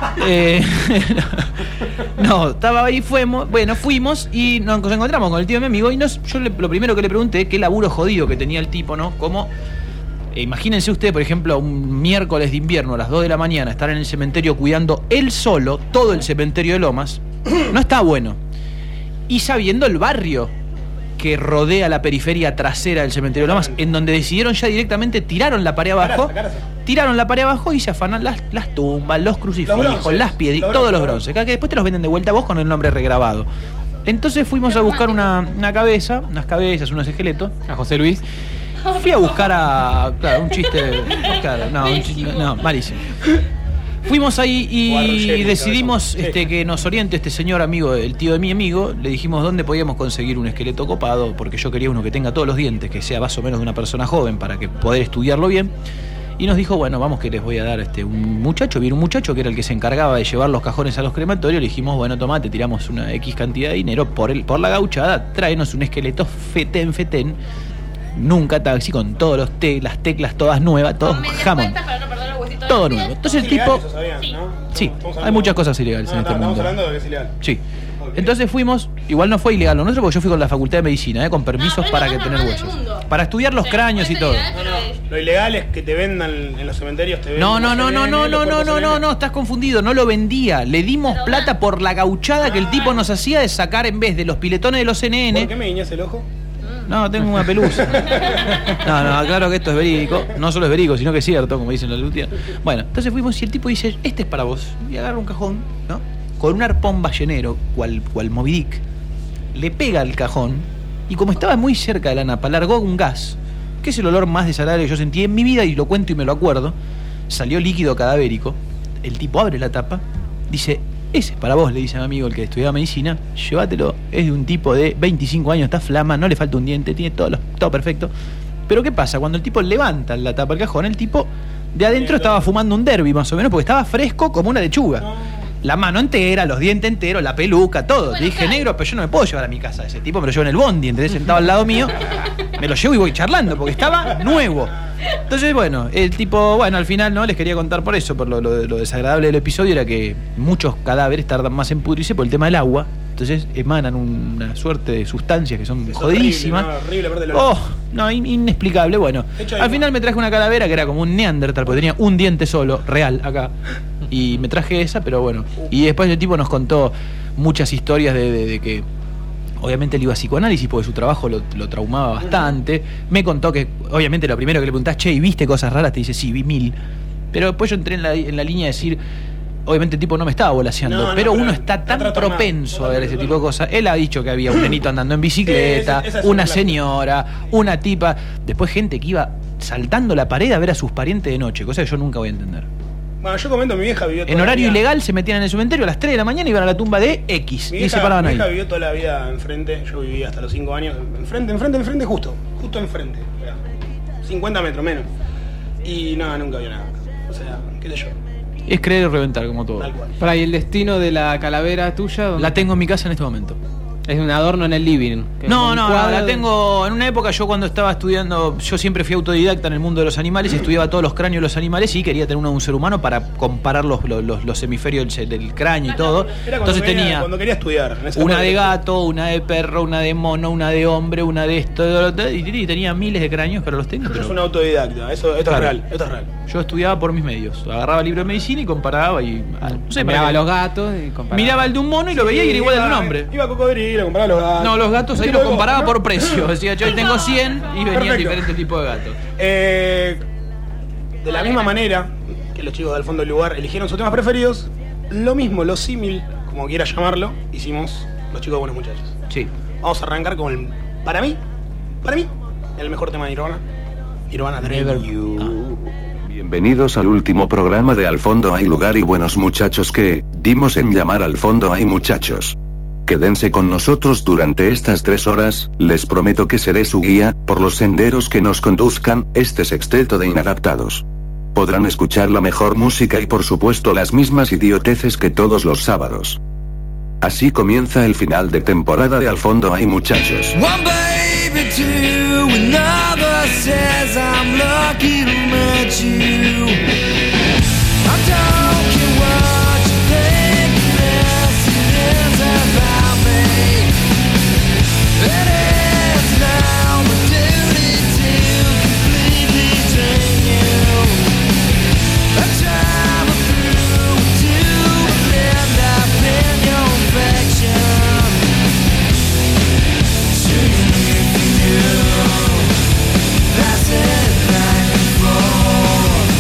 No, estaba ahí, fuimos y nos encontramos con el tío de mi amigo y yo lo primero que le pregunté, qué laburo jodido que tenía el tipo, ¿no? Como... imagínense usted, por ejemplo, un miércoles de invierno a las 2 de la mañana estar en el cementerio cuidando él solo todo el cementerio de Lomas. No está bueno. Y sabiendo el barrio que rodea la periferia trasera del cementerio de Lomas, en donde decidieron ya directamente, tiraron la pared abajo y se afanan las tumbas, los crucifijos, las piedras, todos los bronces, que después te los venden de vuelta a vos con el nombre regrabado. Entonces fuimos a buscar unas cabezas, unos esqueletos, a José Luis. Fui a buscar un chiste. Claro, no, malísimo. Fuimos ahí y decidimos que nos oriente este señor amigo, el tío de mi amigo. Le dijimos dónde podíamos conseguir un esqueleto copado, porque yo quería uno que tenga todos los dientes, que sea más o menos de una persona joven para que poder estudiarlo bien. Y nos dijo, bueno, vamos que les voy a dar un muchacho que era el que se encargaba de llevar los cajones a los crematorios. Le dijimos, bueno, toma, te tiramos una X cantidad de dinero por la gauchada, tráenos un esqueleto fetén. Nunca taxi, con todos las teclas todas nuevas, todos jamón. Todo nuevo. Entonces el tipo... Eso sabían, ¿no? Sí, hay muchas cosas ilegales en este Estamos mundo. hablando de que es ilegal. Sí. Entonces fuimos, igual no fue ilegal lo nuestro porque yo fui con la Facultad de Medicina, con permisos para que tener huesos. Para estudiar los cráneos y todo. Lo ilegal es que te vendan en los cementerios. Te No, vendan no, estás confundido, no lo vendía. Le dimos plata por la gauchada que el tipo nos hacía de sacar en vez de los piletones de los CNN. ¿Por qué me guiñas el ojo? No, tengo una pelusa. No, claro que esto es verídico. No solo es verídico, sino que es cierto, como dicen los lutiers. Bueno, entonces fuimos y el tipo dice, este es para vos. Y agarra un cajón, ¿no? Con un arpón ballenero, cual Moby Dick, le pega al cajón y como estaba muy cerca de la napa, largó un gas, que es el olor más desagradable que yo sentí en mi vida y lo cuento y me lo acuerdo. Salió líquido cadavérico. El tipo abre la tapa, dice, ese es para vos, le dice a mi amigo el que estudiaba medicina, llévatelo, es de un tipo de 25 años, está flama, no le falta un diente, tiene todo perfecto. Pero ¿qué pasa? Cuando el tipo levanta la tapa del cajón, el tipo de adentro estaba fumando un derby más o menos porque estaba fresco como una lechuga. La mano entera, los dientes enteros, la peluca, todo. Bueno, dije, negro, pero yo no me puedo llevar a mi casa a ese tipo, me lo llevo en el bondi, ¿entendés? Sentado al lado mío, me lo llevo y voy charlando, porque estaba nuevo. Entonces, bueno, el tipo, bueno, al final no les quería contar por eso, por lo desagradable del episodio era que muchos cadáveres tardan más en pudrirse por el tema del agua. Entonces emanan una suerte de sustancias que son jodidísimas. Inexplicable. Bueno, al final me traje una calavera que era como un Neandertal, porque tenía un diente solo, real, acá. Y me traje esa, pero bueno. Y después el tipo nos contó muchas historias de que obviamente él iba a psicoanálisis porque su trabajo lo traumaba bastante. Me contó que, obviamente, lo primero que le preguntás, che, ¿y viste cosas raras? Te dice, sí, vi 1000. Pero después yo entré en la línea de decir, obviamente el tipo no me estaba volaseando, pero uno está tan propenso a ver ese tipo de cosas. Él ha dicho que había un nenito andando en bicicleta, una señora, una tipa, después gente que iba saltando la pared a ver a sus parientes de noche, cosa que yo nunca voy a entender. Bueno, yo comento, mi vieja vivió toda en horario la vida. ilegal se metían en el cementerio a las 3 de la mañana y iban a la tumba de X y se paraban ahí. Mi vieja vivió toda la vida enfrente, yo vivía hasta los 5 años, enfrente, justo enfrente, 50 metros menos. Y nada, nunca había nada. O sea, qué sé yo. Es creer y reventar, como todo. Para, ¿y el destino de la calavera tuya? ¿Dónde? La tengo en mi casa en este momento. Es un adorno en el living. No, la tengo en una época. Yo cuando estaba estudiando, yo siempre fui autodidacta en el mundo de los animales, estudiaba todos los cráneos de los animales y quería tener uno de un ser humano para comparar los hemisferios del cráneo y todo. Entonces tenía cuando quería estudiar. Una de gato, una de perro, una de mono, una de hombre, una de esto, y tenía miles de cráneos, pero los tengo. Yo soy un autodidacta, esto es real, esto es real. Yo estudiaba por mis medios, agarraba libros de medicina y comparaba y no sé, miraba los gatos y comparaba. Miraba el de un mono y lo veía y era igual al de un hombre. Iba a Cocodrilo, compraba los gatos. No, los gatos ahí los comparaba por precio. Decía, yo tengo 100 y venían diferentes tipos de gatos. De la misma manera que los chicos del fondo del lugar eligieron sus temas preferidos, lo mismo, lo símil, como quieras llamarlo, hicimos los chicos de Buenos Muchachos. Sí. Vamos a arrancar con el, para mí, el mejor tema de Nirvana, Dream You. Bienvenidos al último programa de Al Fondo Hay Lugar y Buenos Muchachos que dimos en llamar Al Fondo Hay Muchachos. Quédense con nosotros durante estas 3 horas, les prometo que seré su guía, por los senderos que nos conduzcan, este sexteto de inadaptados. Podrán escuchar la mejor música y por supuesto las mismas idioteces que todos los sábados. Así comienza el final de temporada de Al Fondo Hay Muchachos. One baby, two, another says I'm lucky to meet you. I don't care what you think, this is about me. It is now my duty to completely drain you. I travel through to end up in your affection. To you, that's it, back and forth.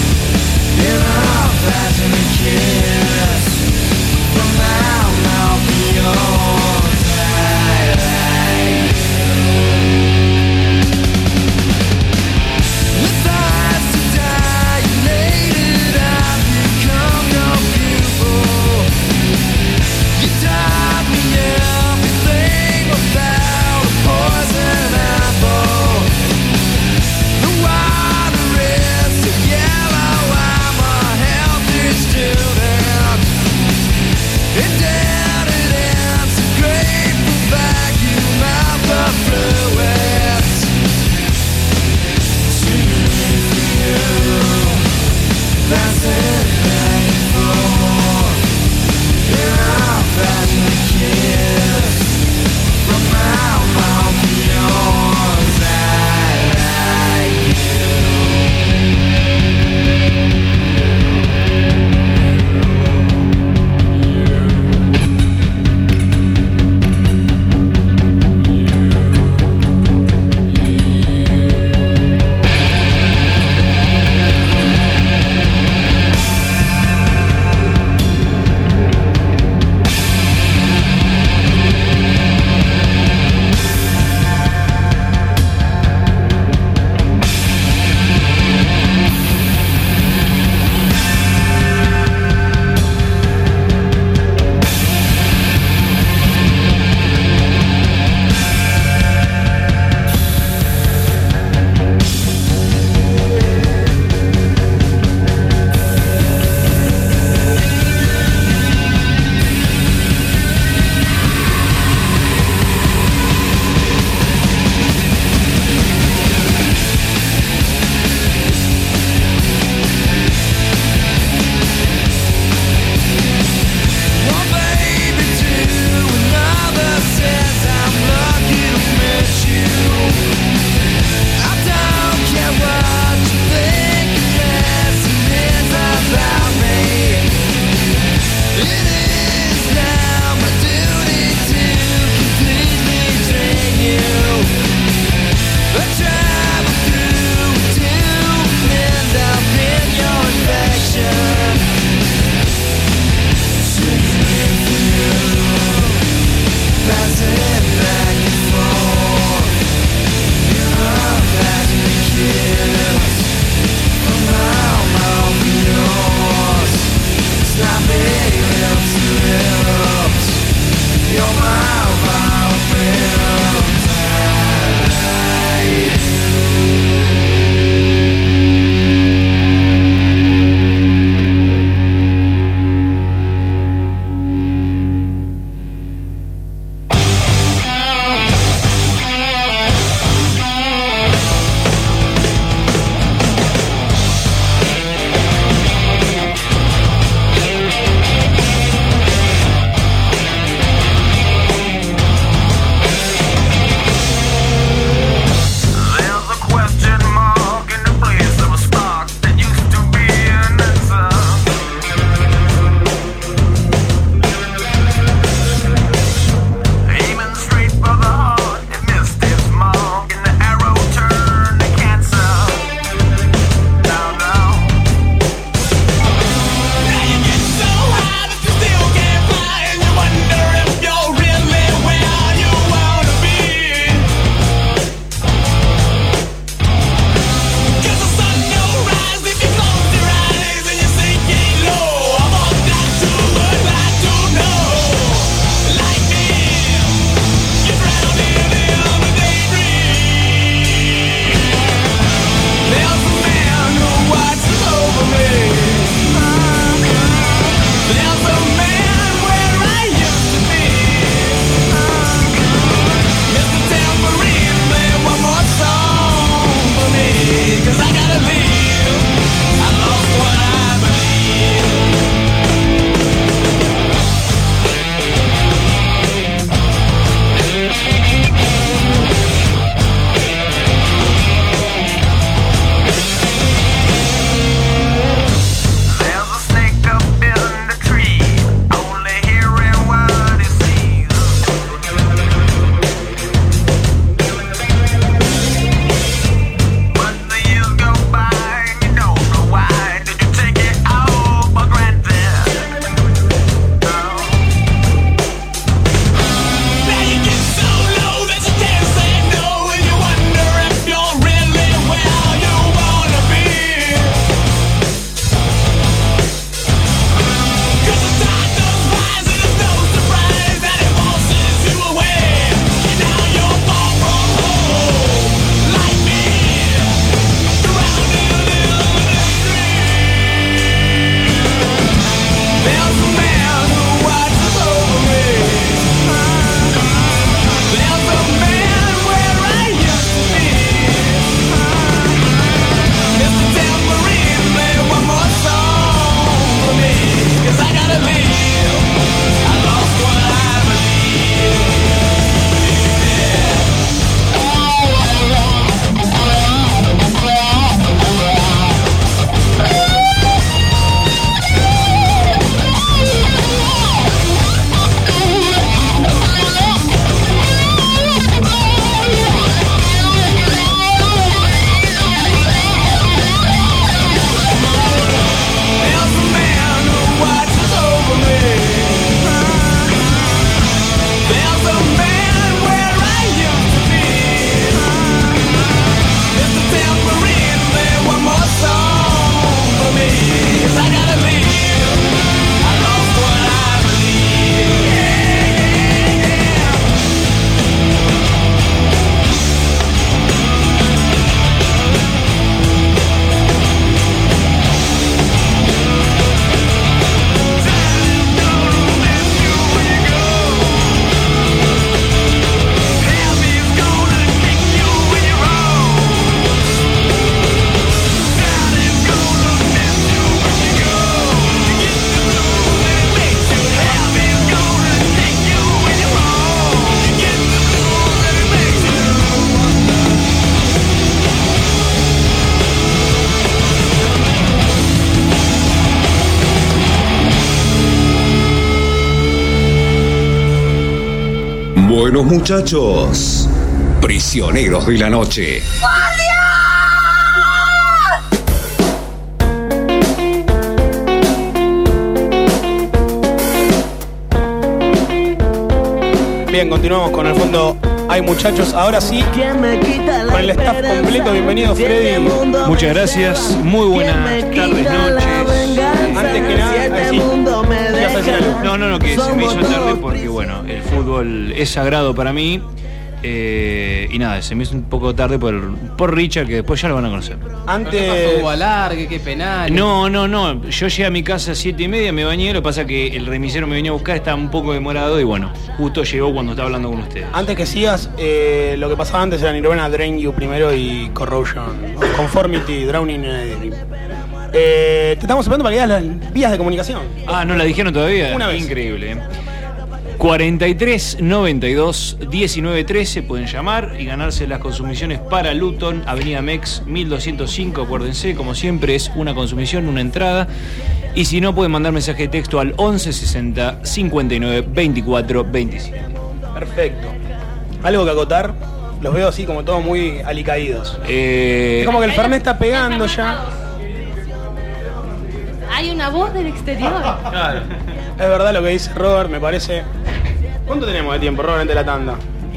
Buenos muchachos, prisioneros de la noche. Bien, continuamos con el fondo hay muchachos. Ahora sí, con el staff completo. Bienvenido, Freddy. Muchas gracias. Muy buenas tardes, noches. Antes que nada, No, que se me hizo tarde porque, bueno, el fútbol es sagrado para mí. Y nada, se me hizo un poco tarde por Richard, que después ya lo van a conocer. Antes hubo alargue, qué penal. No. Yo llegué a mi casa a 7:30, me bañé. Lo que pasa es que el remisero me venía a buscar, estaba un poco demorado y bueno, justo llegó cuando estaba hablando con ustedes. Antes que sigas, lo que pasaba antes era Nirvana, Drain You primero y Corrosion, Conformity, Drowning Dream. Te estamos esperando para que digas las vías de comunicación. ¿No la dijeron todavía? Una vez. Increíble. 43 92 19 13 pueden llamar y ganarse las consumiciones para Luton, Avenida Mex 1205. Acuérdense, como siempre, es una consumición, una entrada. Y si no, pueden mandar mensaje de texto al 11 60 59 24 27. Perfecto. ¿Algo que acotar? Los veo así como todos muy alicaídos. Es como que el Fernet está pegando ya. Hay una voz del exterior. Claro. Es verdad lo que dice Robert, me parece. ¿Cuánto tenemos de tiempo, Robert, ante la tanda?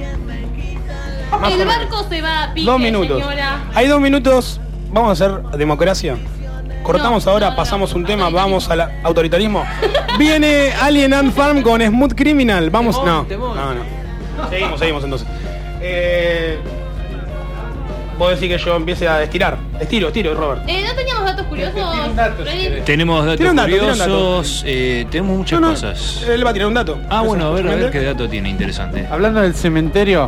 El barco se va a pique, 2 minutos. señora. Hay 2 minutos. Vamos a hacer democracia. Cortamos ahora, pasamos un tema, vamos al autoritarismo. Viene Alien Ant Farm con Smooth Criminal. Vamos, no. Seguimos entonces. Vos decís que yo empiece a estirar. Estiro, Robert. ¿No teníamos datos curiosos? Tenemos datos curiosos, tenemos muchas cosas. Él va a tirar un dato. Bueno, a ver qué dato tiene interesante. Hablando del cementerio,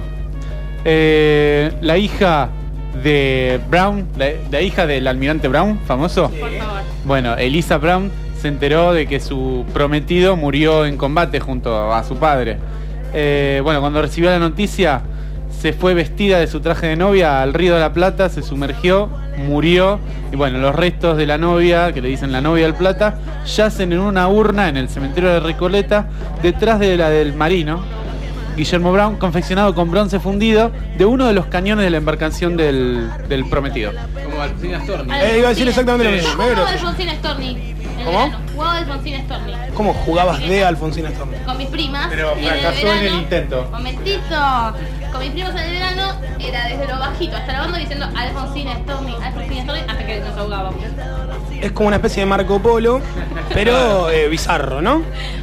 la hija de Brown, la hija del almirante Brown, famoso. Por favor. Bueno, Elisa Brown se enteró de que su prometido murió en combate junto a su padre. Bueno, cuando recibió la noticia, se fue vestida de su traje de novia al Río de la Plata, se sumergió, murió. Y bueno, los restos de la novia, que le dicen la novia del Plata, yacen en una urna en el cementerio de Recoleta, detrás de la del marino Guillermo Brown, confeccionado con bronce fundido de uno de los cañones de la embarcación del prometido. Como Alfonsín Storni. Iba a decir exactamente lo mismo. Jugaba Alfonsín Storni. ¿Cómo? Jugaba Alfonsín Storni. ¿Cómo jugabas de Alfonsín Storni? Con mis primas. Pero y en el fracasó en el verano, intento. Momentito. Con mis primas en el verano era desde lo bajito hasta la banda diciendo Alfonsín Storni, hasta que nos ahogábamos. Es como una especie de Marco Polo, pero bizarro, ¿no?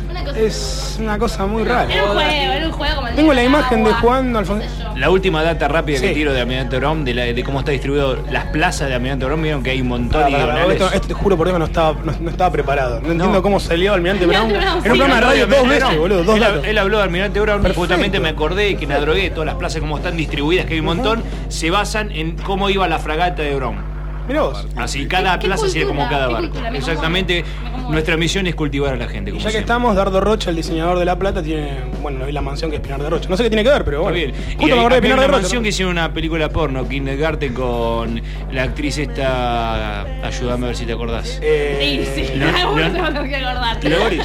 Es una cosa muy rara. Era un juego como el Tengo de la imagen agua. de jugando Alfonsín. La última data rápida que Sí. tiro de Almirante Brown, de cómo está distribuido las plazas de Almirante Brown. Vieron que hay un montón de diagonales. Esto te juro por Dios que no estaba preparado. No entiendo cómo salió Almirante Brown. Almirante Brown, En un programa de radio dos veces, boludo. Dos datos. Él habló de Almirante Brown. Perfecto. Justamente me acordé que en la drogué, todas las plazas como están distribuidas, que hay un montón, se basan en cómo iba la fragata de Brown. Mirá vos. Así, cada ¿Qué plaza sería como cultura? cada ¿Qué barco. cultura? Me Exactamente, nuestra misión es cultivar a la gente. Y Como ya que siempre. estamos, Dardo Rocha, el diseñador de La Plata, tiene, bueno, la mansión que es Pinar de Rocha. No sé qué tiene que ver, pero bueno. Está bien. Justo Y me acordé de hay Pinar una de Rocha. mansión que hicieron una película porno, Kindergarten, con la actriz esta. Ayúdame a ver si te acordás. Sí. Algunos se van a tener que acordar.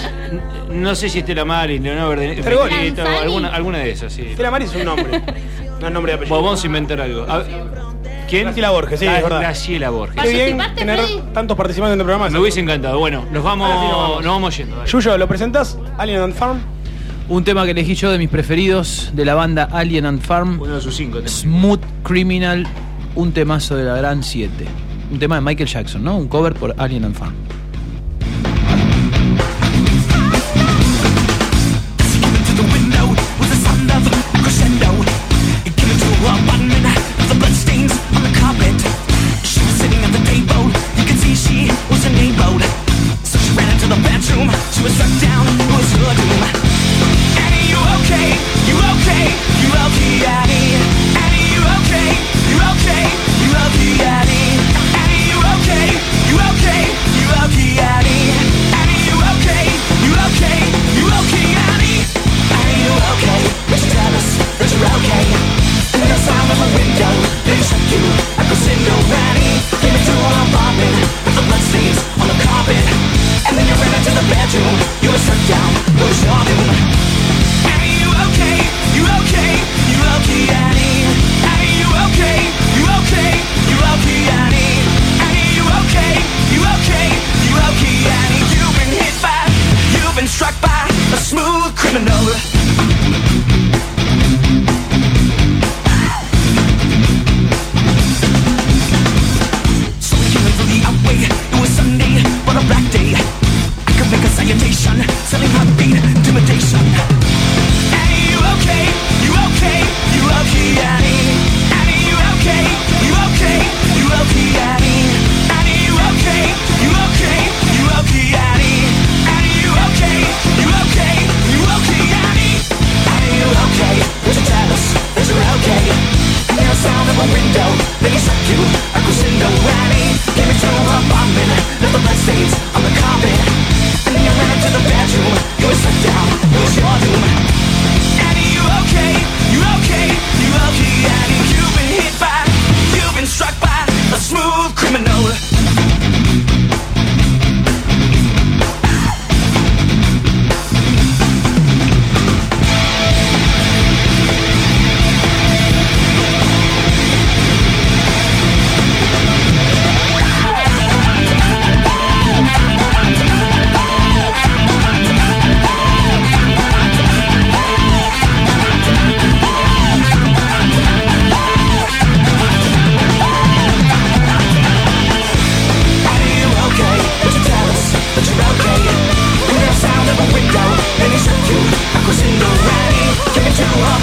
No sé si Estela Maris, Leonardo Verdenero, Fergoni. alguna de esas, sí. Estela Maris es un nombre. No es nombre de apellido. Vamos a inventar algo. ¿Quién? Graciela Borges, sí, es verdad. Graciela Borges. Qué bien ¿Participaste, tener Freddy? tantos participantes en el programa. Me hubiese encantado. Bueno, nos Ahora sí nos vamos yendo. dale. Yuyo, ¿lo presentás? Alien Ant Farm. Un tema que elegí yo de mis preferidos de la banda Alien Ant Farm. Uno de sus 5 temas. Smooth Criminal, un temazo de la Gran 7. Un tema de Michael Jackson, ¿no? Un cover por Alien Ant Farm. She was struck down, it was her doom. Annie, you okay? You okay? You okay, Annie? Annie, you okay? You okay? You okay, Annie? Annie, you okay? You okay? You okay,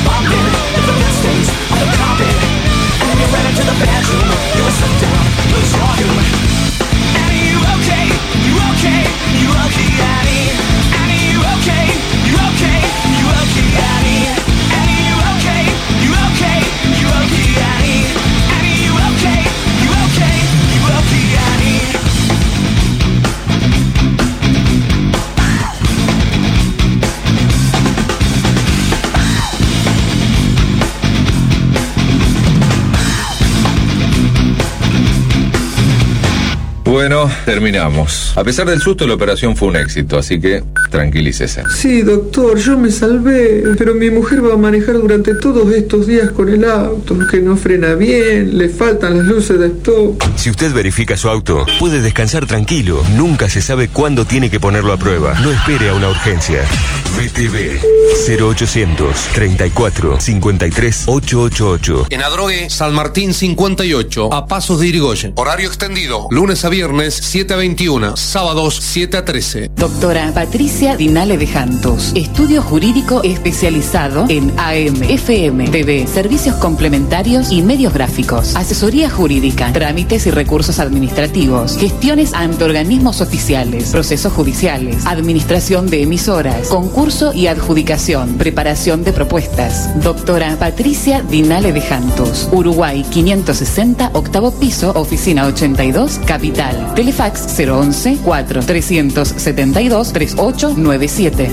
bumping. The best days of the carpet. And then you ran into the bedroom. You were slipped down, lose volume. Annie, you okay? You okay? You okay, Annie? Annie, you okay? You okay? You okay, Annie? Annie, you okay? You okay? You okay, Annie? Annie, you okay? You okay? You okay, Annie? Bueno, terminamos. A pesar del susto, la operación fue un éxito, así que tranquilícese. Sí, doctor, yo me salvé, pero mi mujer va a manejar durante todos estos días con el auto, que no frena bien, le faltan las luces de stop. Si usted verifica su auto, puede descansar tranquilo. Nunca se sabe cuándo tiene que ponerlo a prueba. No espere a una urgencia. VTV 0800 34 53 888. En Adrogué, San Martín 58, a Pasos de Irigoyen. Horario extendido, lunes a viernes 7 a 21, sábados 7 a 13. Doctora Patricia Dinale de Jantos. Estudio jurídico especializado en AM, FM, TV, servicios complementarios y medios gráficos. Asesoría jurídica, trámites y recursos administrativos, gestiones ante organismos oficiales, procesos judiciales, administración de emisoras, concurso y adjudicación, preparación de propuestas. Doctora Patricia Dinale de Jantos. Uruguay 560, octavo piso, oficina 82, Capital. Telefax 011 4372 3897.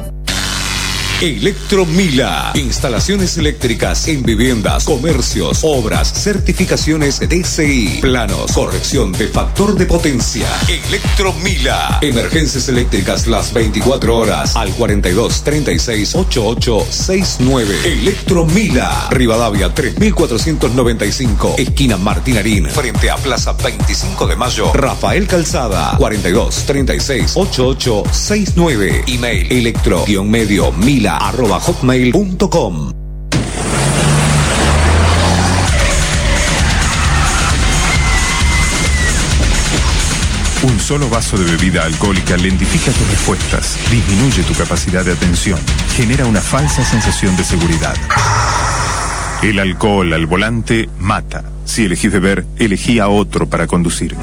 Electromila. Instalaciones eléctricas en viviendas, comercios, obras, certificaciones DCI, planos, corrección de factor de potencia. Electromila. Emergencias eléctricas las 24 horas al 42 36 88 69. Electromila. Rivadavia 3495, esquina Martín Arín, frente a Plaza 25 de Mayo. Rafael Calzada 42 36 88 69. Email electro-medio-mila@hotmail.com. Un solo vaso de bebida alcohólica lentifica tus respuestas, disminuye tu capacidad de atención, genera una falsa sensación de seguridad. El alcohol al volante mata. Si elegís beber, elegí a otro para conducir.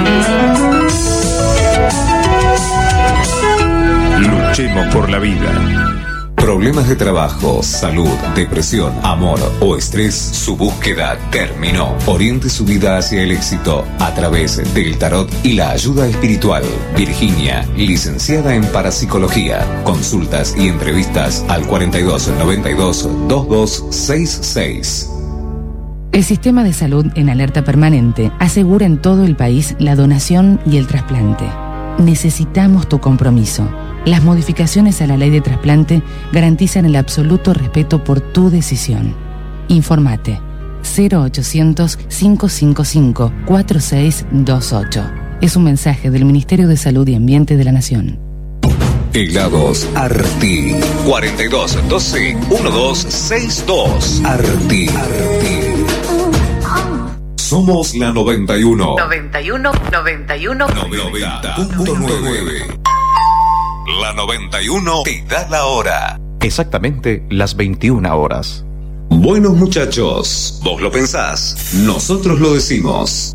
Luchemos por la vida. Problemas de trabajo, salud, depresión, amor o estrés, su búsqueda terminó. Oriente su vida hacia el éxito a través del tarot y la ayuda espiritual. Virginia, licenciada en parapsicología. Consultas y entrevistas al 42 92 2266. El Sistema de Salud en Alerta Permanente asegura en todo el país la donación y el trasplante. Necesitamos tu compromiso. Las modificaciones a la ley de trasplante garantizan el absoluto respeto por tu decisión. Informate 0800 555 4628. Es un mensaje del Ministerio de Salud y Ambiente de la Nación. Helados Arti 42 12 1262. Arti. Somos la 91. 90.9. La 91 te da la hora. Exactamente las 21 horas. Buenos muchachos, vos lo pensás, nosotros lo decimos.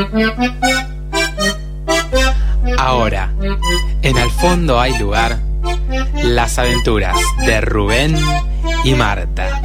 Ahora, en Al Fondo Hay Lugar, las aventuras de Rubén y Marta.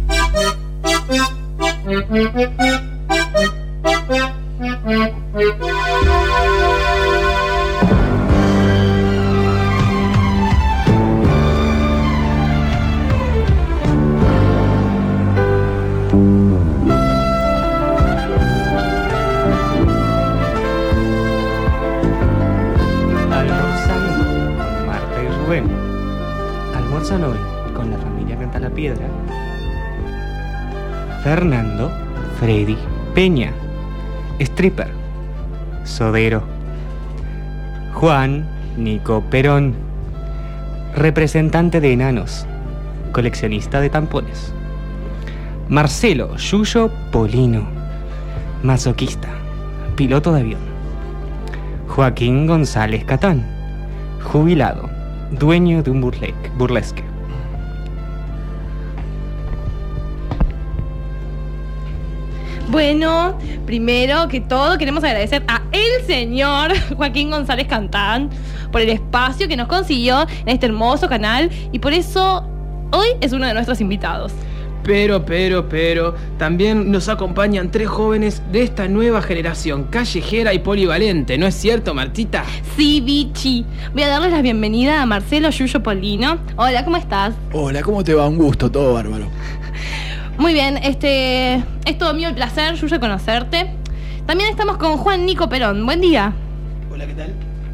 Almorzan hoy con la familia Cantalapiedra Fernando, Freddy, Peña, Stripper, Sodero, Juan, Nico Perón, representante de enanos, coleccionista de tampones, Marcelo Yuyo Polino, masoquista, piloto de avión, Joaquín González Catán, jubilado, dueño de un burlesque. Bueno, primero que todo queremos agradecer a el señor Joaquín González Catán por el espacio que nos consiguió en este hermoso canal y por eso hoy es uno de nuestros invitados. Pero, también nos acompañan 3 jóvenes de esta nueva generación, callejera y polivalente, ¿no es cierto, Martita? Sí, bichi. Voy a darles la bienvenida a Marcelo Yuyo Polino. Hola, ¿cómo estás? Hola, ¿cómo te va? Un gusto, todo bárbaro. Muy bien, es todo mío el placer, Yuyo, conocerte. También estamos con Juan Nico Perón. Buen día. Hola, ¿qué tal?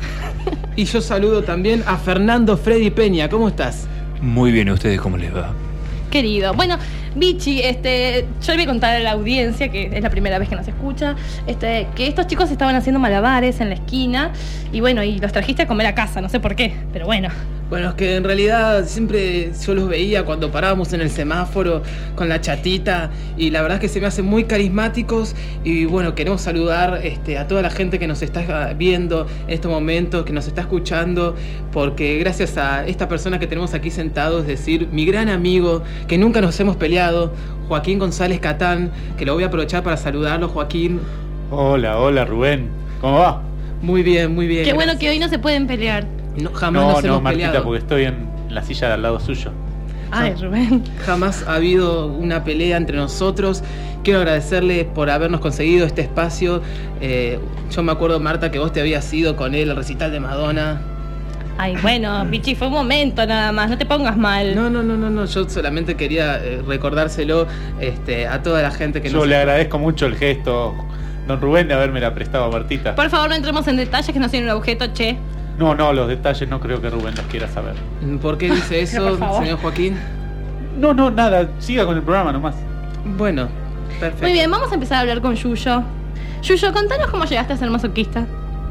Y yo saludo también a Fernando Freddy Peña. ¿Cómo estás? Muy bien, ¿a ustedes cómo les va? Querido. Bueno, Bichi, yo le voy a contar a la audiencia, que es la primera vez que nos escucha, que estos chicos estaban haciendo malabares en la esquina y bueno, y los trajiste a comer a casa, no sé por qué, pero bueno. Bueno, es que en realidad siempre yo los veía cuando parábamos en el semáforo con la chatita y la verdad es que se me hacen muy carismáticos y bueno, queremos saludar a toda la gente que nos está viendo en estos momentos, que nos está escuchando, porque gracias a esta persona que tenemos aquí sentado, es decir, mi gran amigo, que nunca nos hemos peleado, Joaquín González Catán, que lo voy a aprovechar para saludarlo, Joaquín. Hola Rubén, ¿cómo va? Muy bien, muy bien. Qué gracias. bueno que hoy no se pueden pelear. No, jamás nos hemos Martita, peleado. porque estoy en la silla de al lado suyo. Ay, Rubén. Jamás ha habido una pelea entre nosotros. Quiero agradecerle por habernos conseguido este espacio. Yo me acuerdo, Marta, que vos te habías ido con él al recital de Madonna. Ay, bueno, Bichi, fue un momento nada más, no te pongas mal. No, yo solamente quería recordárselo a toda la gente que Yo le agradezco mucho el gesto, don Rubén, de haberme la prestado a Martita. Por favor, no entremos en detalles que no tienen un objeto, che. No, los detalles no creo que Rubén los quiera saber. ¿Por qué dice eso, señor Joaquín? No, nada, siga con el programa nomás. Bueno, perfecto. Muy bien, vamos a empezar a hablar con Yuyo. Yuyo, contanos cómo llegaste a ser masoquista.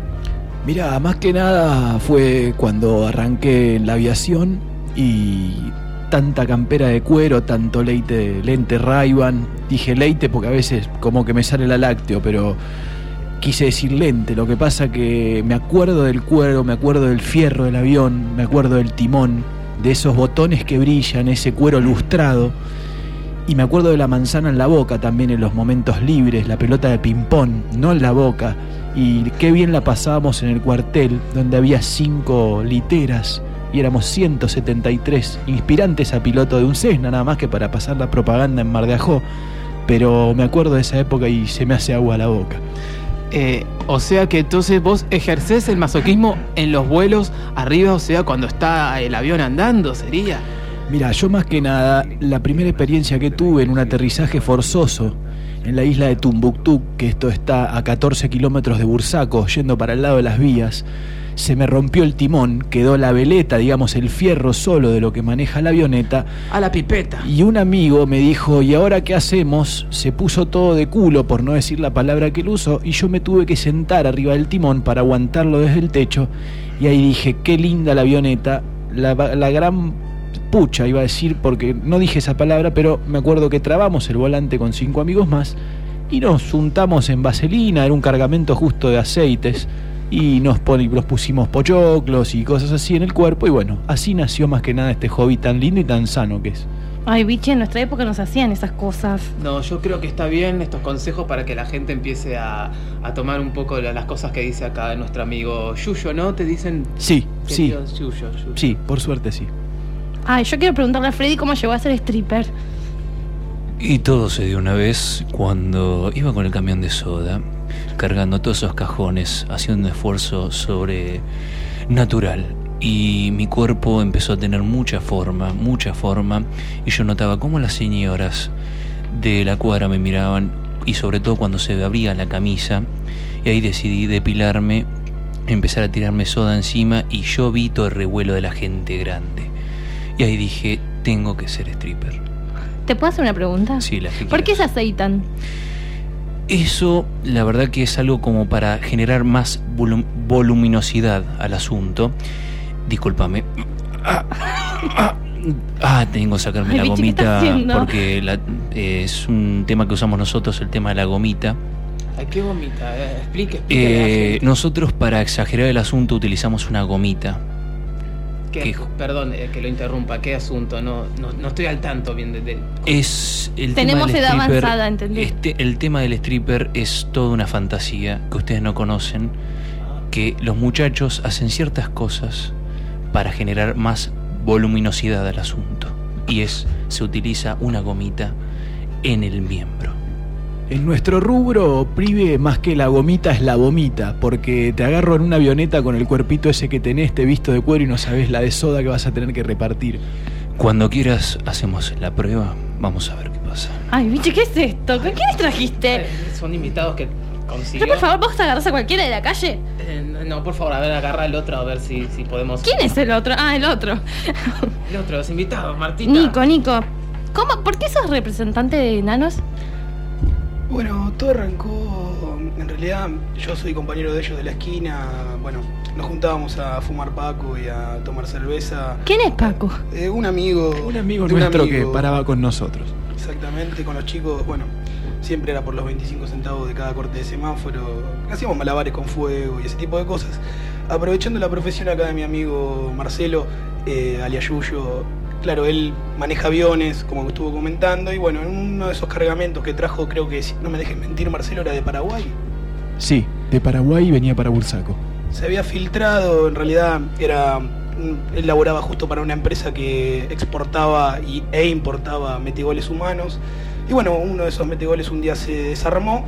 Mirá, más que nada fue cuando arranqué en la aviación y tanta campera de cuero, tanto lente Ray-Ban. Dije lente porque a veces como que me sale la lácteo, pero quise decir lente. Lo que pasa que me acuerdo del cuero, me acuerdo del fierro del avión, me acuerdo del timón, de esos botones que brillan, ese cuero lustrado. Y me acuerdo de la manzana en la boca también en los momentos libres, la pelota de ping-pong, no en la boca. Y qué bien la pasábamos en el cuartel, donde había 5 literas y éramos 173, inspirantes a piloto de un Cessna, nada más que para pasar la propaganda en Mar de Ajó. Pero me acuerdo de esa época y se me hace agua a la boca. O sea que entonces vos ejercés el masoquismo en los vuelos arriba, o sea, cuando está el avión andando, sería. Mira, yo más que nada, la primera experiencia que tuve en un aterrizaje forzoso en la isla de Tumbuctú, que esto está a 14 kilómetros de Bursaco, yendo para el lado de las vías, se me rompió el timón, quedó la veleta, digamos el fierro solo de lo que maneja la avioneta. A la pipeta. Y un amigo me dijo, ¿y ahora qué hacemos? Se puso todo de culo, por no decir la palabra que él usó, y yo me tuve que sentar arriba del timón para aguantarlo desde el techo. Y ahí dije, qué linda la avioneta, la gran pucha iba a decir, porque no dije esa palabra, pero me acuerdo que trabamos el volante con 5 amigos más y nos juntamos en vaselina, era un cargamento justo de aceites, y nos pusimos pochoclos y cosas así en el cuerpo, y bueno, así nació más que nada este hobby tan lindo y tan sano que es. Ay, biche, en nuestra época nos hacían esas cosas. No, yo creo que está bien estos consejos para que la gente empiece a tomar un poco las cosas que dice acá nuestro amigo Yuyo, ¿no? ¿Te dicen? Sí, sí. Yuyo. Sí, por suerte sí. Ay, yo quiero preguntarle a Freddy cómo llegó a ser stripper. Y todo se dio una vez cuando iba con el camión de soda, cargando todos esos cajones, haciendo un esfuerzo sobrenatural. Y mi cuerpo empezó a tener mucha forma, y yo notaba cómo las señoras de la cuadra me miraban, y sobre todo cuando se abría la camisa, y ahí decidí depilarme, empezar a tirarme soda encima, y yo vi todo el revuelo de la gente grande. Y ahí dije, tengo que ser stripper. ¿Te puedo hacer una pregunta? Sí, la que ¿Por qué se aceitan? Eso, la verdad que es algo como para generar más voluminosidad al asunto. Discúlpame. Tengo que sacarme la gomita porque es un tema que usamos nosotros, el tema de la gomita. Ay, ¿qué gomita? Explique. Nosotros, para exagerar el asunto, utilizamos una gomita. Perdón que lo interrumpa, ¿qué asunto? No estoy al tanto bien es el Tenemos tema del edad stripper, avanzada, ¿entendés? El tema del stripper es toda una fantasía que ustedes no conocen, que los muchachos hacen ciertas cosas para generar más voluminosidad al asunto, y se utiliza una gomita en el miembro. En nuestro rubro, prive, más que la gomita es la vomita, porque te agarro en una avioneta con el cuerpito ese que tenés, te visto de cuero y no sabés la de soda que vas a tener que repartir. Cuando quieras hacemos la prueba, vamos a ver qué pasa. Ay, biche, ¿qué es esto? ¿Con quiénes trajiste? Son invitados que consiguió. Pero por favor, ¿vos te agarrás a cualquiera de la calle? No, por favor, a ver, agarra el otro, a ver si podemos... ¿Quién es el otro? Ah, el otro. El otro, los invitados, Martita. Nico. ¿Cómo? ¿Por qué sos representante de enanos? Bueno, todo arrancó, en realidad yo soy compañero de ellos de la esquina, bueno, nos juntábamos a fumar Paco y a tomar cerveza. ¿Quién es Paco? Un amigo nuestro que paraba con nosotros. Exactamente, con los chicos, bueno, siempre era por los 25 centavos de cada corte de semáforo, hacíamos malabares con fuego y ese tipo de cosas. Aprovechando la profesión acá de mi amigo Marcelo, alias Yuyo, claro, él maneja aviones, como estuvo comentando, y bueno, en uno de esos cargamentos que trajo, creo que, si no me dejes mentir, Marcelo, era de Paraguay. Sí, de Paraguay y venía para Bursaco. Se había filtrado, en realidad él laboraba justo para una empresa que exportaba e importaba metigoles humanos, y bueno, uno de esos metigoles un día se desarmó,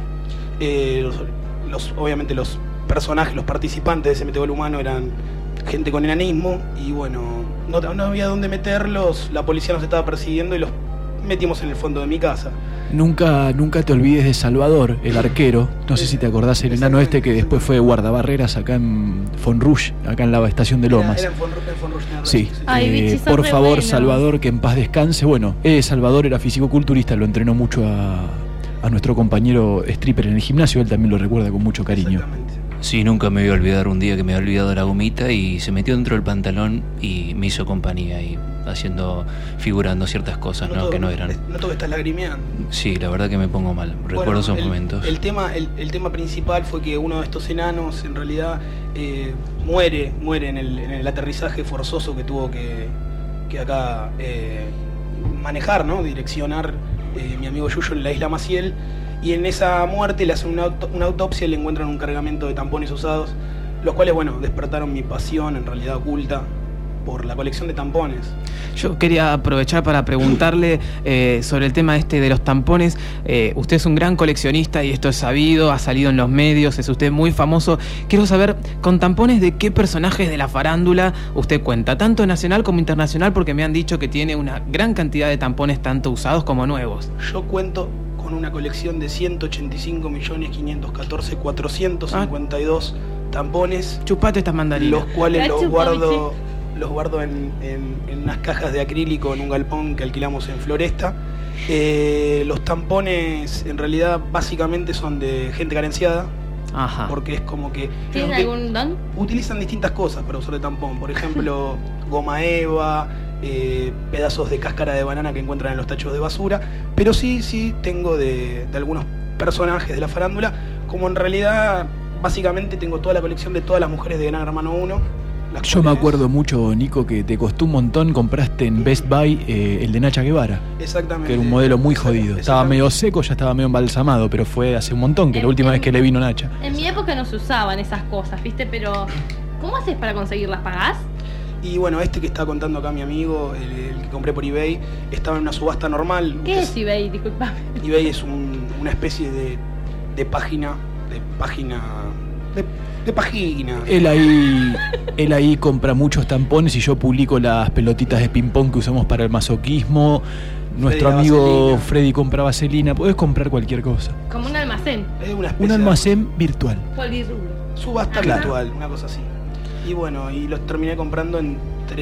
obviamente los personajes, los participantes de ese metegol humano eran gente con enanismo, y bueno, no había dónde meterlos, la policía nos estaba persiguiendo y los metimos en el fondo de mi casa. Nunca te olvides de Salvador, el arquero, no sé si te acordás, el enano este que después fue guardabarreras acá en Fonrouge, acá en la estación de Lomas. Era en Fonrouge. Sí, Ay, por favor, bueno. Salvador, que en paz descanse. Bueno, Salvador era fisicoculturista, lo entrenó mucho a nuestro compañero stripper en el gimnasio, él también lo recuerda con mucho cariño. Sí, nunca me voy a olvidar un día que me había olvidado la gomita y se metió dentro del pantalón y me hizo compañía y figurando ciertas cosas que no eran. Noto que estás lagrimeando. Sí, la verdad que me pongo mal. Recuerdo esos momentos. El tema principal fue que uno de estos enanos en realidad muere en el aterrizaje forzoso que tuvo que acá manejar, ¿no? Direccionar mi amigo Yuyo en la isla Maciel. Y en esa muerte le hacen una autopsia y le encuentran un cargamento de tampones usados, los cuales, bueno, despertaron mi pasión, en realidad oculta, por la colección de tampones. Yo quería aprovechar para preguntarle sobre el tema de los tampones. Usted es un gran coleccionista y esto es sabido, ha salido en los medios, es usted muy famoso. Quiero saber, con tampones, ¿de qué personajes de la farándula usted cuenta? Tanto nacional como internacional, porque me han dicho que tiene una gran cantidad de tampones, tanto usados como nuevos. Yo cuento con una colección de 185.514.452 tampones. Chupate estas mandarinas. Los cuales los guardo en unas cajas de acrílico en un galpón que alquilamos en Floresta. Los tampones en realidad básicamente son de gente carenciada. Ajá. Porque es como que... ¿Tienen algún don? Utilizan distintas cosas para usar de tampón. Por ejemplo, goma eva, pedazos de cáscara de banana que encuentran en los tachos de basura. Pero sí tengo de algunos personajes de la farándula. Como en realidad, básicamente tengo toda la colección de todas las mujeres de Gran Hermano 1. Yo me acuerdo mucho, Nico, que te costó un montón, compraste en Best Buy el de Nacha Guevara. Exactamente. Que era un modelo muy jodido. Estaba medio seco, ya estaba medio embalsamado, pero fue hace un montón, que la última vez que le vino Nacha. En mi época no se usaban esas cosas, ¿viste? Pero, ¿cómo haces para conseguirlas? ¿Pagás? Y bueno, este que está contando acá mi amigo, el que compré por eBay, estaba en una subasta normal. ¿Qué es eBay? Disculpame. eBay es una especie de página. Él ahí compra muchos tampones y yo publico las pelotitas de ping-pong que usamos para el masoquismo. Nuestro amigo Freddy compra vaselina. Podés comprar cualquier cosa. Como un almacén. Es una especie Un almacén virtual. Polirrubro. Subasta virtual, una cosa así. Y bueno, y los terminé comprando en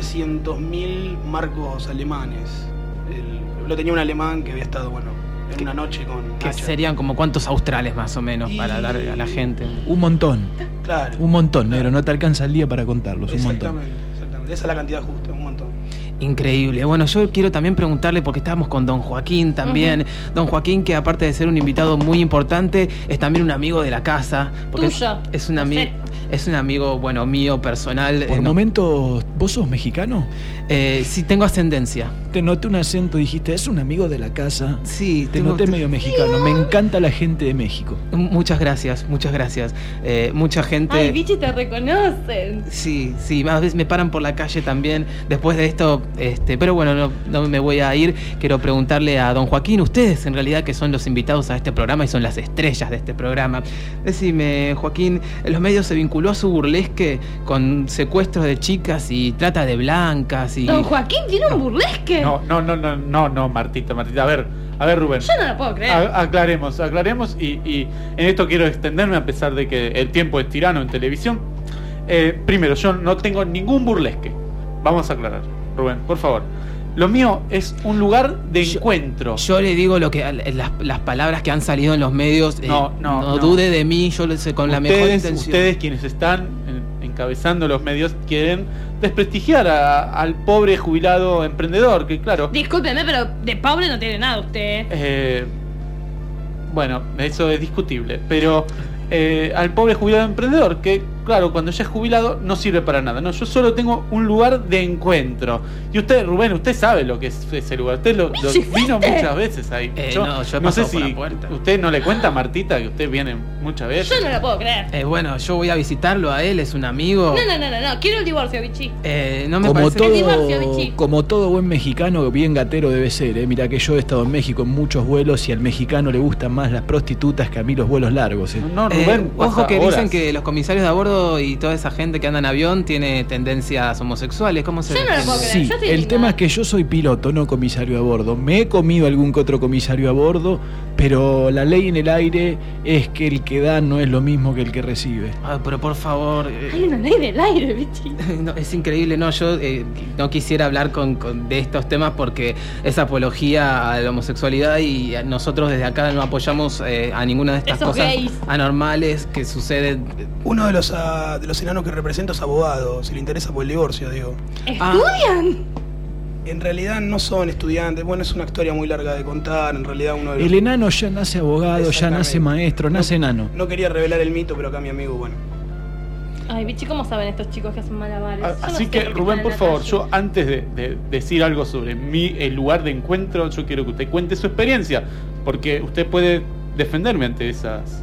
300.000 marcos alemanes. Lo tenía un alemán que había estado, bueno, en una noche con Que Nacha. serían como cuántos australes más o menos para dar a la gente. Un montón. Claro. Un montón, negro. No te alcanza el día para contarlos. Un montón. Exactamente. Esa es la cantidad justa, un montón. Increíble. Bueno, yo quiero también preguntarle, porque estábamos con Don Joaquín también. Don Joaquín, que aparte de ser un invitado muy importante, es también un amigo de la casa. Porque Tuyo. Es un amigo. Es un amigo, bueno, mío, personal. Por momentos, ¿vos sos mexicano? Sí, tengo ascendencia. Te noté un acento, dijiste, es un amigo de la casa. Sí, te noté medio mexicano. Me encanta la gente de México. Muchas gracias, muchas gracias. Mucha gente... Ay, bichi, te reconocen. Sí, a veces me paran por la calle también. Después de esto, pero bueno, no me voy a ir. Quiero preguntarle a Don Joaquín, ustedes en realidad que son los invitados a este programa y son las estrellas de este programa. Decime, Joaquín, los medios se vinculó a su burlesque con secuestros de chicas y trata de blancas y... Don Joaquín tiene un burlesque. No, Martita. A ver, Rubén. Yo no lo puedo creer. Aclaremos y en esto quiero extenderme a pesar de que el tiempo es tirano en televisión. Primero, yo no tengo ningún burlesque. Vamos a aclarar, Rubén, por favor. Lo mío es un lugar de encuentro. Yo le digo lo que las palabras que han salido en los medios. No dude de mí, yo lo sé con la mejor intención. Ustedes quienes están encabezando los medios quieren desprestigiar al pobre jubilado emprendedor, que claro... Discúlpeme, pero de pobre no tiene nada usted. Bueno, eso es discutible, pero al pobre jubilado emprendedor, que claro, cuando ya es jubilado no sirve para nada. No, yo solo tengo un lugar de encuentro. Y usted, Rubén, usted sabe lo que es ese lugar. Usted lo vino muchas veces ahí. Yo no sé si usted no le cuenta a Martita que usted viene muchas veces. Yo no lo puedo creer. Bueno, yo voy a visitarlo a él, es un amigo. No. Quiero el divorcio, bichi. No me como parece. El divorcio, bichi. Como todo buen mexicano, bien gatero debe ser. Mira que yo he estado en México en muchos vuelos y al mexicano le gustan más las prostitutas que a mí los vuelos largos. No, Rubén, ojo que horas. dicen que los comisarios de a bordo y toda esa gente que anda en avión tiene tendencias homosexuales. ¿Cómo se Yo no lo puedo creer. Sí, el tema es que yo soy piloto, no comisario a bordo. Me he comido algún que otro comisario a bordo, pero la ley en el aire es que el que da no es lo mismo que el que recibe. Pero por favor... Hay una ley del aire, bichi. No, es increíble, no, yo no quisiera hablar de estos temas porque es apología a la homosexualidad y nosotros desde acá no apoyamos a ninguna de estas Esos cosas gays anormales que suceden. Uno de los enanos que represento es abogado, si le interesa por el divorcio, digo. ¿Estudian? En realidad no son estudiantes, bueno, es una historia muy larga de contar, en realidad uno de los... El enano ya nace abogado, ya nace maestro, nace enano. No quería revelar el mito, pero acá mi amigo, bueno. Ay, bichi, ¿cómo saben estos chicos que hacen malabares? Así que, Rubén, por favor, yo antes de decir algo sobre el lugar de encuentro, yo quiero que usted cuente su experiencia, porque usted puede defenderme ante esas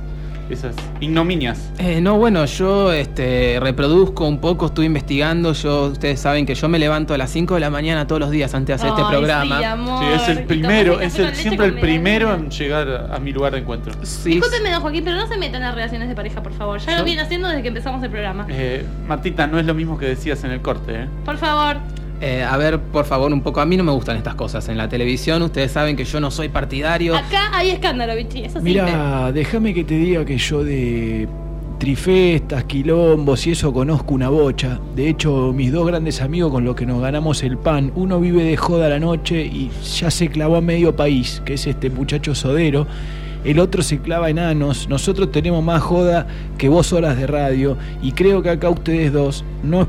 ignominias. No, bueno, yo reproduzco un poco, estuve investigando. Ustedes saben que yo me levanto a las 5 de la mañana todos los días antes de hacer este programa. Sí, amor. Sí, es el primero, siempre el primero en llegar a mi lugar de encuentro. Sí. Discúlpeme, don Joaquín, pero no se metan en las relaciones de pareja, por favor. Ya lo vienen haciendo desde que empezamos el programa. Martita, no es lo mismo que decías en el corte, Por favor. A ver, por favor, un poco. A mí no me gustan estas cosas. En la televisión, ustedes saben que yo no soy partidario. Acá hay escándalo, bichi. Eso sí. Mira, déjame que te diga que yo de trifestas, quilombos y eso conozco una bocha. De hecho, mis dos grandes amigos con los que nos ganamos el pan, uno vive de joda a la noche y ya se clavó a medio país, que es este muchacho Sodero. El otro se clava enanos. Nosotros tenemos más joda que vos horas de radio. Y creo que acá ustedes dos,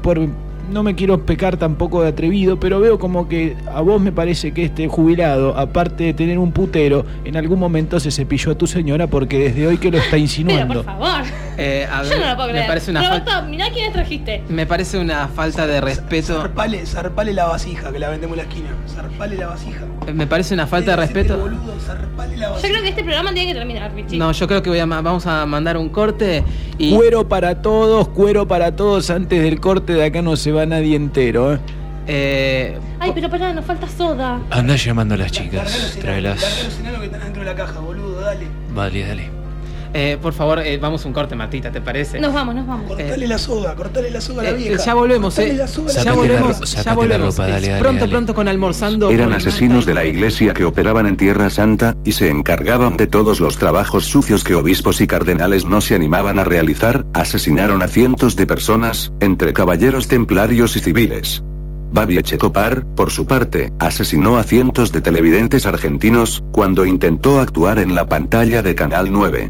no me quiero pecar tampoco de atrevido, pero veo como que a vos me parece que este jubilado, aparte de tener un putero, en algún momento se cepilló a tu señora porque desde hoy que lo está insinuando. Pero por favor. A ver, Yo no lo puedo creer. me parece una Roberto, mirá quiénes trajiste. Me parece una falta de respeto. Zarpale la vasija, que la vendemos en la esquina. Zarpale la vasija. Me parece una falta de respeto. Yo creo que este programa tiene que terminar, Richie. No, yo creo que vamos a mandar un corte y. Cuero para todos. Antes del corte de acá no se va nadie entero. Ay, pero pará, nos falta soda. Anda llamando a las chicas, tráelas. Los enanos que están dentro de la caja, boludo, dale. Dale. Por favor, vamos a un corte, Martita, ¿te parece? Nos vamos. Cortale la soda a la vieja. Ya volvemos, Cortale la soda a la Ya vieja. volvemos. Sácate la ropa, dale. Pronto con Almorzando. Eran con asesinos de la iglesia que operaban en Tierra Santa, y se encargaban de todos los trabajos sucios que obispos y cardenales no se animaban a realizar. Asesinaron a cientos de personas, entre caballeros templarios y civiles. Babi Echecopar, por su parte, asesinó a cientos de televidentes argentinos, cuando intentó actuar en la pantalla de Canal 9.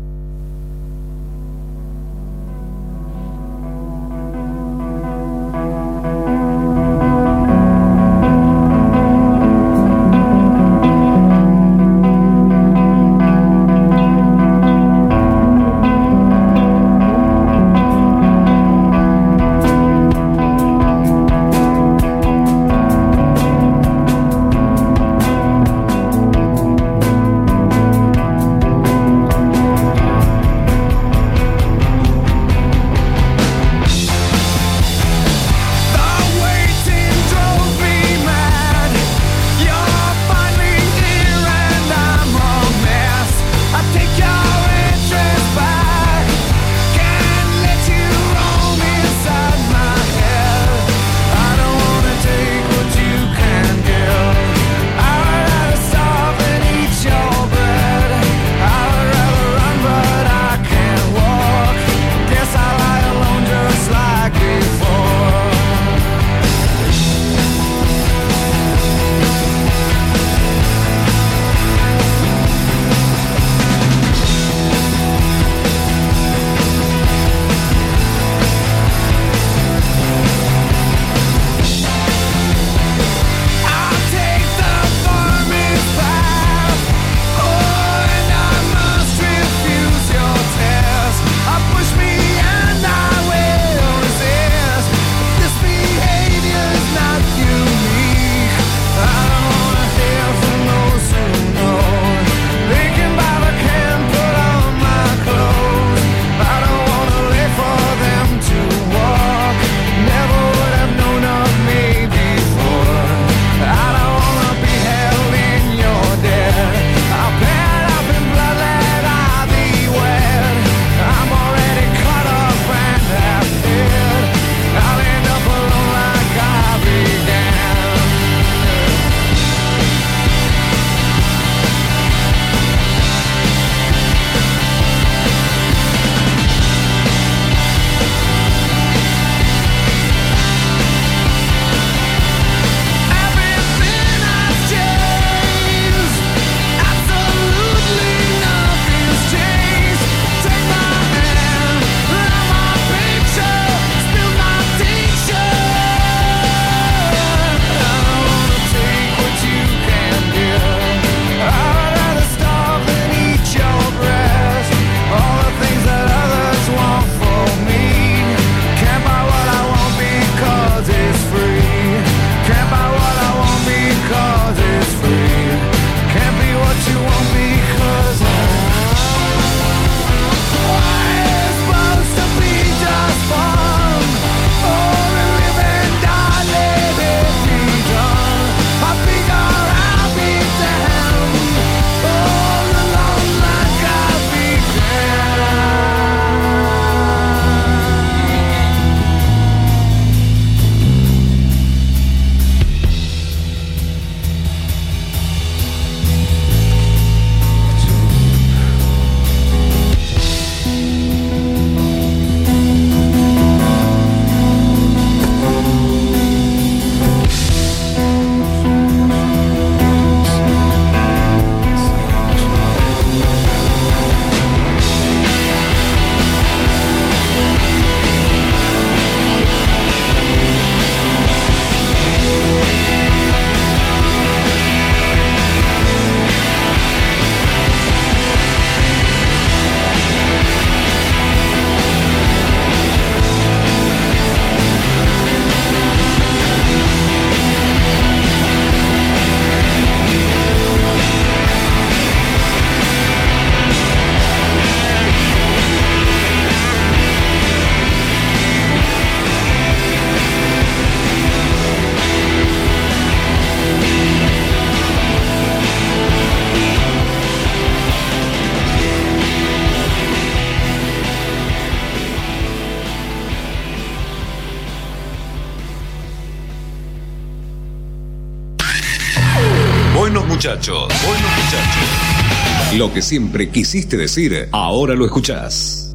muchachos. Buenos muchachos. Lo que siempre quisiste decir, ahora lo escuchás.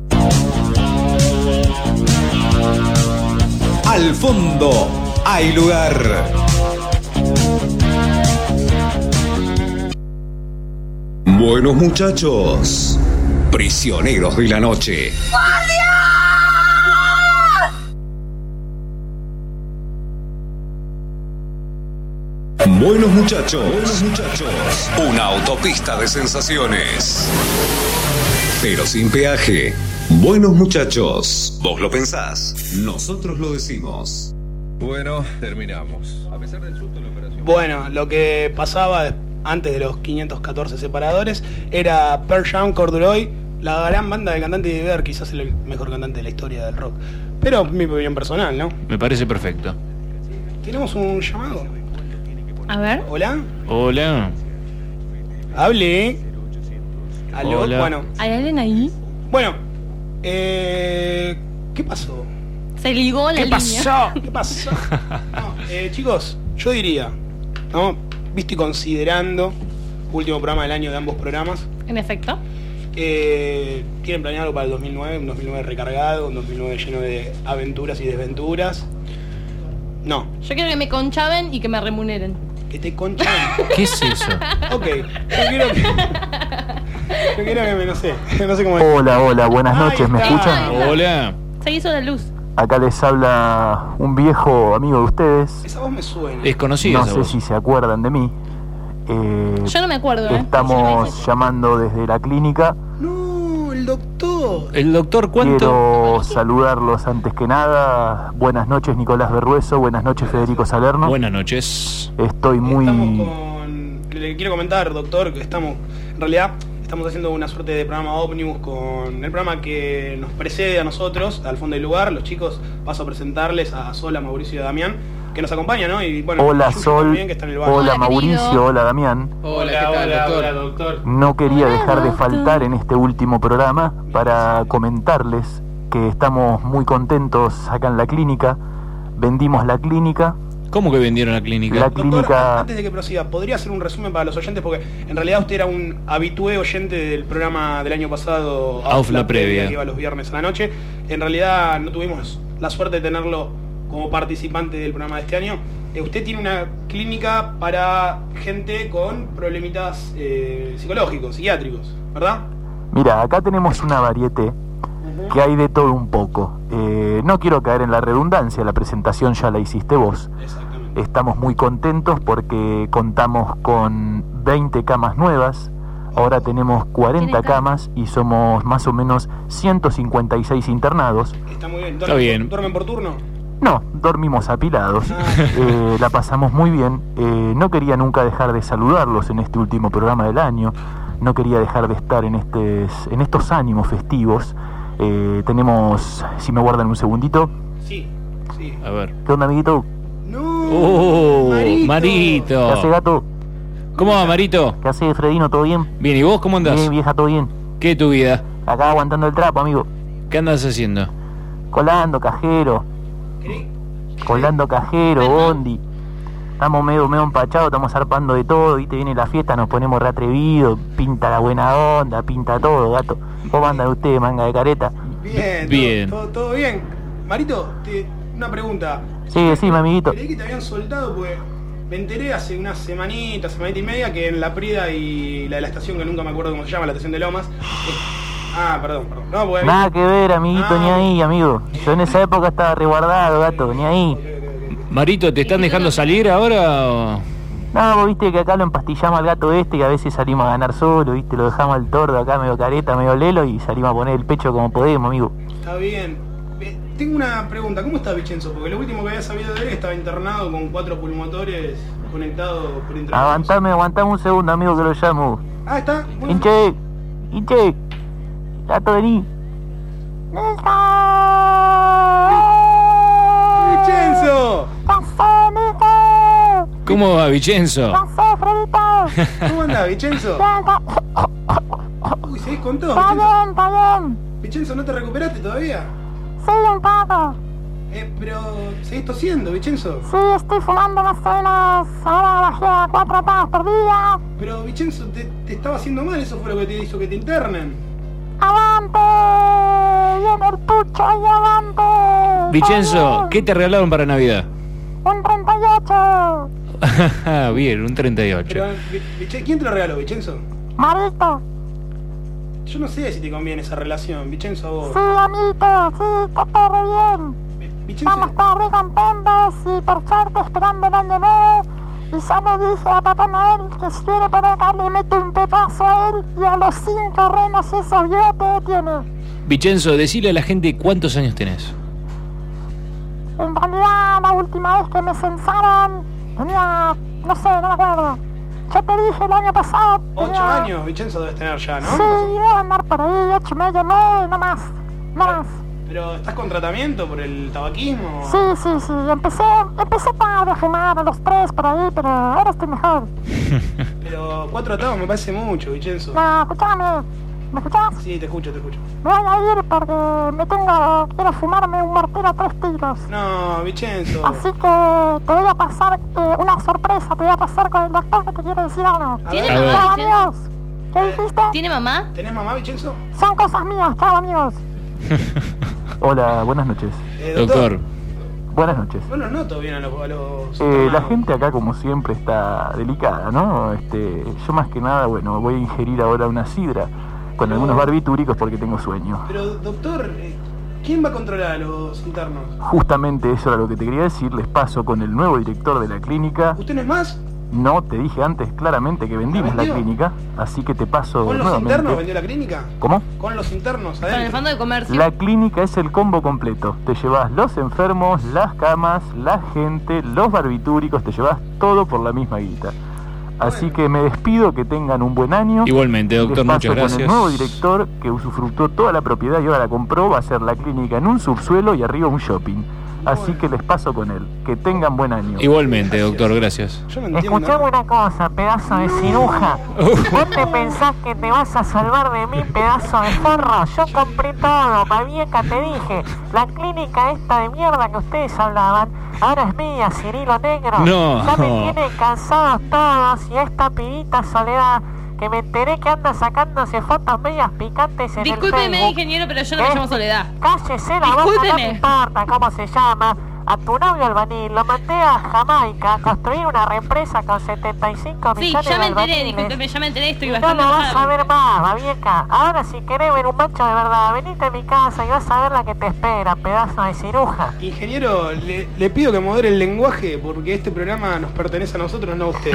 Al fondo hay lugar. Buenos muchachos. Prisioneros de la noche. Buenos muchachos. Buenos muchachos. Una autopista de sensaciones. Pero sin peaje. Buenos muchachos. Vos lo pensás. Nosotros lo decimos. Bueno, terminamos. A pesar del susto, la operación... Bueno, lo que pasaba antes de los 514 separadores era Pearl Jam, Corduroy, la gran banda del cantante de Bieber, quizás el mejor cantante de la historia del rock. Pero mi opinión personal, ¿no? Me parece perfecto. ¿Tenemos un llamado? A ver. ¿Hola? Hola. Hable. ¿Aló? Hola. Bueno. ¿Hay alguien ahí? Bueno. ¿Qué pasó? Se ligó la línea. ¿Qué pasó? No, chicos, yo diría, ¿no? Visto y considerando último programa del año de ambos programas. En efecto. ¿Tienen planeado para el 2009? Un 2009 recargado, un 2009 lleno de aventuras y desventuras. No. Yo quiero que me conchaven y que me remuneren. Que te conchaven. ¿Qué es eso? Ok. Yo quiero que me, no sé cómo es. Hola, buenas noches, ¿me escuchan? Hola. Se hizo la luz. Acá les habla un viejo amigo de ustedes. Esa voz me suena. Desconocido. No esa sé voz. si se acuerdan de mí. Yo no me acuerdo, Estamos llamando desde la clínica. No, el doctor. ¿El doctor cuánto? Quiero saludarlos antes que nada. Buenas noches, Nicolás Berrueso. Buenas noches, Federico Salerno. Buenas noches. Estoy muy... Le quiero comentar, doctor, que estamos haciendo una suerte de programa ómnibus con el programa que nos precede a nosotros, al fondo del lugar. Los chicos, paso a presentarles a Sol, a Mauricio y a Damián, que nos acompañan, ¿no? Y bueno, hola Yuyu Sol, también, que está en el baño. hola Mauricio, hola Damián. Hola, ¿qué tal, doctor? No quería dejar de faltar en este último programa para comentarles que estamos muy contentos acá en la clínica. Vendimos la clínica. ¿Cómo que vendieron la clínica? La Doctor, clínica... antes de que prosiga, ¿podría hacer un resumen para los oyentes? Porque en realidad usted era un habitué oyente del programa del año pasado, Auf la Previa, que iba los viernes a la noche. En realidad no tuvimos la suerte de tenerlo como participante del programa de este año. Usted tiene una clínica para gente con problemitas psicológicos, psiquiátricos, ¿verdad? Mira, acá tenemos una variedad que hay de todo un poco. No quiero caer en la redundancia, la presentación ya la hiciste vos. Estamos muy contentos porque contamos con 20 camas nuevas. Ahora tenemos 40 camas y somos más o menos 156 internados. Está muy bien. Está bien. ¿Duermen por turno? No, dormimos apilados. La pasamos muy bien. No quería nunca dejar de saludarlos en este último programa del año. No quería dejar de estar en estos ánimos festivos. Tenemos, si me guardan un segundito. Sí. A ver. ¿Qué onda, amiguito? Marito. ¿Qué hace, gato? ¿Cómo va, Marito? ¿Qué hace, Fredino? ¿Todo bien? Bien, ¿y vos cómo andás? Bien, vieja, todo bien. ¿Qué es tu vida? Acá aguantando el trapo, amigo. ¿Qué andas haciendo? Colando, cajero. Colando, cajero, bondi. Estamos medio empachados, estamos zarpando de todo, ¿viste? Viene la fiesta, nos ponemos re atrevidos, pinta la buena onda, pinta todo, gato. ¿Cómo andan ustedes, manga de careta? Bien. Todo bien. Marito, una pregunta. Sí, mi amiguito. Creí que te habían soltado, pues me enteré hace una semanita y media que en la Prida y la de la estación, que nunca me acuerdo cómo se llama, la estación de Lomas. Perdón. No, pues, nada que ver, amiguito, ni ahí, amigo. Yo en esa época estaba resguardado, gato, ni ahí. Marito, ¿te están dejando salir ahora o...? No, vos viste que acá lo empastillamos al gato que a veces salimos a ganar solo, viste, lo dejamos al tordo acá medio careta, medio lelo y salimos a poner el pecho como podemos, amigo. Está bien. Tengo una pregunta, ¿cómo está Vicenzo? Porque lo último que había sabido de él es que estaba internado con 4 pulmotores conectados por internet. Aguantame un segundo, amigo, que lo llamo. Está. Bueno. Hinche, gato, vení. ¡Vicenzo! ¿Cómo va, Vicenzo? ¿Cómo andás, Vicenzo? Uy, ¿seguís con todo? Está bien. Vicenzo, ¿no te recuperaste todavía? Sí, un poco. Pero seguís tosiendo, Vicenzo. Sí, estoy fumando más o menos. Ahora bajé a 4 tapas por día. Pero Vicenzo, te estaba haciendo mal, eso fue lo que te hizo que te internen. ¡Avante! ¡Viene el pucho y avante! Vicenzo, ¿qué te regalaron para Navidad? Un 38. Bien, un 38. Pero, ¿quién te lo regaló, Vicenzo? Marito. Yo no sé si te conviene esa relación, Vicenzo, a vos. Sí, amito, sí, está todo re bien. Estamos todos re contentos y por suerte esperando el año nuevo. Y ya le dije a Papá Noel que si quiere por acá le meto un pedazo a él y a los 5 renos esos bigotes que tiene. Vicenzo, decile a la gente cuántos años tenés. En realidad, la última vez que me censaron tenía, no sé, no me acuerdo. Yo te dije el año pasado. 8 años, Vicenzo debes tener ya, ¿no? Sí, voy a andar por ahí, 8 y medio, 9, no más. No más. ¿Pero estás con tratamiento por el tabaquismo? Sí. Empecé tarde a fumar a los 3 por ahí, pero ahora estoy mejor. Pero 4 atados me parece mucho, Vicenzo. No, escuchame. ¿Me escuchás? Sí, te escucho. Me voy a ir porque quiero fumarme un mortero a 3 tiros. No, Vicenzo. Así que te voy a pasar una sorpresa, te voy a pasar con el doctor que te quiero decir algo. ¿Tiene Chao, mamá, amigos. ¿Qué dijiste? ¿Tiene mamá? ¿Tenés mamá, Vicenzo? Son cosas mías, chao, amigos. Hola, buenas noches. Doctor. Buenas noches. No los noto bien a los la gente acá como siempre está delicada, ¿no? Yo más que nada, bueno, voy a ingerir ahora una sidra con algunos barbitúricos porque tengo sueño. Pero doctor, ¿quién va a controlar a los internos? Justamente eso era lo que te quería decir, les paso con el nuevo director de la clínica. ¿Usted no es más? No, te dije antes claramente que vendimos la clínica, así que te paso ¿Con los nuevamente. internos vendió la clínica? ¿Cómo? Con los internos adentro. Con el fondo de comercio. La clínica es el combo completo. Te llevas los enfermos, las camas, la gente, los barbitúricos, te llevas todo por la misma guita. Así que me despido, que tengan un buen año. Igualmente, doctor, Les paso muchas gracias. con el nuevo director que usufructó toda la propiedad y ahora la compró, va a ser la clínica en un subsuelo y arriba un shopping. Así que les paso con él. Que tengan buen año. Igualmente, doctor, gracias. Escuchame una cosa, pedazo de ciruja. ¿Vos te pensás que te vas a salvar de mí, pedazo de forro? Yo compré todo, Mavieca, te dije. La clínica esta de mierda que ustedes hablaban, ahora es mía, Cirilo Negro. No. Ya me tienen cansados todos y a esta pibita Soledad, que me enteré que anda sacándose fotos medias picantes en el Facebook. Discúlpeme, ingeniero, pero yo no me llamo Soledad. Cállese la boca, no me importa cómo se llama. A tu novio albanil lo mandé a Jamaica a construir una represa con 75 Sí, millones ya me de enteré, albañiles. discúlpeme, ya me enteré, estoy No bastante lo vas a enojada. ver más, Babieca. Ahora si querés ver un macho de verdad, venite a mi casa y vas a ver la que te espera, pedazo de ciruja. Ingeniero, le pido que modere el lenguaje porque este programa nos pertenece a nosotros, no a usted.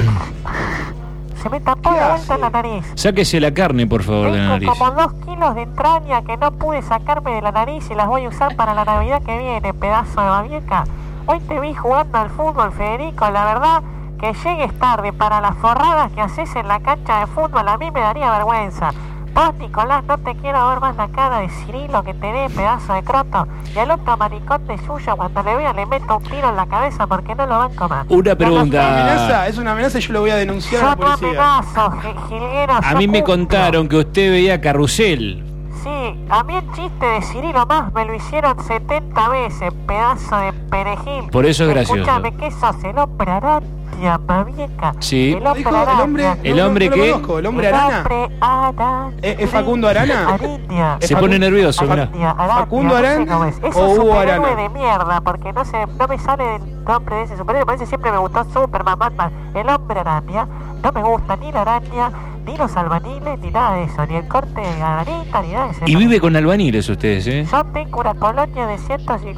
Se me tapó de vuelta en la nariz. Sáquese la carne, por favor, de la nariz. Como 2 kilos de entraña que no pude sacarme de la nariz y las voy a usar para la Navidad que viene, pedazo de Babieca. Hoy te vi jugando al fútbol, Federico, la verdad que llegues tarde para las forradas que haces en la cancha de fútbol, a mí me daría vergüenza. Vos, Nicolás, no te quiero ver más la cara de Cirilo que tenés, pedazo de croto. Y al otro maricón de suyo, cuando le vea, le meto un tiro en la cabeza porque no lo banco más. Una pregunta. Es una amenaza y yo lo voy a denunciar a Yo la no policía. amenazo, jilguero. A yo mí me cumplo. contaron que usted veía Carrusel. Sí, a mí el chiste de Cirilo más me lo hicieron 70 veces, pedazo de perejil. Por eso es gracioso. Escúchame, ¿qué sos? El hombre araña, Mavieca. Sí. El hombre Dijo, araña. ¿El hombre no qué? lo conozco, ¿el hombre arana? Araña. ¿Es Facundo Arana? Ariña. Se pone nervioso, mirá. ¿Facundo no sé Arana cómo es. Eso o es Hugo un superhéroe Arana? de mierda, porque no me sale el nombre de ese superhéroe. Parece siempre me gustó Superman, Batman. El hombre araña, no me gusta ni la araña, ni los albaniles, ni nada de eso, ni el corte de garanita, ni nada de eso. Y vive con albaniles ustedes, ¿eh? Yo tengo una colonia de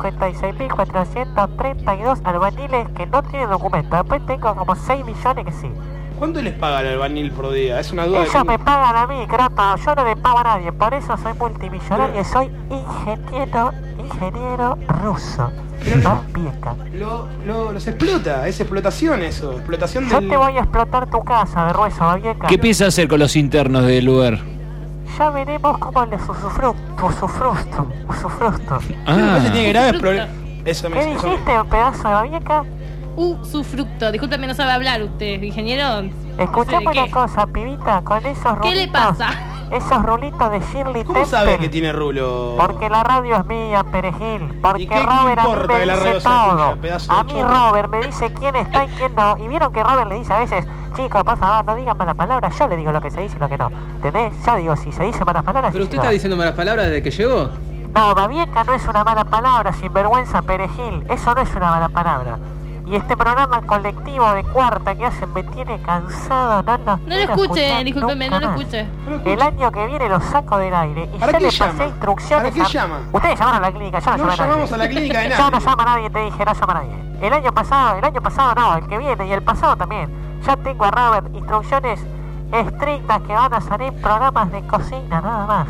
156.432 albaniles que no tienen documento. Después tengo como 6 millones que sí. ¿Cuánto les paga el albañil por día? Es una duda. Ellos me pagan a mí, croto. Yo no le pago a nadie. Por eso soy multimillonario y soy ingeniero ruso. Babieca. Los explota, es explotación eso. Explotación Yo del... te voy a explotar tu casa de Rueso, Babieca. ¿Qué piensa hacer con los internos del lugar? Ya veremos cómo les usufructo. Ah. Tiene graves problemas. Eso ¿Qué dijiste, pedazo de Babieca? Usufructo. Discúlpeme, no sabe hablar usted, ingeniero. Escuchame No sé de una qué. cosa, pibita, con esos ¿Qué le rubitos pasa? Esos rulitos de Shirley ¿Cómo Temple. sabe que tiene rulo? Porque la radio es mía, Perejil. Porque ¿Y qué Robert a mí importa me que la radio dice sea todo. tuya, pedazo de A mí chorro? Robert me dice quién está y quién no. Y vieron que Robert le dice a veces, chicos, por favor, no digan malas palabras. Yo le digo lo que se dice y lo que no. ¿Entendés? Yo digo, si se dice malas palabras... Pero y usted si está no. diciendo malas palabras desde que llegó. No, Babieca no es una mala palabra, sinvergüenza, Perejil. Eso no es una mala palabra. Y este programa colectivo de cuarta que hacen me tiene cansado. No lo escuche, discúlpeme, no lo escuche. El año que viene lo saco del aire y ¿Para ya qué le llama? pasé instrucciones. ¿Para qué llama? Ustedes llamaron a la clínica, yo no No llamé a nadie. llamamos a la clínica de nadie. Yo no llamo a nadie, te dije, no llamo a nadie. El año pasado no, el que viene y el pasado también. Ya tengo a Robert instrucciones estrictas que van a salir programas de cocina, nada más.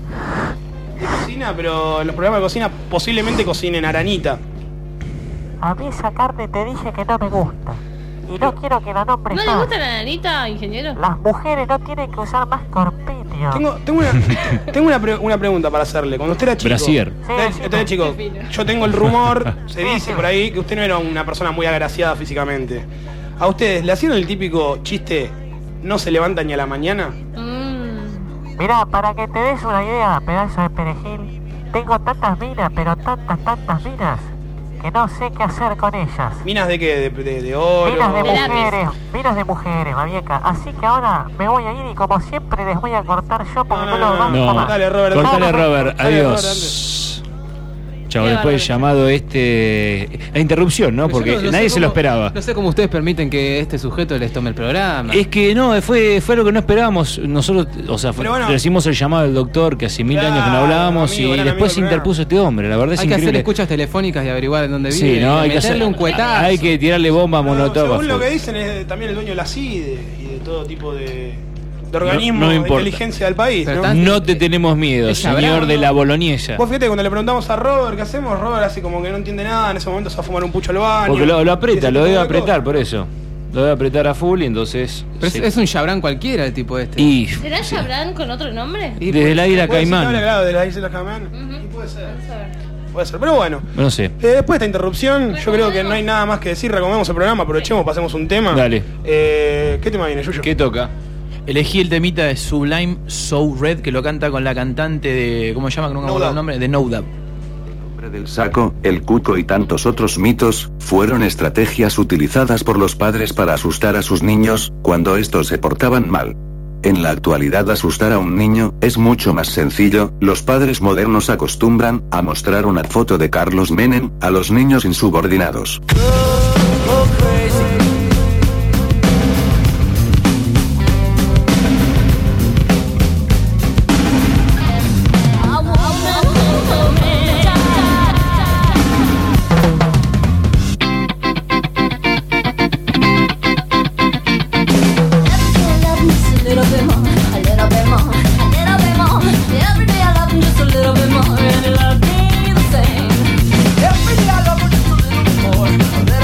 De cocina, pero los programas de cocina posiblemente cocinen aranita. A mí esa carne te dije que no me gusta. Y no quiero que la nombres ¿No más. le gusta la nanita, ingeniero? Las mujeres no tienen que usar más corpiño. Tengo una pregunta para hacerle. Cuando usted era chico... Brasier. Usted era chico, yo tengo el rumor, se dice por ahí, que usted no era una persona muy agraciada físicamente. ¿A ustedes le hacían el típico chiste, no se levanta ni a la mañana? Mirá, para que te des una idea, pedazo de perejil, tengo tantas minas, pero tantas minas, que no sé qué hacer con ellas. ¿Minas de qué? ¿De oro? Minas de mujeres, Babieca. Así que ahora me voy a ir y como siempre les voy a cortar yo porque no lo van a Dale, Robert. Cortale, Robert. Dale, Adiós. Chao, después del llamado la interrupción, ¿no? Porque nadie se lo esperaba. No sé cómo ustedes permiten que este sujeto les tome el programa. Es que no, fue lo que no esperábamos. Nosotros, o sea, recibimos el llamado del doctor que hace 1000 años que no hablábamos y después se interpuso este hombre. La verdad es increíble. Hay que hacer escuchas telefónicas y averiguar en dónde vive. Sí, ¿no? Hay que meterle un cuetazo. Hay que tirarle bombas molotov. Según lo que dicen, es también el dueño de la CIDE y de todo tipo de organismos de inteligencia del país, ¿no? No te tenemos miedo, señor de la boloñesa. Vos fíjate, cuando le preguntamos a Robert qué hacemos, Robert hace como que no entiende nada, en ese momento se va a fumar un pucho al baño. Porque lo aprieta, lo debe apretar por eso. Lo debe apretar a full y entonces... Pero es un Chabran cualquiera el tipo este. Y, ¿Será Chabran con otro nombre? desde la isla Caimán. Claro, de la isla Caimán. Puede ser, pero bueno. No sé. Después de esta interrupción, yo creo que no hay nada más que decir. Recomendamos el programa, aprovechemos, pasemos un tema. Dale. ¿Qué tema viene, Yuyo? ¿Qué toca? Elegí el temita de Sublime So Red, que lo canta con la cantante de... ¿Cómo se llama? Que no me acuerdo el nombre. De No Doubt. Del saco, el cuco y tantos otros mitos, fueron estrategias utilizadas por los padres para asustar a sus niños, cuando estos se portaban mal. En la actualidad asustar a un niño, es mucho más sencillo, los padres modernos acostumbran, a mostrar una foto de Carlos Menem, a los niños insubordinados. Every day I love her just a little bit more.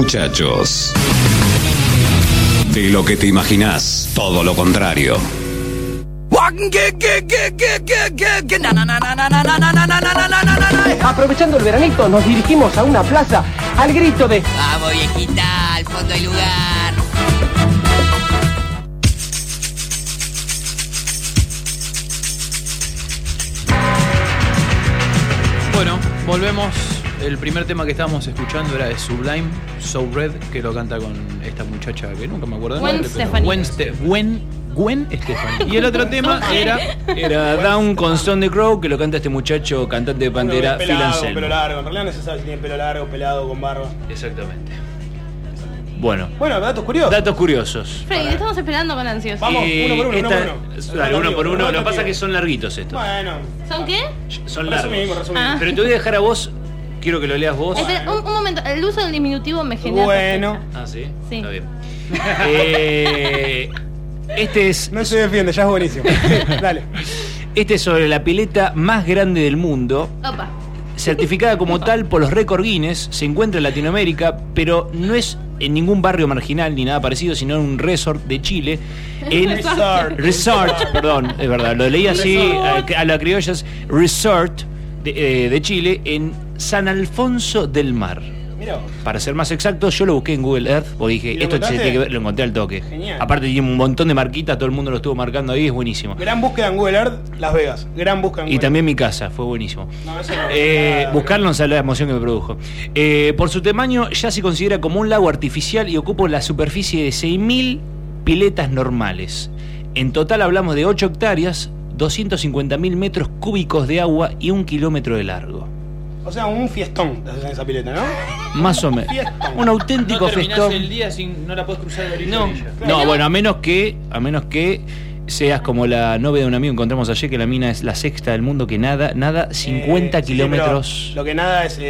muchachos. De lo que te imaginás, todo lo contrario. Aprovechando el veranito, nos dirigimos a una plaza al grito de ¡vamos, viejita! Al fondo hay lugar. Bueno, volvemos. El primer tema que estábamos escuchando era de Sublime, So Red, que lo canta con esta muchacha que nunca me acuerdo Gwen nombre, pero Stefani. Gwen Stefani. Y el otro tema Era Down con Stone the Crow, que lo canta este muchacho, cantante de Pantera, Phil Anselmo. Pelo largo, en realidad no se sabe si tiene pelo largo, pelado, con barba. Exactamente. Bueno, datos curiosos. Datos curiosos. Freddy, te estamos esperando con ansias. Vamos, uno por uno. Dale, uno por uno. Lo que pasa es que son larguitos estos. Bueno. ¿Son qué? Son largos. Resumimos. Ah. Pero te voy a dejar a vos. Quiero que lo leas vos. Espera, un momento, el uso del diminutivo me genera. Bueno. Ah, ¿sí? Sí. Está bien. Este es. No se defiende, ya es buenísimo. Dale. Este es sobre la pileta más grande del mundo. Opa. Certificada como tal por los récord Guinness, se encuentra en Latinoamérica, pero no es en ningún barrio marginal ni nada parecido, sino en un resort de Chile. Resort, perdón, es verdad, lo leí así a la criolla, Resort de Chile, en San Alfonso del Mar. Mirá. Para ser más exacto, yo lo busqué en Google Earth porque dije, esto se tiene que ver, lo encontré al toque. Genial. Aparte tiene un montón de marquitas, todo el mundo lo estuvo marcando ahí, es buenísimo. Gran búsqueda en Google Earth, Las Vegas. Gran búsqueda en Google Y también mi casa, fue buenísimo. No, eso no. Buscarlo no sabe la emoción que me produjo. Por su tamaño ya se considera como un lago artificial y ocupa la superficie de 6.000 piletas normales. En total hablamos de 8 hectáreas, 250.000 metros cúbicos de agua y 1 kilómetro de largo. O sea, un fiestón en esa pileta, ¿no? Más o menos. Un auténtico no terminás fiestón. el día sin no la podés cruzar de orilla a orilla. No, bueno, a menos que seas como la novia de un amigo que encontramos ayer, que la mina es la sexta del mundo, que nada 50 kilómetros. Sí, lo que nada es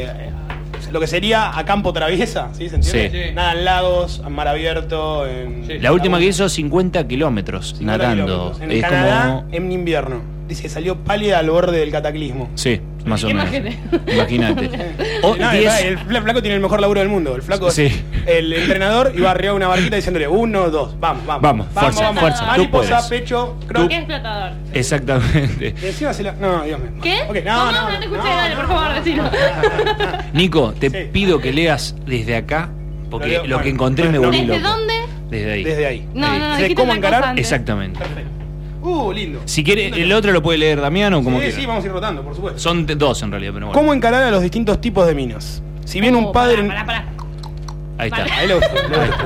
lo que sería a campo traviesa, ¿sí? ¿Se entiende? Sí. Nada en lagos, en mar abierto. La última que hizo 50 kilómetros nadando. En Es Canadá, como. en invierno. Dice que salió pálida al borde del cataclismo. Sí, más o menos. Imagínate. El flaco tiene el mejor laburo del mundo. El flaco Sí. es el entrenador y va arriba de una barquita diciéndole 1, 2, vamos. Vamos, fuerza. Mariposa, Tú puedes. pecho, ¿Qué explotador? Exactamente. Y encima se la. No, Dios mío. ¿Qué? Okay, No te escuché, dale, por favor, decilo. Nico, te pido que leas desde acá, porque lo que encontré me volví ¿Desde loco. dónde? Desde ahí. Desde ahí. No, ¿De dijiste cómo otra cosa encarar? antes. Exactamente. Lindo. Si quiere, el otro lo puede leer Damián o como quiera. Sí, vamos a ir rotando, por supuesto. Son dos en realidad, pero bueno. ¿Cómo encarar a los distintos tipos de minas? Si bien un padre. Pará. Ahí está. Ahí le gustó.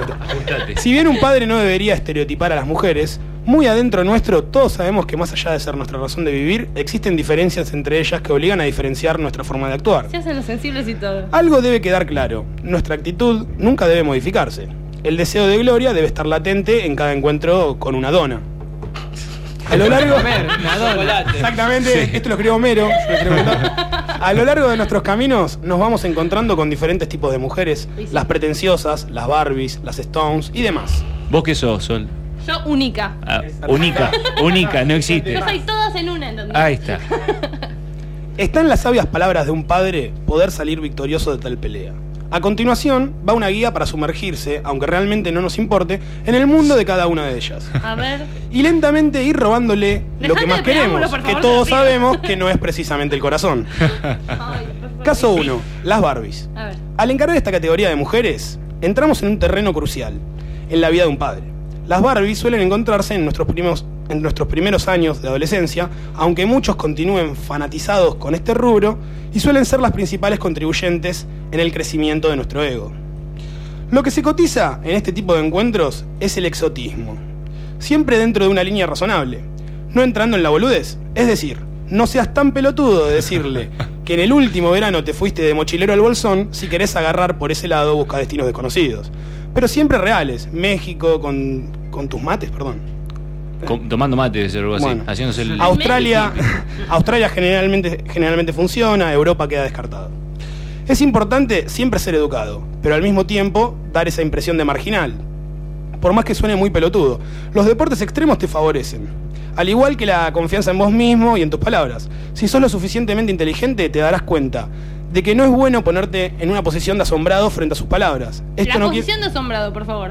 Si bien un padre no debería estereotipar a las mujeres, muy adentro nuestro todos sabemos que más allá de ser nuestra razón de vivir, existen diferencias entre ellas que obligan a diferenciar nuestra forma de actuar. Se hacen los sensibles y todo. Algo debe quedar claro, nuestra actitud nunca debe modificarse. El deseo de gloria debe estar latente en cada encuentro con una dona. A lo largo... Exactamente, esto lo escribió Homero. yo lo quiero contar. A lo largo de nuestros caminos nos vamos encontrando con diferentes tipos de mujeres, las pretenciosas, las Barbies, las Stones y demás. ¿Vos qué sos, Sol? Yo única. Única, no existe. Yo soy todas en una, ¿entendés? Ahí está. Está en las sabias palabras de un padre poder salir victorioso de tal pelea. A continuación, va una guía para sumergirse, aunque realmente no nos importe, en el mundo de cada una de ellas. A ver. Y lentamente ir robándole lo que más queremos, que todos sabemos que no es precisamente el corazón. Caso 1. Las Barbies. A ver. Al encarar esta categoría de mujeres, entramos en un terreno crucial, en la vida de un padre. Las Barbies suelen encontrarse en nuestros primeros años de adolescencia, aunque muchos continúen fanatizados con este rubro, y suelen ser las principales contribuyentes en el crecimiento de nuestro ego. Lo que se cotiza en este tipo de encuentros es el exotismo, siempre dentro de una línea razonable, no entrando en la boludez. Es decir, no seas tan pelotudo de decirle que en el último verano te fuiste de mochilero al Bolsón si querés agarrar por ese lado busca destinos desconocidos. Pero siempre reales. México con tus mates, perdón. Tomando mate, o algo así. Bueno, Haciéndose el... Australia generalmente funciona, Europa queda descartado. Es importante siempre ser educado, pero al mismo tiempo dar esa impresión de marginal. Por más que suene muy pelotudo, los deportes extremos te favorecen. Al igual que la confianza en vos mismo y en tus palabras. Si sos lo suficientemente inteligente, te darás cuenta de que no es bueno ponerte en una posición de asombrado frente a sus palabras. La posición de asombrado, por favor.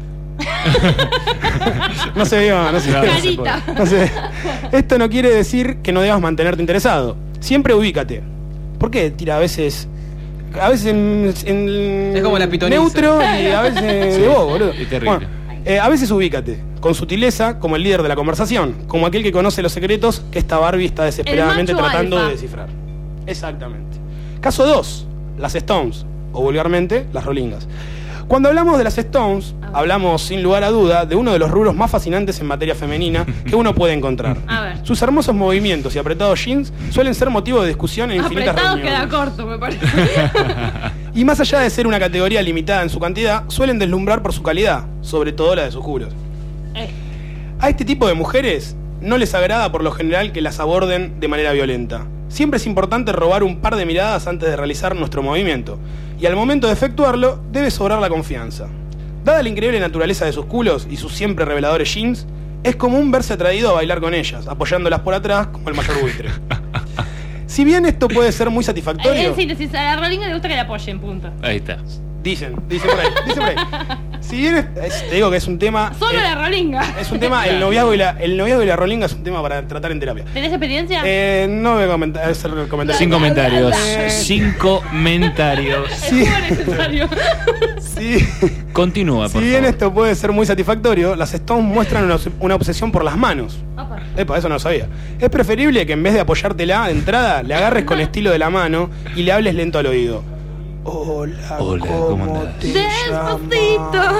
No se vio, no se vio. Carita. No se ve. Esto no quiere decir que no debas mantenerte interesado. Siempre ubícate. ¿Por qué tira a veces en es como la pitoniza. Neutro y a veces Sí, de vos, boludo? es terrible. Bueno, a veces ubícate, con sutileza, como el líder de la conversación, como aquel que conoce los secretos que esta Barbie está desesperadamente El macho tratando alfa. de descifrar. Exactamente. Caso 2, las Stones, o vulgarmente, las Rolingas. Cuando hablamos de las Stones, hablamos sin lugar a duda de uno de los rubros más fascinantes en materia femenina que uno puede encontrar. A ver. Sus hermosos movimientos y apretados jeans suelen ser motivo de discusión en infinitas Apretado reuniones. queda corto, me parece. Y más allá de ser una categoría limitada en su cantidad, suelen deslumbrar por su calidad, sobre todo la de sus juros. A este tipo de mujeres no les agrada por lo general que las aborden de manera violenta. Siempre es importante robar un par de miradas antes de realizar nuestro movimiento, y al momento de efectuarlo debe sobrar la confianza. Dada la increíble naturaleza de sus culos y sus siempre reveladores jeans, es común verse atraído a bailar con ellas, apoyándolas por atrás como el mayor buitre. Si bien esto puede ser muy satisfactorio... En síntesis, a la Rolinga le gusta que la apoyen, punto. Ahí está. Dicen por ahí. Si bien te digo que es un tema... Solo la Rolinga. Es un tema, el noviazgo y la Rolinga es un tema para tratar en terapia. ¿Tenés experiencia? No voy a hacer comentarios. Sin comentarios. Sin comentarios. Sí. Sí. Continúa, por Si bien favor. esto puede ser muy satisfactorio, las Stones muestran una obsesión por las manos. Epa, eso no lo sabía. Es preferible que en vez de apoyártela de entrada, le agarres con estilo de la mano y le hables lento al oído. Hola, ¿cómo te Despacito.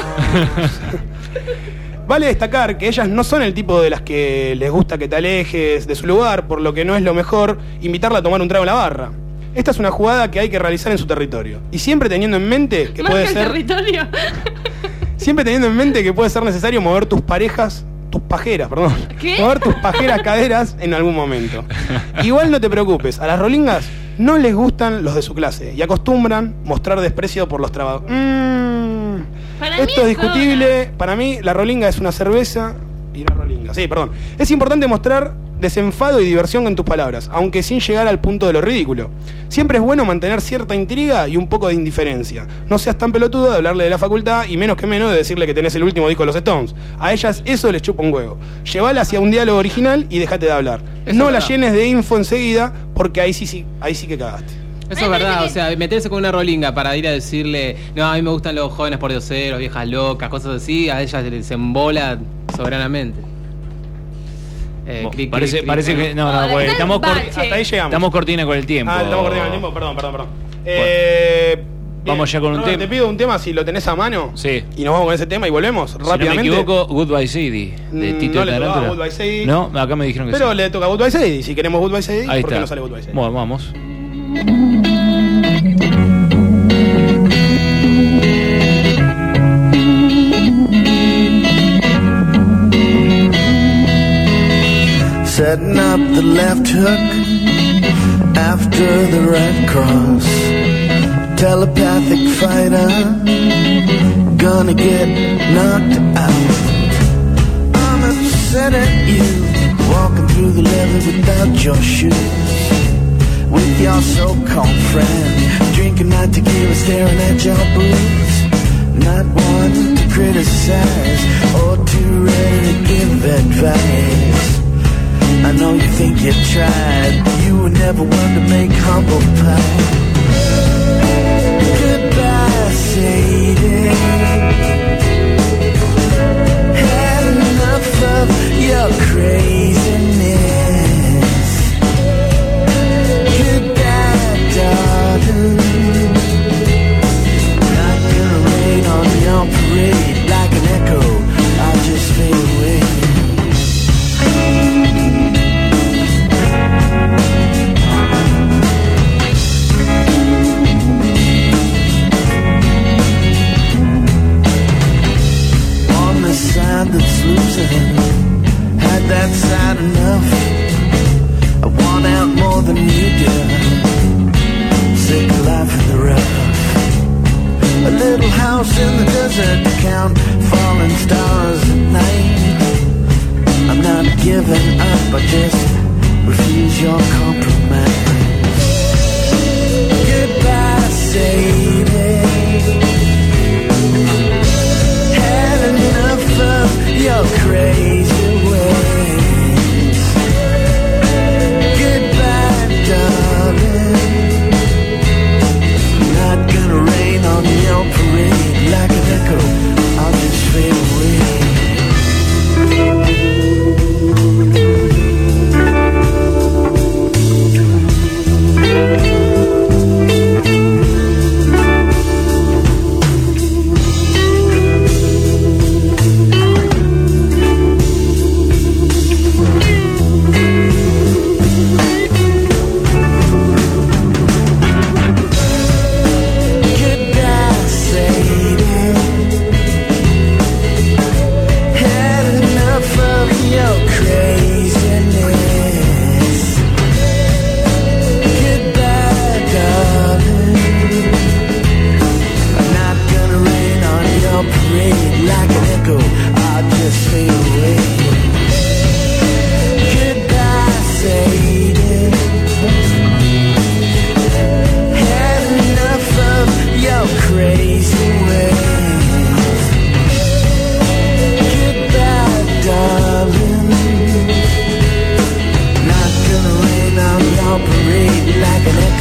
Vale destacar que ellas no son el tipo de las que les gusta que te alejes de su lugar, por lo que no es lo mejor invitarla a tomar un trago en la barra. Esta es una jugada que hay que realizar en su territorio. Y siempre teniendo en mente que Más puede que el ser... territorio. Siempre teniendo en mente que puede ser necesario mover tus pajeras, ¿Qué? mover tus pajeras caderas en algún momento. Igual no te preocupes, a las Rolingas no les gustan los de su clase y acostumbran mostrar desprecio por los trabajos. Esto es discutible. Para mí, la Rolinga es una cerveza y una Rolinga. Sí, perdón. Es importante mostrar desenfado y diversión con tus palabras, aunque sin llegar al punto de lo ridículo. Siempre es bueno mantener cierta intriga y un poco de indiferencia. No seas tan pelotudo de hablarle de la facultad y menos que menos de decirle que tenés el último disco de los Stones. A ellas eso les chupa un huevo. Llevala hacia un diálogo original y déjate de hablar. Eso No es la verdad. llenes de info enseguida porque ahí sí que cagaste. Eso es verdad, o sea, meterse con una Rolinga para ir a decirle, no, a mí me gustan los jóvenes pordioseros, viejas locas, cosas así, a ellas se embola soberanamente. Parece que. No, porque estamos Hasta ahí llegamos. Estamos cortina con el tiempo. Estamos cortina con el tiempo, perdón. Vamos ya con un tema. Te pido un tema si lo tenés a mano. Sí. Y nos vamos con ese tema y volvemos rápidamente. Si no me equivoco, Goodbye Sadie, de Tito no le tocaba Tarántula. Goodbye Sadie. No, acá me dijeron que Pero sí. le toca Goodbye Sadie. Si queremos Goodbye Sadie, Ahí ¿por qué está. no sale Goodbye Sadie? Bueno, vamos. Setting up the left hook after the right cross. Telepathic fighter, gonna get knocked out. I'm upset at you, walking through the levee without your shoes. With your so-called friend, drinking my tequila, staring at your boobs. Not one to criticize or too ready to give advice. I know you think you tried, you were never one to make humble pie. Goodbye, Sadie. Had enough of your craziness. Goodbye, darling. Not gonna rain on your parade like an echo. I'll just fade away. Side that's losing, had that side enough. I want out more than you do. Sick of life in the rough. A little house in the desert, count falling stars at night. I'm not giving up, I just refuse your compromise. Goodbye.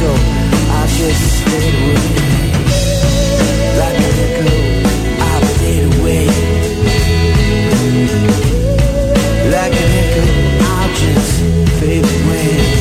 echo, I just fade away. Like an echo, I fade away. Like an echo, I'll just fade away.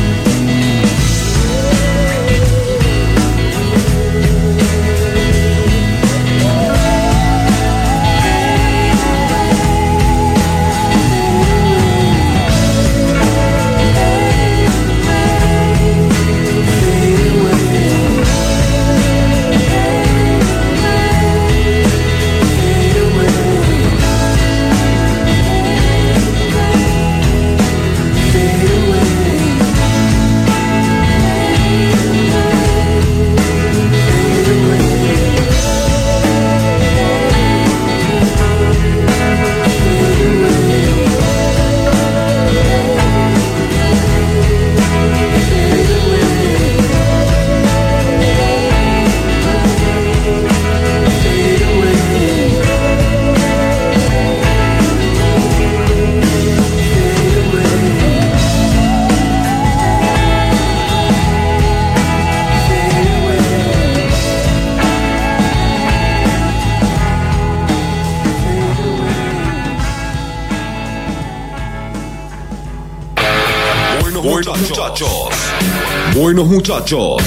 Buenos muchachos.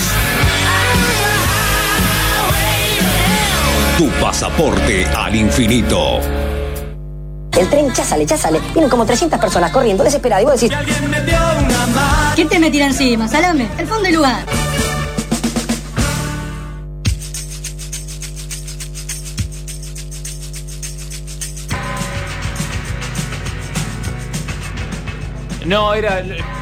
Tu pasaporte al infinito. El tren, ya sale. Vienen como 300 personas corriendo, desesperadas. Y vos decís... ¿Quién te me tira encima? Salame, el fondo del lugar. No, era...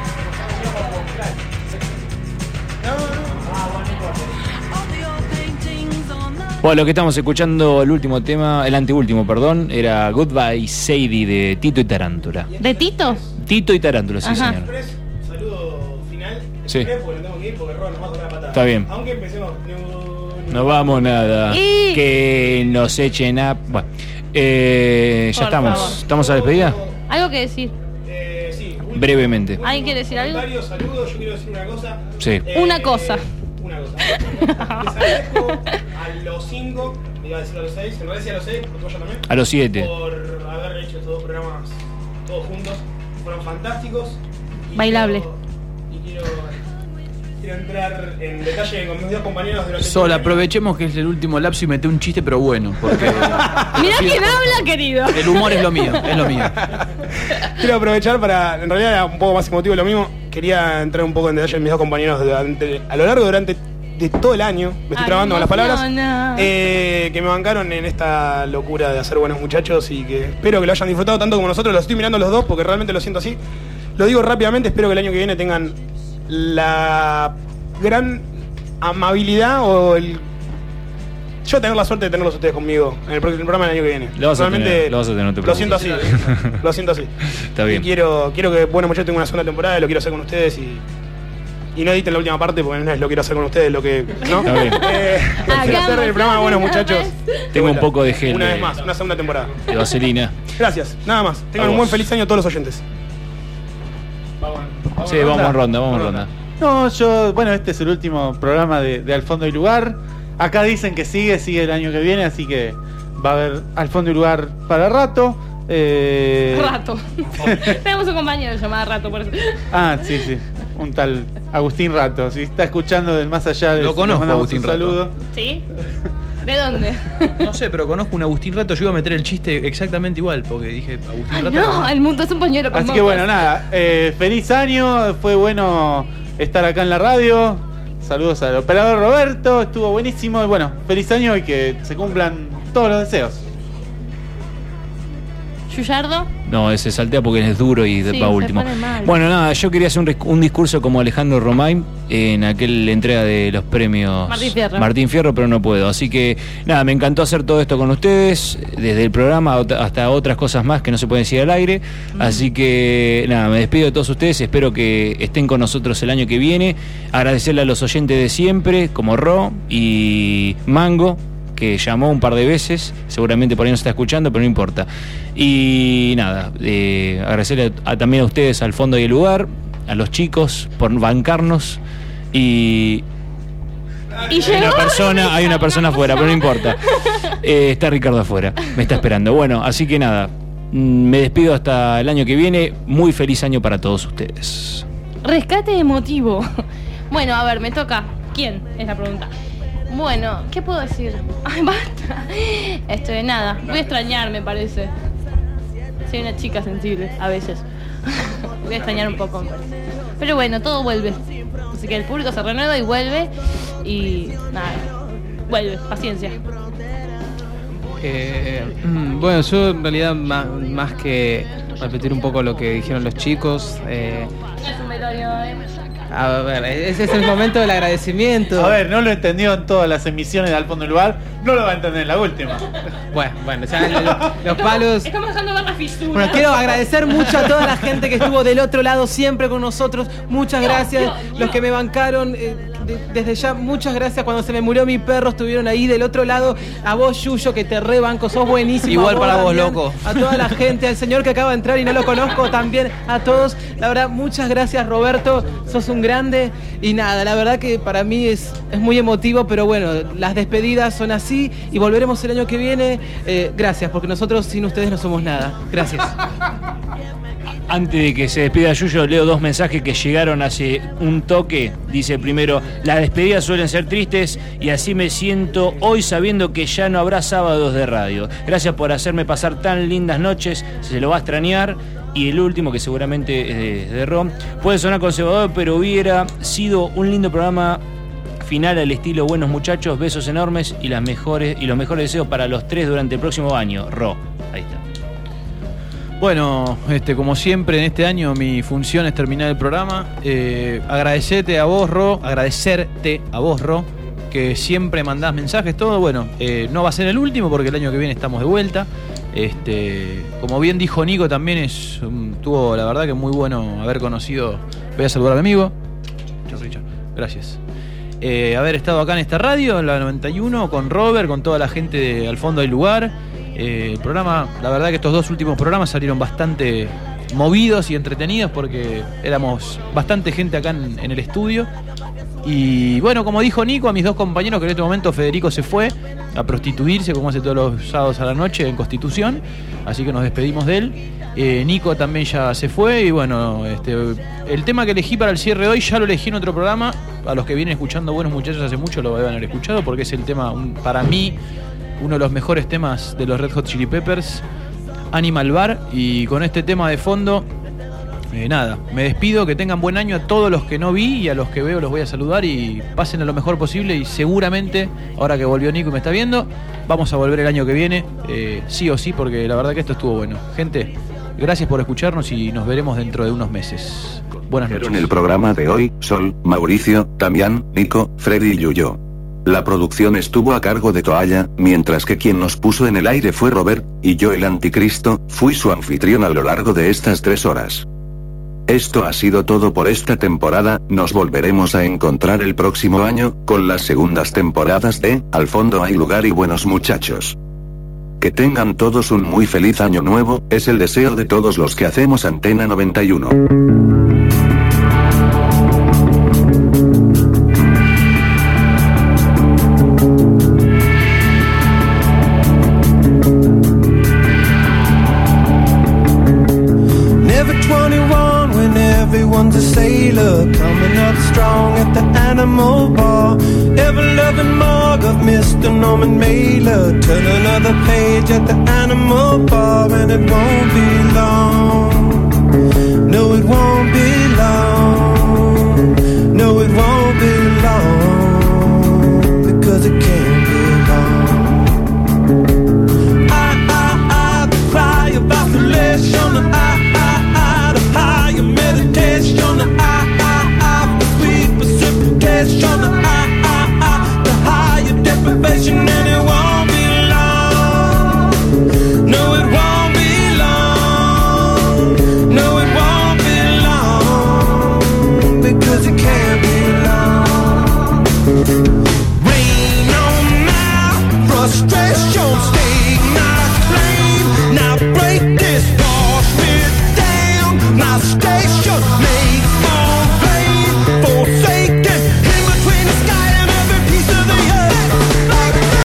Bueno, lo que estamos escuchando, el último tema, el anteúltimo, perdón, era Goodbye Sadie de Tito y Tarántula. ¿De Tito? Tito y Tarántula, sí, Ajá. señor. Saludo final. Sí. Porque tengo que ir porque Rob nos va a tocar la patada. Está bien. Aunque empecemos. No vamos nada. Que nos echen a... Bueno, ya Por estamos. favor. ¿Estamos a despedida? ¿Algo que decir? Sí. Brevemente. ¿Alguien quiere decir algo? Varios saludos. Yo quiero decir una cosa. Sí. Una cosa. Una cosa. Les agradezco a los 5, me iba a decir a los 6, en realidad sí a los 6, porque yo también. A los 7. Por haber hecho estos dos programas todos juntos. Fueron fantásticos. Bailable. Quiero entrar en detalle con mis dos compañeros durante Sol, aprovechemos que es el último lapso y mete un chiste, pero bueno, porque Mirá quién habla, querido. el humor es lo mío, es lo mío. Quiero aprovechar para, en realidad era un poco más emotivo lo mismo, quería entrar un poco en detalle en mis dos compañeros a lo largo de todo el año, me estoy trabando con las palabras, que me bancaron en esta locura de hacer buenos muchachos y que espero que lo hayan disfrutado tanto como nosotros, los estoy mirando los dos porque realmente lo siento así. Lo digo rápidamente, espero que el año que viene tengan la gran amabilidad o yo tener la suerte de tenerlos ustedes conmigo en el programa del año que viene. Lo vas a realmente tener, no te lo siento así. preocupes. Lo siento así. Está bien. Y quiero que Bueno Muchachos tenga una segunda temporada, lo quiero hacer con ustedes y no editen la última parte porque no es lo quiero hacer con ustedes, lo que ¿no? Está bien. Quiero hacer el programa Buenos Muchachos. Tengo un poco de gel. Una vez más, una segunda temporada. De vaselina. Gracias, nada más. Tengan un buen feliz año a todos los oyentes. Sí, vamos en ronda. No, bueno, este es el último programa de Al Fondo y Lugar. Acá dicen que sigue el año que viene, así que va a haber Al Fondo y Lugar para rato. Rato. Tenemos un compañero llamado Rato, por eso. Ah, sí. Un tal Agustín Rato. Si está escuchando del más allá de Lo conozco, Agustín Rato. Saludo. ¿Sí? ¿De dónde? No sé, pero conozco un Agustín Rato. Yo iba a meter el chiste exactamente igual, porque dije Agustín Rato. No, el mundo es un pañuelo con Así que bueno, nada. Feliz año. Fue bueno estar acá en la radio. Saludos al operador Roberto. Estuvo buenísimo. Y bueno, feliz año y que se cumplan todos los deseos. ¿Yuyardo? No, ese saltea porque es duro y Sí, va se último. pone mal. Bueno, nada, yo quería hacer un discurso como Alejandro Romain en aquel entrega de los premios Martín Fierro. pero no puedo. Así que nada, me encantó hacer todo esto con ustedes, desde el programa hasta otras cosas más que no se pueden decir al aire. Así que nada, me despido de todos ustedes, espero que estén con nosotros el año que viene. Agradecerle a los oyentes de siempre, como Ro y Mango, que llamó un par de veces, seguramente por ahí no se está escuchando, pero no importa. Y nada, agradecerle también a ustedes, al Fondo y el Lugar, a los chicos por bancarnos Y hay una persona afuera, pero no importa. Está Ricardo afuera, me está esperando. Bueno, así que nada, me despido hasta el año que viene. Muy feliz año para todos ustedes. Rescate emotivo. Bueno, a ver, me toca. ¿Quién? Es la pregunta. Bueno, ¿qué puedo decir? Ay, basta. Nada, voy a extrañar, me parece. Soy una chica sensible, a veces. Voy a extrañar un poco, me parece. Pero bueno, todo vuelve. Así que el público se renueva y vuelve. Y nada, vuelve, paciencia. Bueno, yo en realidad más que repetir un poco lo que dijeron los chicos, a ver, ese es el momento del agradecimiento. A ver, no lo entendió en todas las emisiones de Al Fondo del Lugar, no lo va a entender en la última. Bueno, ya los palos. Estamos dejando ver la fisura. Bueno, quiero agradecer mucho a toda la gente que estuvo del otro lado siempre con nosotros. Muchas gracias, los que me bancaron. Desde ya, muchas gracias. Cuando se me murió mi perro, estuvieron ahí del otro lado. A vos, Yuyo, que te rebanco, sos buenísimo. Igual para vos, Damián, loco. A toda la gente, al señor que acaba de entrar y no lo conozco, también a todos. La verdad, muchas gracias, Roberto. Sos un grande. Y nada, la verdad que para mí es muy emotivo, pero bueno, las despedidas son así y volveremos el año que viene. Gracias, porque nosotros sin ustedes no somos nada. Gracias. Antes de que se despida Yuyo, leo 2 mensajes que llegaron hace un toque. Dice primero: las despedidas suelen ser tristes y así me siento hoy sabiendo que ya no habrá sábados de radio. Gracias por hacerme pasar tan lindas noches, se lo va a extrañar. Y el último, que seguramente es de Ron, puede sonar conservador, pero hubiera sido un lindo programa final al estilo Buenos Muchachos. Besos enormes y los mejores deseos para los 3 durante el próximo año. Ro, ahí está. Bueno, como siempre en este año mi función es terminar el programa. Agradecerte a vos, Ro, que siempre mandás mensajes, todo. Bueno, no va a ser el último porque el año que viene estamos de vuelta. Como bien dijo Nico, también tuvo la verdad que muy bueno haber conocido. Voy a saludar a mi amigo. Chao, Richard. Gracias. Haber estado acá en esta radio, en la 91, con Robert, con toda la gente de Al Fondo Hay Lugar. El programa, la verdad que estos 2 últimos programas salieron bastante movidos y entretenidos porque éramos bastante gente acá en el estudio. Y bueno, como dijo Nico, a mis 2 compañeros, que en este momento Federico se fue a prostituirse, como hace todos los sábados a la noche en Constitución, así que nos despedimos de él. Nico también ya se fue y bueno, el tema que elegí para el cierre de hoy ya lo elegí en otro programa. A los que vienen escuchando Buenos Muchachos hace mucho lo deben haber escuchado porque es el tema, para mí, uno de los mejores temas de los Red Hot Chili Peppers, Animal Bar. Y con este tema de fondo, nada, me despido, que tengan buen año a todos los que no vi y a los que veo los voy a saludar y pasen a lo mejor posible y seguramente, ahora que volvió Nico y me está viendo, vamos a volver el año que viene, sí o sí, porque la verdad que esto estuvo bueno. Gente, gracias por escucharnos y nos veremos dentro de unos meses. Buenas noches. En el programa de hoy, Sol, Mauricio, Damián, Nico, Freddy y Yuyo. La producción estuvo a cargo de Toalla, mientras que quien nos puso en el aire fue Robert, y yo, el anticristo, fui su anfitrión a lo largo de estas 3 horas. Esto ha sido todo por esta temporada. Nos volveremos a encontrar el próximo año, con las segundas temporadas de Al Fondo Hay Lugar y Buenos Muchachos. Que tengan todos un muy feliz año nuevo, es el deseo de todos los que hacemos Antena 91. Everyone's a sailor, coming up strong at the Animal Bar. Ever-loving mug of Mr. Norman Mailer. Turn another page at the Animal Bar, and it won't be long. No, it won't be long. No, it won't be long, because it can't be long. The cry of vacillation, the higher meditation, the sweet precipitation, the higher deprivation, and it won't be long. No, it won't be long. No, it won't be long, because it can't be long. Rain on my frustration.